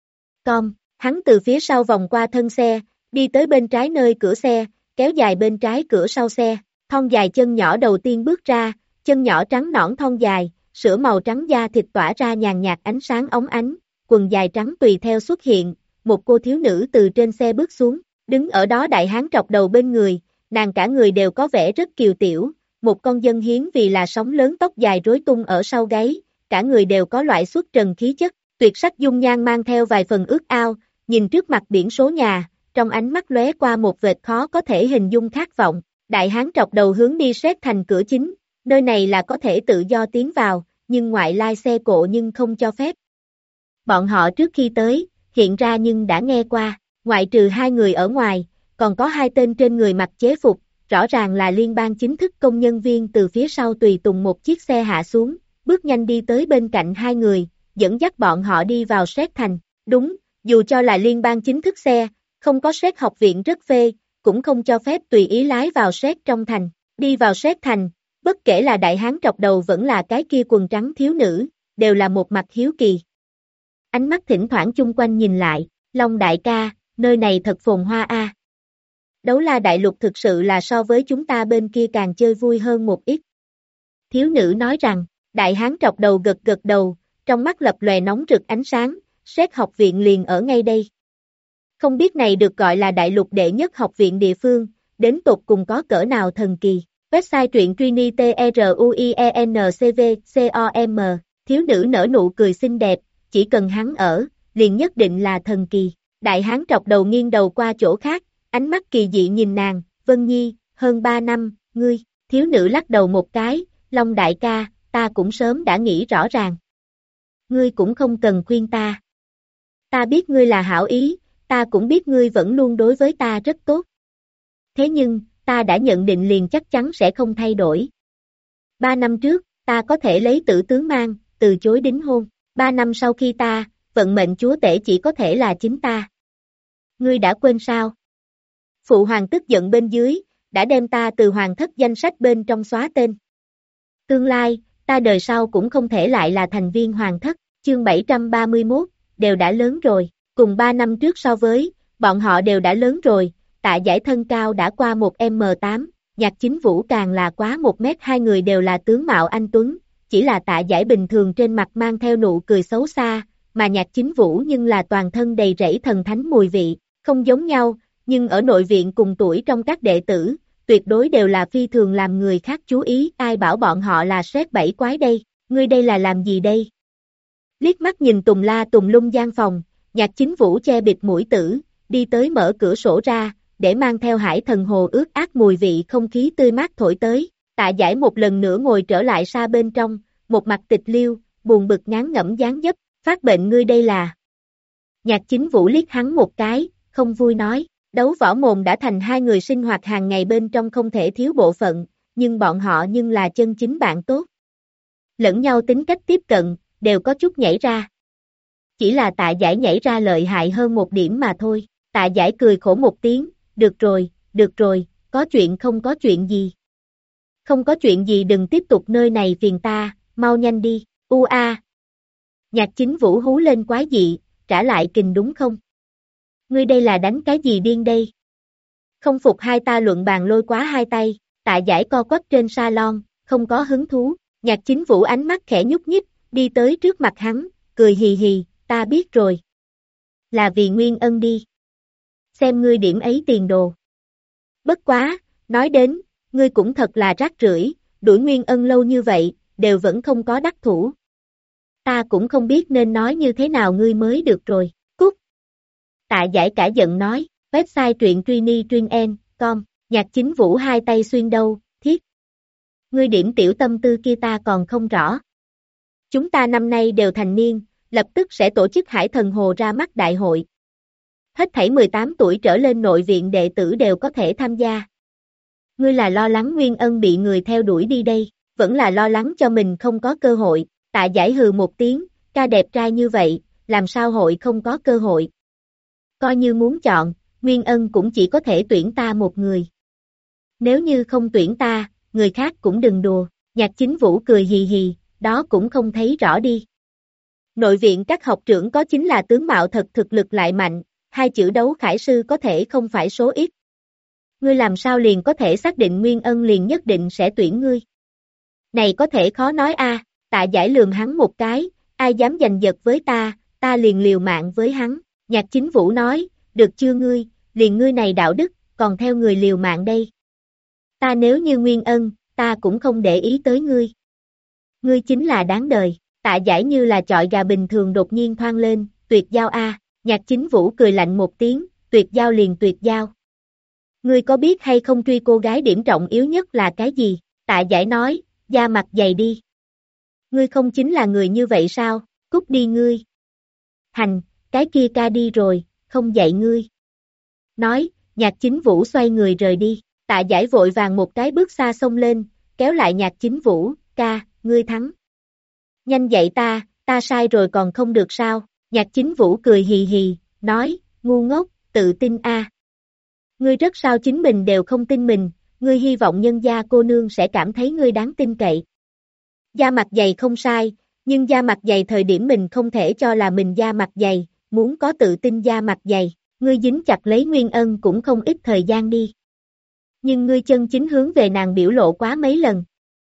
Com, hắn từ phía sau vòng qua thân xe, đi tới bên trái nơi cửa xe, kéo dài bên trái cửa sau xe, thon dài chân nhỏ đầu tiên bước ra, chân nhỏ trắng nõn thon dài, sữa màu trắng da thịt tỏa ra nhàn nhạt ánh sáng óng ánh, quần dài trắng tùy theo xuất hiện, một cô thiếu nữ từ trên xe bước xuống, đứng ở đó đại hán trọc đầu bên người, nàng cả người đều có vẻ rất kiều tiểu, một con dân hiến vì là sóng lớn tóc dài rối tung ở sau gáy, cả người đều có loại xuất trần khí chất, tuyệt sắc dung nhan mang theo vài phần ước ao, nhìn trước mặt biển số nhà, trong ánh mắt lóe qua một vệt khó có thể hình dung khát vọng. Đại hán trọc đầu hướng đi Séc Thành cửa chính, nơi này là có thể tự do tiến vào, nhưng ngoại lai xe cộ nhưng không cho phép. Bọn họ trước khi tới, hiện ra nhưng đã nghe qua, ngoại trừ 2 người ở ngoài, còn có 2 tên trên người mặc chế phục, rõ ràng là liên bang chính thức công nhân viên từ phía sau tùy tùng một chiếc xe hạ xuống, bước nhanh đi tới bên cạnh 2 người, dẫn dắt bọn họ đi vào Séc Thành. Đúng, dù cho là liên bang chính thức xe, không có Séc học viện rất phê, cũng không cho phép tùy ý lái vào Séc trong thành. Đi vào Séc Thành, bất kể là đại hán trọc đầu vẫn là cái kia quần trắng thiếu nữ, đều là một mặt hiếu kỳ. Ánh mắt thỉnh thoảng chung quanh nhìn lại, Long đại ca, nơi này thật phồn hoa a. Đấu la đại lục thực sự là so với chúng ta bên kia càng chơi vui hơn một ít. Thiếu nữ nói rằng, đại hán trọc đầu gật gật đầu, trong mắt lập lòe nóng rực ánh sáng, Séc học viện liền ở ngay đây. Không biết này được gọi là đại lục đệ nhất học viện địa phương, đến tột cùng có cỡ nào thần kỳ. Website truyện truyenCV.com. Thiếu nữ nở nụ cười xinh đẹp, chỉ cần hắn ở, liền nhất định là thần kỳ. Đại hán trọc đầu nghiêng đầu qua chỗ khác, ánh mắt kỳ dị nhìn nàng, Vân Nhi, hơn 3 năm, ngươi, thiếu nữ lắc đầu một cái, Long đại ca, ta cũng sớm đã nghĩ rõ ràng. Ngươi cũng không cần khuyên ta. Ta biết ngươi là hảo ý, ta cũng biết ngươi vẫn luôn đối với ta rất tốt. Thế nhưng, ta đã nhận định liền chắc chắn sẽ không thay đổi. 3 năm trước, ta có thể lấy tử tướng mang, từ chối đính hôn. 3 năm sau khi ta, vận mệnh chúa tể chỉ có thể là chính ta. Ngươi đã quên sao? Phụ hoàng tức giận bên dưới, đã đem ta từ hoàng thất danh sách bên trong xóa tên. Tương lai, ta đời sau cũng không thể lại là thành viên hoàng thất. Chương 731, đều đã lớn rồi. Cùng 3 năm trước so với, bọn họ đều đã lớn rồi. Tạ Giải thân cao đã qua 1m8, Nhạc Chính Vũ càng là quá 1m, 2 người đều là tướng mạo anh tuấn, chỉ là Tạ Giải bình thường trên mặt mang theo nụ cười xấu xa, mà Nhạc Chính Vũ nhưng là toàn thân đầy rẫy thần thánh mùi vị, không giống nhau, nhưng ở nội viện cùng tuổi trong các đệ tử, tuyệt đối đều là phi thường làm người khác chú ý, ai bảo bọn họ là Séc bảy quái đây, ngươi đây là làm gì đây? Liếc mắt nhìn tùng la tùng lung gian phòng, Nhạc Chính Vũ che bịt mũi tử, đi tới mở cửa sổ ra, để mang theo hải thần hồ ướt át mùi vị không khí tươi mát thổi tới. Tạ Giải một lần nữa ngồi trở lại xa bên trong, một mặt tịch liêu, buồn bực ngán ngẩm dáng dấp, phát bệnh ngươi đây là. Nhạc Chính Vũ liếc hắn một cái, không vui nói, đấu võ mồm đã thành 2 người sinh hoạt hàng ngày bên trong không thể thiếu bộ phận, nhưng bọn họ nhưng là chân chính bạn tốt. Lẫn nhau tính cách tiếp cận, đều có chút nhảy ra. Chỉ là Tạ Giải nhảy ra lợi hại hơn một điểm mà thôi. Tạ Giải cười khổ một tiếng, được rồi, có chuyện không có chuyện gì. Không có chuyện gì đừng tiếp tục nơi này phiền ta, mau nhanh đi, a. Nhạc Chính Vũ hú lên quái dị, trả lại kình đúng không? Ngươi đây là đánh cái gì điên đây? Không phục hai ta luận bàn lôi quá hai tay, Tạ Giải co quắp trên salon, không có hứng thú. Nhạc Chính Vũ ánh mắt khẽ nhúc nhích, đi tới trước mặt hắn, cười hì hì, ta biết rồi. Là vì Nguyên Ân đi. Xem ngươi điểm ấy tiền đồ. Bất quá, nói đến, ngươi cũng thật là rác rưởi, đuổi Nguyên Ân lâu như vậy, đều vẫn không có đắc thủ. Ta cũng không biết nên nói như thế nào ngươi mới được rồi, cút. Tạ Giải cả giận nói, website truyện truyentruyen.com, Nhạc Chính Vũ hai tay xuyên đâu, thiết. Ngươi điểm tiểu tâm tư kia ta còn không rõ. Chúng ta năm nay đều thành niên, lập tức sẽ tổ chức Hải Thần Hồ ra mắt đại hội. Hết thảy 18 tuổi trở lên nội viện đệ tử đều có thể tham gia. Ngươi là lo lắng Nguyên Ân bị người theo đuổi đi đây, vẫn là lo lắng cho mình không có cơ hội. Tạ Giải hừ một tiếng, ca đẹp trai như vậy, làm sao hội không có cơ hội. Coi như muốn chọn, Nguyên Ân cũng chỉ có thể tuyển ta một người. Nếu như không tuyển ta, người khác cũng đừng đùa. Nhạc Chính Vũ cười hì hì, đó cũng không thấy rõ đi. Nội viện các học trưởng có chính là tướng mạo thật thực lực lại mạnh, hai chữ đấu khải sư có thể không phải số ít. Ngươi làm sao liền có thể xác định Nguyên Ân liền nhất định sẽ tuyển ngươi? Này có thể khó nói a. Tạ Giải lườm hắn một cái, ai dám giành giật với ta liền liều mạng với hắn. Nhạc Chính Vũ nói, được chưa ngươi, liền ngươi này đạo đức, còn theo người liều mạng đây. Ta nếu như Nguyên Ân, ta cũng không để ý tới ngươi. Ngươi chính là đáng đời, Tạ Giải như là chọi gà bình thường đột nhiên thoang lên, tuyệt giao a. Nhạc Chính Vũ cười lạnh một tiếng, tuyệt giao liền tuyệt giao. Ngươi có biết hay không truy cô gái điểm trọng yếu nhất là cái gì? Tạ Giải nói, da mặt dày đi. Ngươi không chính là người như vậy sao? Cút đi ngươi. Hành, cái kia ca đi rồi, không dạy ngươi. Nói, Nhạc Chính Vũ xoay người rời đi. Tạ Giải vội vàng một cái bước xa xông lên, kéo lại Nhạc Chính Vũ, ca, ngươi thắng. Nhanh dạy ta sai rồi còn không được sao? Nhạc Chính Vũ cười hì hì, nói, ngu ngốc, tự tin a. Ngươi rất sao chính mình đều không tin mình, ngươi hy vọng nhân gia cô nương sẽ cảm thấy ngươi đáng tin cậy. Da mặt dày không sai, nhưng da mặt dày thời điểm mình không thể cho là mình da mặt dày, muốn có tự tin da mặt dày, ngươi dính chặt lấy Nguyên Ân cũng không ít thời gian đi. Nhưng ngươi chân chính hướng về nàng biểu lộ quá mấy lần.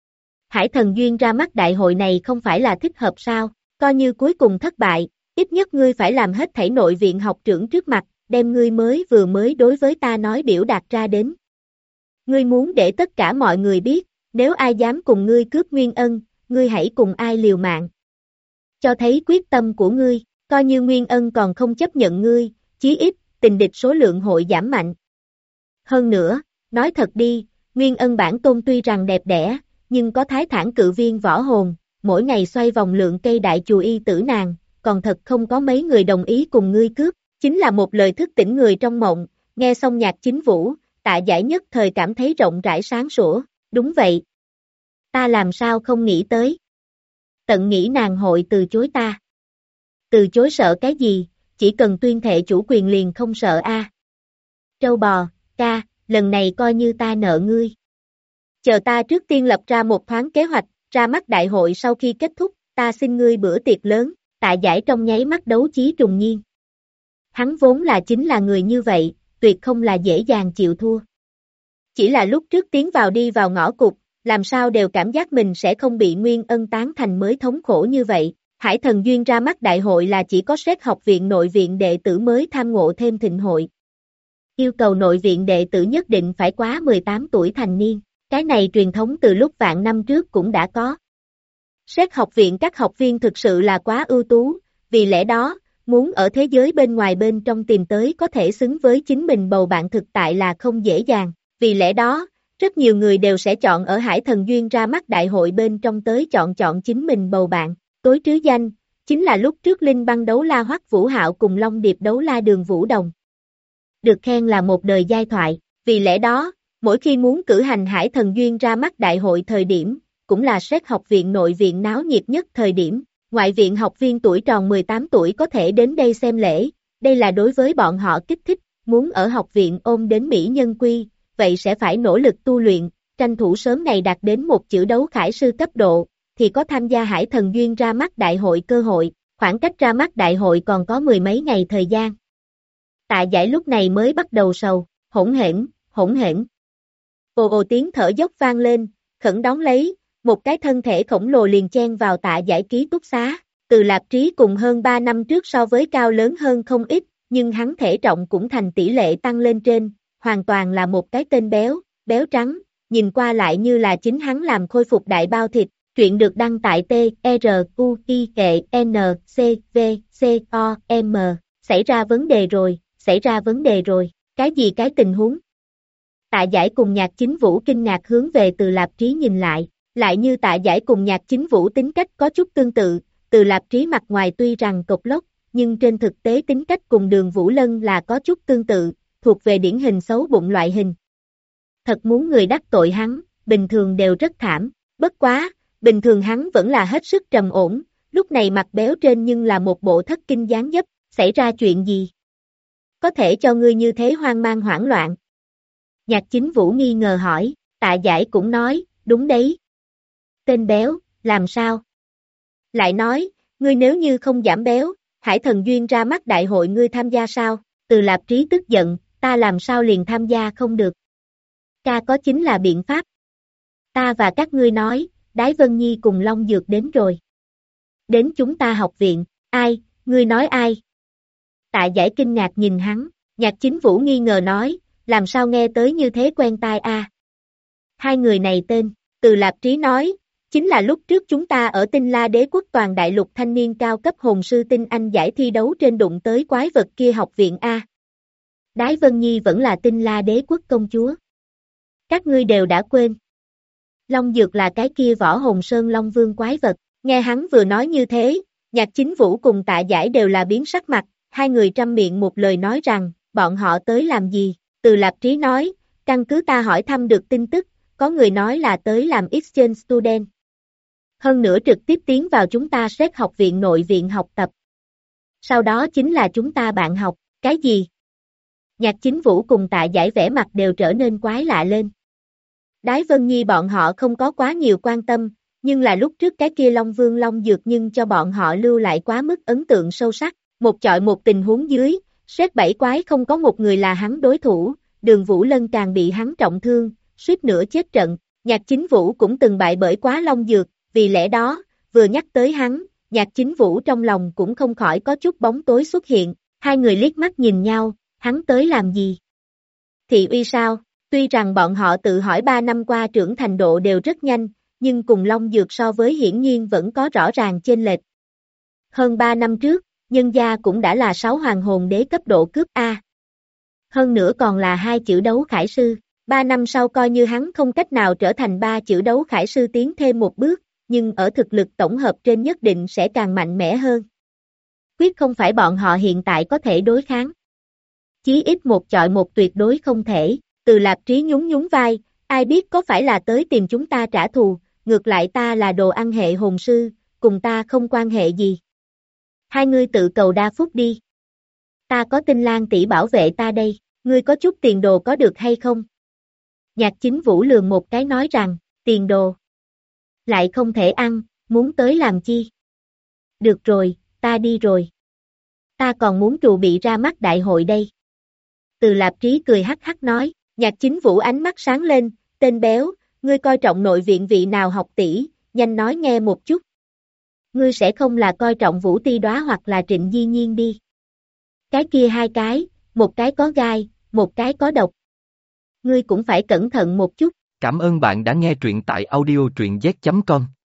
Hải Thần Duyên ra mắt đại hội này không phải là thích hợp sao, coi như cuối cùng thất bại, ít nhất ngươi phải làm hết thảy nội viện học trưởng trước mặt, đem ngươi vừa mới đối với ta nói biểu đạt ra đến. Ngươi muốn để tất cả mọi người biết, nếu ai dám cùng ngươi cướp Nguyên Ân, ngươi hãy cùng ai liều mạng. Cho thấy quyết tâm của ngươi, coi như Nguyên Ân còn không chấp nhận ngươi, chí ít, tình địch số lượng hội giảm mạnh. Hơn nữa, nói thật đi, Nguyên Ân bản tôn tuy rằng đẹp đẽ, nhưng có thái thản cự viên võ hồn, mỗi ngày xoay vòng lượng cây đại chù y tử nàng, còn thật không có mấy người đồng ý cùng ngươi cướp, chính là một lời thức tỉnh người trong mộng, nghe xong Nhạc Chính Vũ, Tạ Giải nhất thời cảm thấy rộng rãi sáng sủa, đúng vậy. Ta làm sao không nghĩ tới. Tận nghĩ nàng hội từ chối ta. Từ chối sợ cái gì, chỉ cần tuyên thệ chủ quyền liền không sợ a. Trâu bò, ca, lần này coi như ta nợ ngươi. Chờ ta trước tiên lập ra một thoáng kế hoạch, ra mắt đại hội sau khi kết thúc, ta xin ngươi bữa tiệc lớn, Tạ Giải trong nháy mắt đấu chí trùng nhiên. Hắn vốn là chính là người như vậy, tuyệt không là dễ dàng chịu thua. Chỉ là lúc trước tiến vào đi vào ngõ cụt, làm sao đều cảm giác mình sẽ không bị Nguyên Ân tán thành mới thống khổ như vậy. Hải Thần Duyên ra mắt đại hội là chỉ có xét học viện nội viện đệ tử mới tham ngộ thêm thịnh hội. Yêu cầu nội viện đệ tử nhất định phải quá 18 tuổi thành niên. Cái này truyền thống từ lúc vạn năm trước cũng đã có. Xét học viện các học viên thực sự là quá ưu tú, vì lẽ đó, muốn ở thế giới bên ngoài bên trong tìm tới có thể xứng với chính mình bầu bạn thực tại là không dễ dàng. Vì lẽ đó, rất nhiều người đều sẽ chọn ở Hải Thần Duyên ra mắt đại hội bên trong tới chọn chính mình bầu bạn. Tối trứ danh, chính là lúc trước Linh Băng đấu la Hoắc Vũ Hạo cùng Long Điệp đấu la Đường Vũ Đồng. Được khen là một đời giai thoại, vì lẽ đó, mỗi khi muốn cử hành Hải Thần Duyên ra mắt đại hội thời điểm, cũng là xét học viện nội viện náo nhiệt nhất thời điểm, ngoại viện học viên tuổi tròn 18 tuổi có thể đến đây xem lễ, đây là đối với bọn họ kích thích, muốn ở học viện ôm đến mỹ nhân quy, vậy sẽ phải nỗ lực tu luyện, tranh thủ sớm ngày đạt đến một chữ đấu khải sư cấp độ, thì có tham gia Hải Thần Duyên ra mắt đại hội cơ hội, khoảng cách ra mắt đại hội còn có 10 mấy ngày thời gian. Tạ Giải lúc này mới bắt đầu sầu, hỗn hển. Ồ tiếng thở dốc vang lên, khẩn đón lấy, một cái thân thể khổng lồ liền chen vào Tạ Giải ký túc xá, Từ Lạp Trí cùng hơn 3 năm trước so với cao lớn hơn không ít, nhưng hắn thể trọng cũng thành tỷ lệ tăng lên trên, hoàn toàn là một cái tên béo trắng, nhìn qua lại như là chính hắn làm khôi phục đại bao thịt, truyện được đăng tại TRUIENCVCOM, xảy ra vấn đề rồi, cái gì cái tình huống? Tạ Giải cùng Nhạc Chính Vũ kinh ngạc hướng về Từ Lạp Trí nhìn lại như Tạ Giải cùng Nhạc Chính Vũ tính cách có chút tương tự, Từ Lạp Trí mặt ngoài tuy rằng cộc lốc, nhưng trên thực tế tính cách cùng Đường Vũ Lân là có chút tương tự, thuộc về điển hình xấu bụng loại hình. Thật muốn người đắc tội hắn, bình thường đều rất thảm, bất quá, bình thường hắn vẫn là hết sức trầm ổn, lúc này mặt béo trên nhưng là một bộ thất kinh dáng dấp, xảy ra chuyện gì? Có thể cho ngươi như thế hoang mang hoảng loạn? Nhạc Chính Vũ nghi ngờ hỏi, Tạ Giải cũng nói, đúng đấy. Tên béo, làm sao? Lại nói, ngươi nếu như không giảm béo, Hải Thần Duyên ra mắt đại hội ngươi tham gia sao? Từ Lạp Trí tức giận, ta làm sao liền tham gia không được? Ca có chính là biện pháp. Ta và các ngươi nói, Đái Vân Nhi cùng Long Dược đến rồi. Đến chúng ta học viện, ai, ngươi nói ai? Tạ Giải kinh ngạc nhìn hắn, Nhạc Chính Vũ nghi ngờ nói, làm sao nghe tới như thế quen tai a? Hai người này tên, Từ Lạp Trí nói, chính là lúc trước chúng ta ở Tinh La Đế quốc toàn đại lục thanh niên cao cấp hồn sư tinh anh giải thi đấu trên đụng tới quái vật kia học viện A. Đái Vân Nhi vẫn là Tinh La Đế quốc công chúa. Các ngươi đều đã quên. Long Dược là cái kia võ hồn sơn Long Vương quái vật. Nghe hắn vừa nói như thế, Nhạc Chính Vũ cùng Tạ Giải đều là biến sắc mặt, hai người trăm miệng một lời nói rằng, bọn họ tới làm gì? Từ Lạp Trí nói, căn cứ ta hỏi thăm được tin tức, có người nói là tới làm exchange student. Hơn nữa trực tiếp tiến vào chúng ta xét học viện nội viện học tập. Sau đó chính là chúng ta bạn học, cái gì? Nhạc Chính Vũ cùng Tạ Giải vẻ mặt đều trở nên quái lạ lên. Đái Vân Nhi bọn họ không có quá nhiều quan tâm, nhưng là lúc trước cái kia Long Vương Long Dược nhưng cho bọn họ lưu lại quá mức ấn tượng sâu sắc. Một chọi một tình huống dưới, xét bảy quái không có một người là hắn đối thủ, Đường Vũ Lân càng bị hắn trọng thương, suýt nữa chết trận. Nhạc Chính Vũ cũng từng bại bởi quá Long Dược, vì lẽ đó, vừa nhắc tới hắn, Nhạc Chính Vũ trong lòng cũng không khỏi có chút bóng tối xuất hiện. Hai người liếc mắt nhìn nhau, hắn tới làm gì? Thị uy sao? Tuy rằng bọn họ tự hỏi 3 năm qua trưởng thành độ đều rất nhanh, nhưng cùng Long Dược so với hiển nhiên vẫn có rõ ràng chênh lệch. Hơn 3 năm trước, nhân gia cũng đã là 6 hoàng hồn đế cấp độ cướp A. Hơn nữa còn là 2 chữ đấu khải sư. 3 năm sau coi như hắn không cách nào trở thành 3 chữ đấu khải sư tiến thêm một bước, nhưng ở thực lực tổng hợp trên nhất định sẽ càng mạnh mẽ hơn. Quyết không phải bọn họ hiện tại có thể đối kháng. Chí ít một chọi một tuyệt đối không thể. Từ Lạp Trí nhún nhún vai, ai biết có phải là tới tìm chúng ta trả thù, ngược lại ta là đồ ăn hệ hồn sư, cùng ta không quan hệ gì. Hai ngươi tự cầu đa phúc đi. Ta có Tinh Lan tỷ bảo vệ ta đây, ngươi có chút tiền đồ có được hay không? Nhạc Chính Vũ lườm một cái nói rằng, tiền đồ. Lại không thể ăn, muốn tới làm chi? Được rồi, ta đi rồi. Ta còn muốn trù bị ra mắt đại hội đây. Từ Lạp Trí cười hắc hắc nói, Nhạc Chính Vũ ánh mắt sáng lên, tên béo, ngươi coi trọng nội viện vị nào học tỷ, nhanh nói nghe một chút. Ngươi sẽ không là coi trọng Vũ Ti Đóa hoặc là Trịnh Di Nhiên đi. Cái kia hai cái, một cái có gai, một cái có độc. Ngươi cũng phải cẩn thận một chút. Cảm ơn bạn đã nghe truyện tại audio truyện z.com.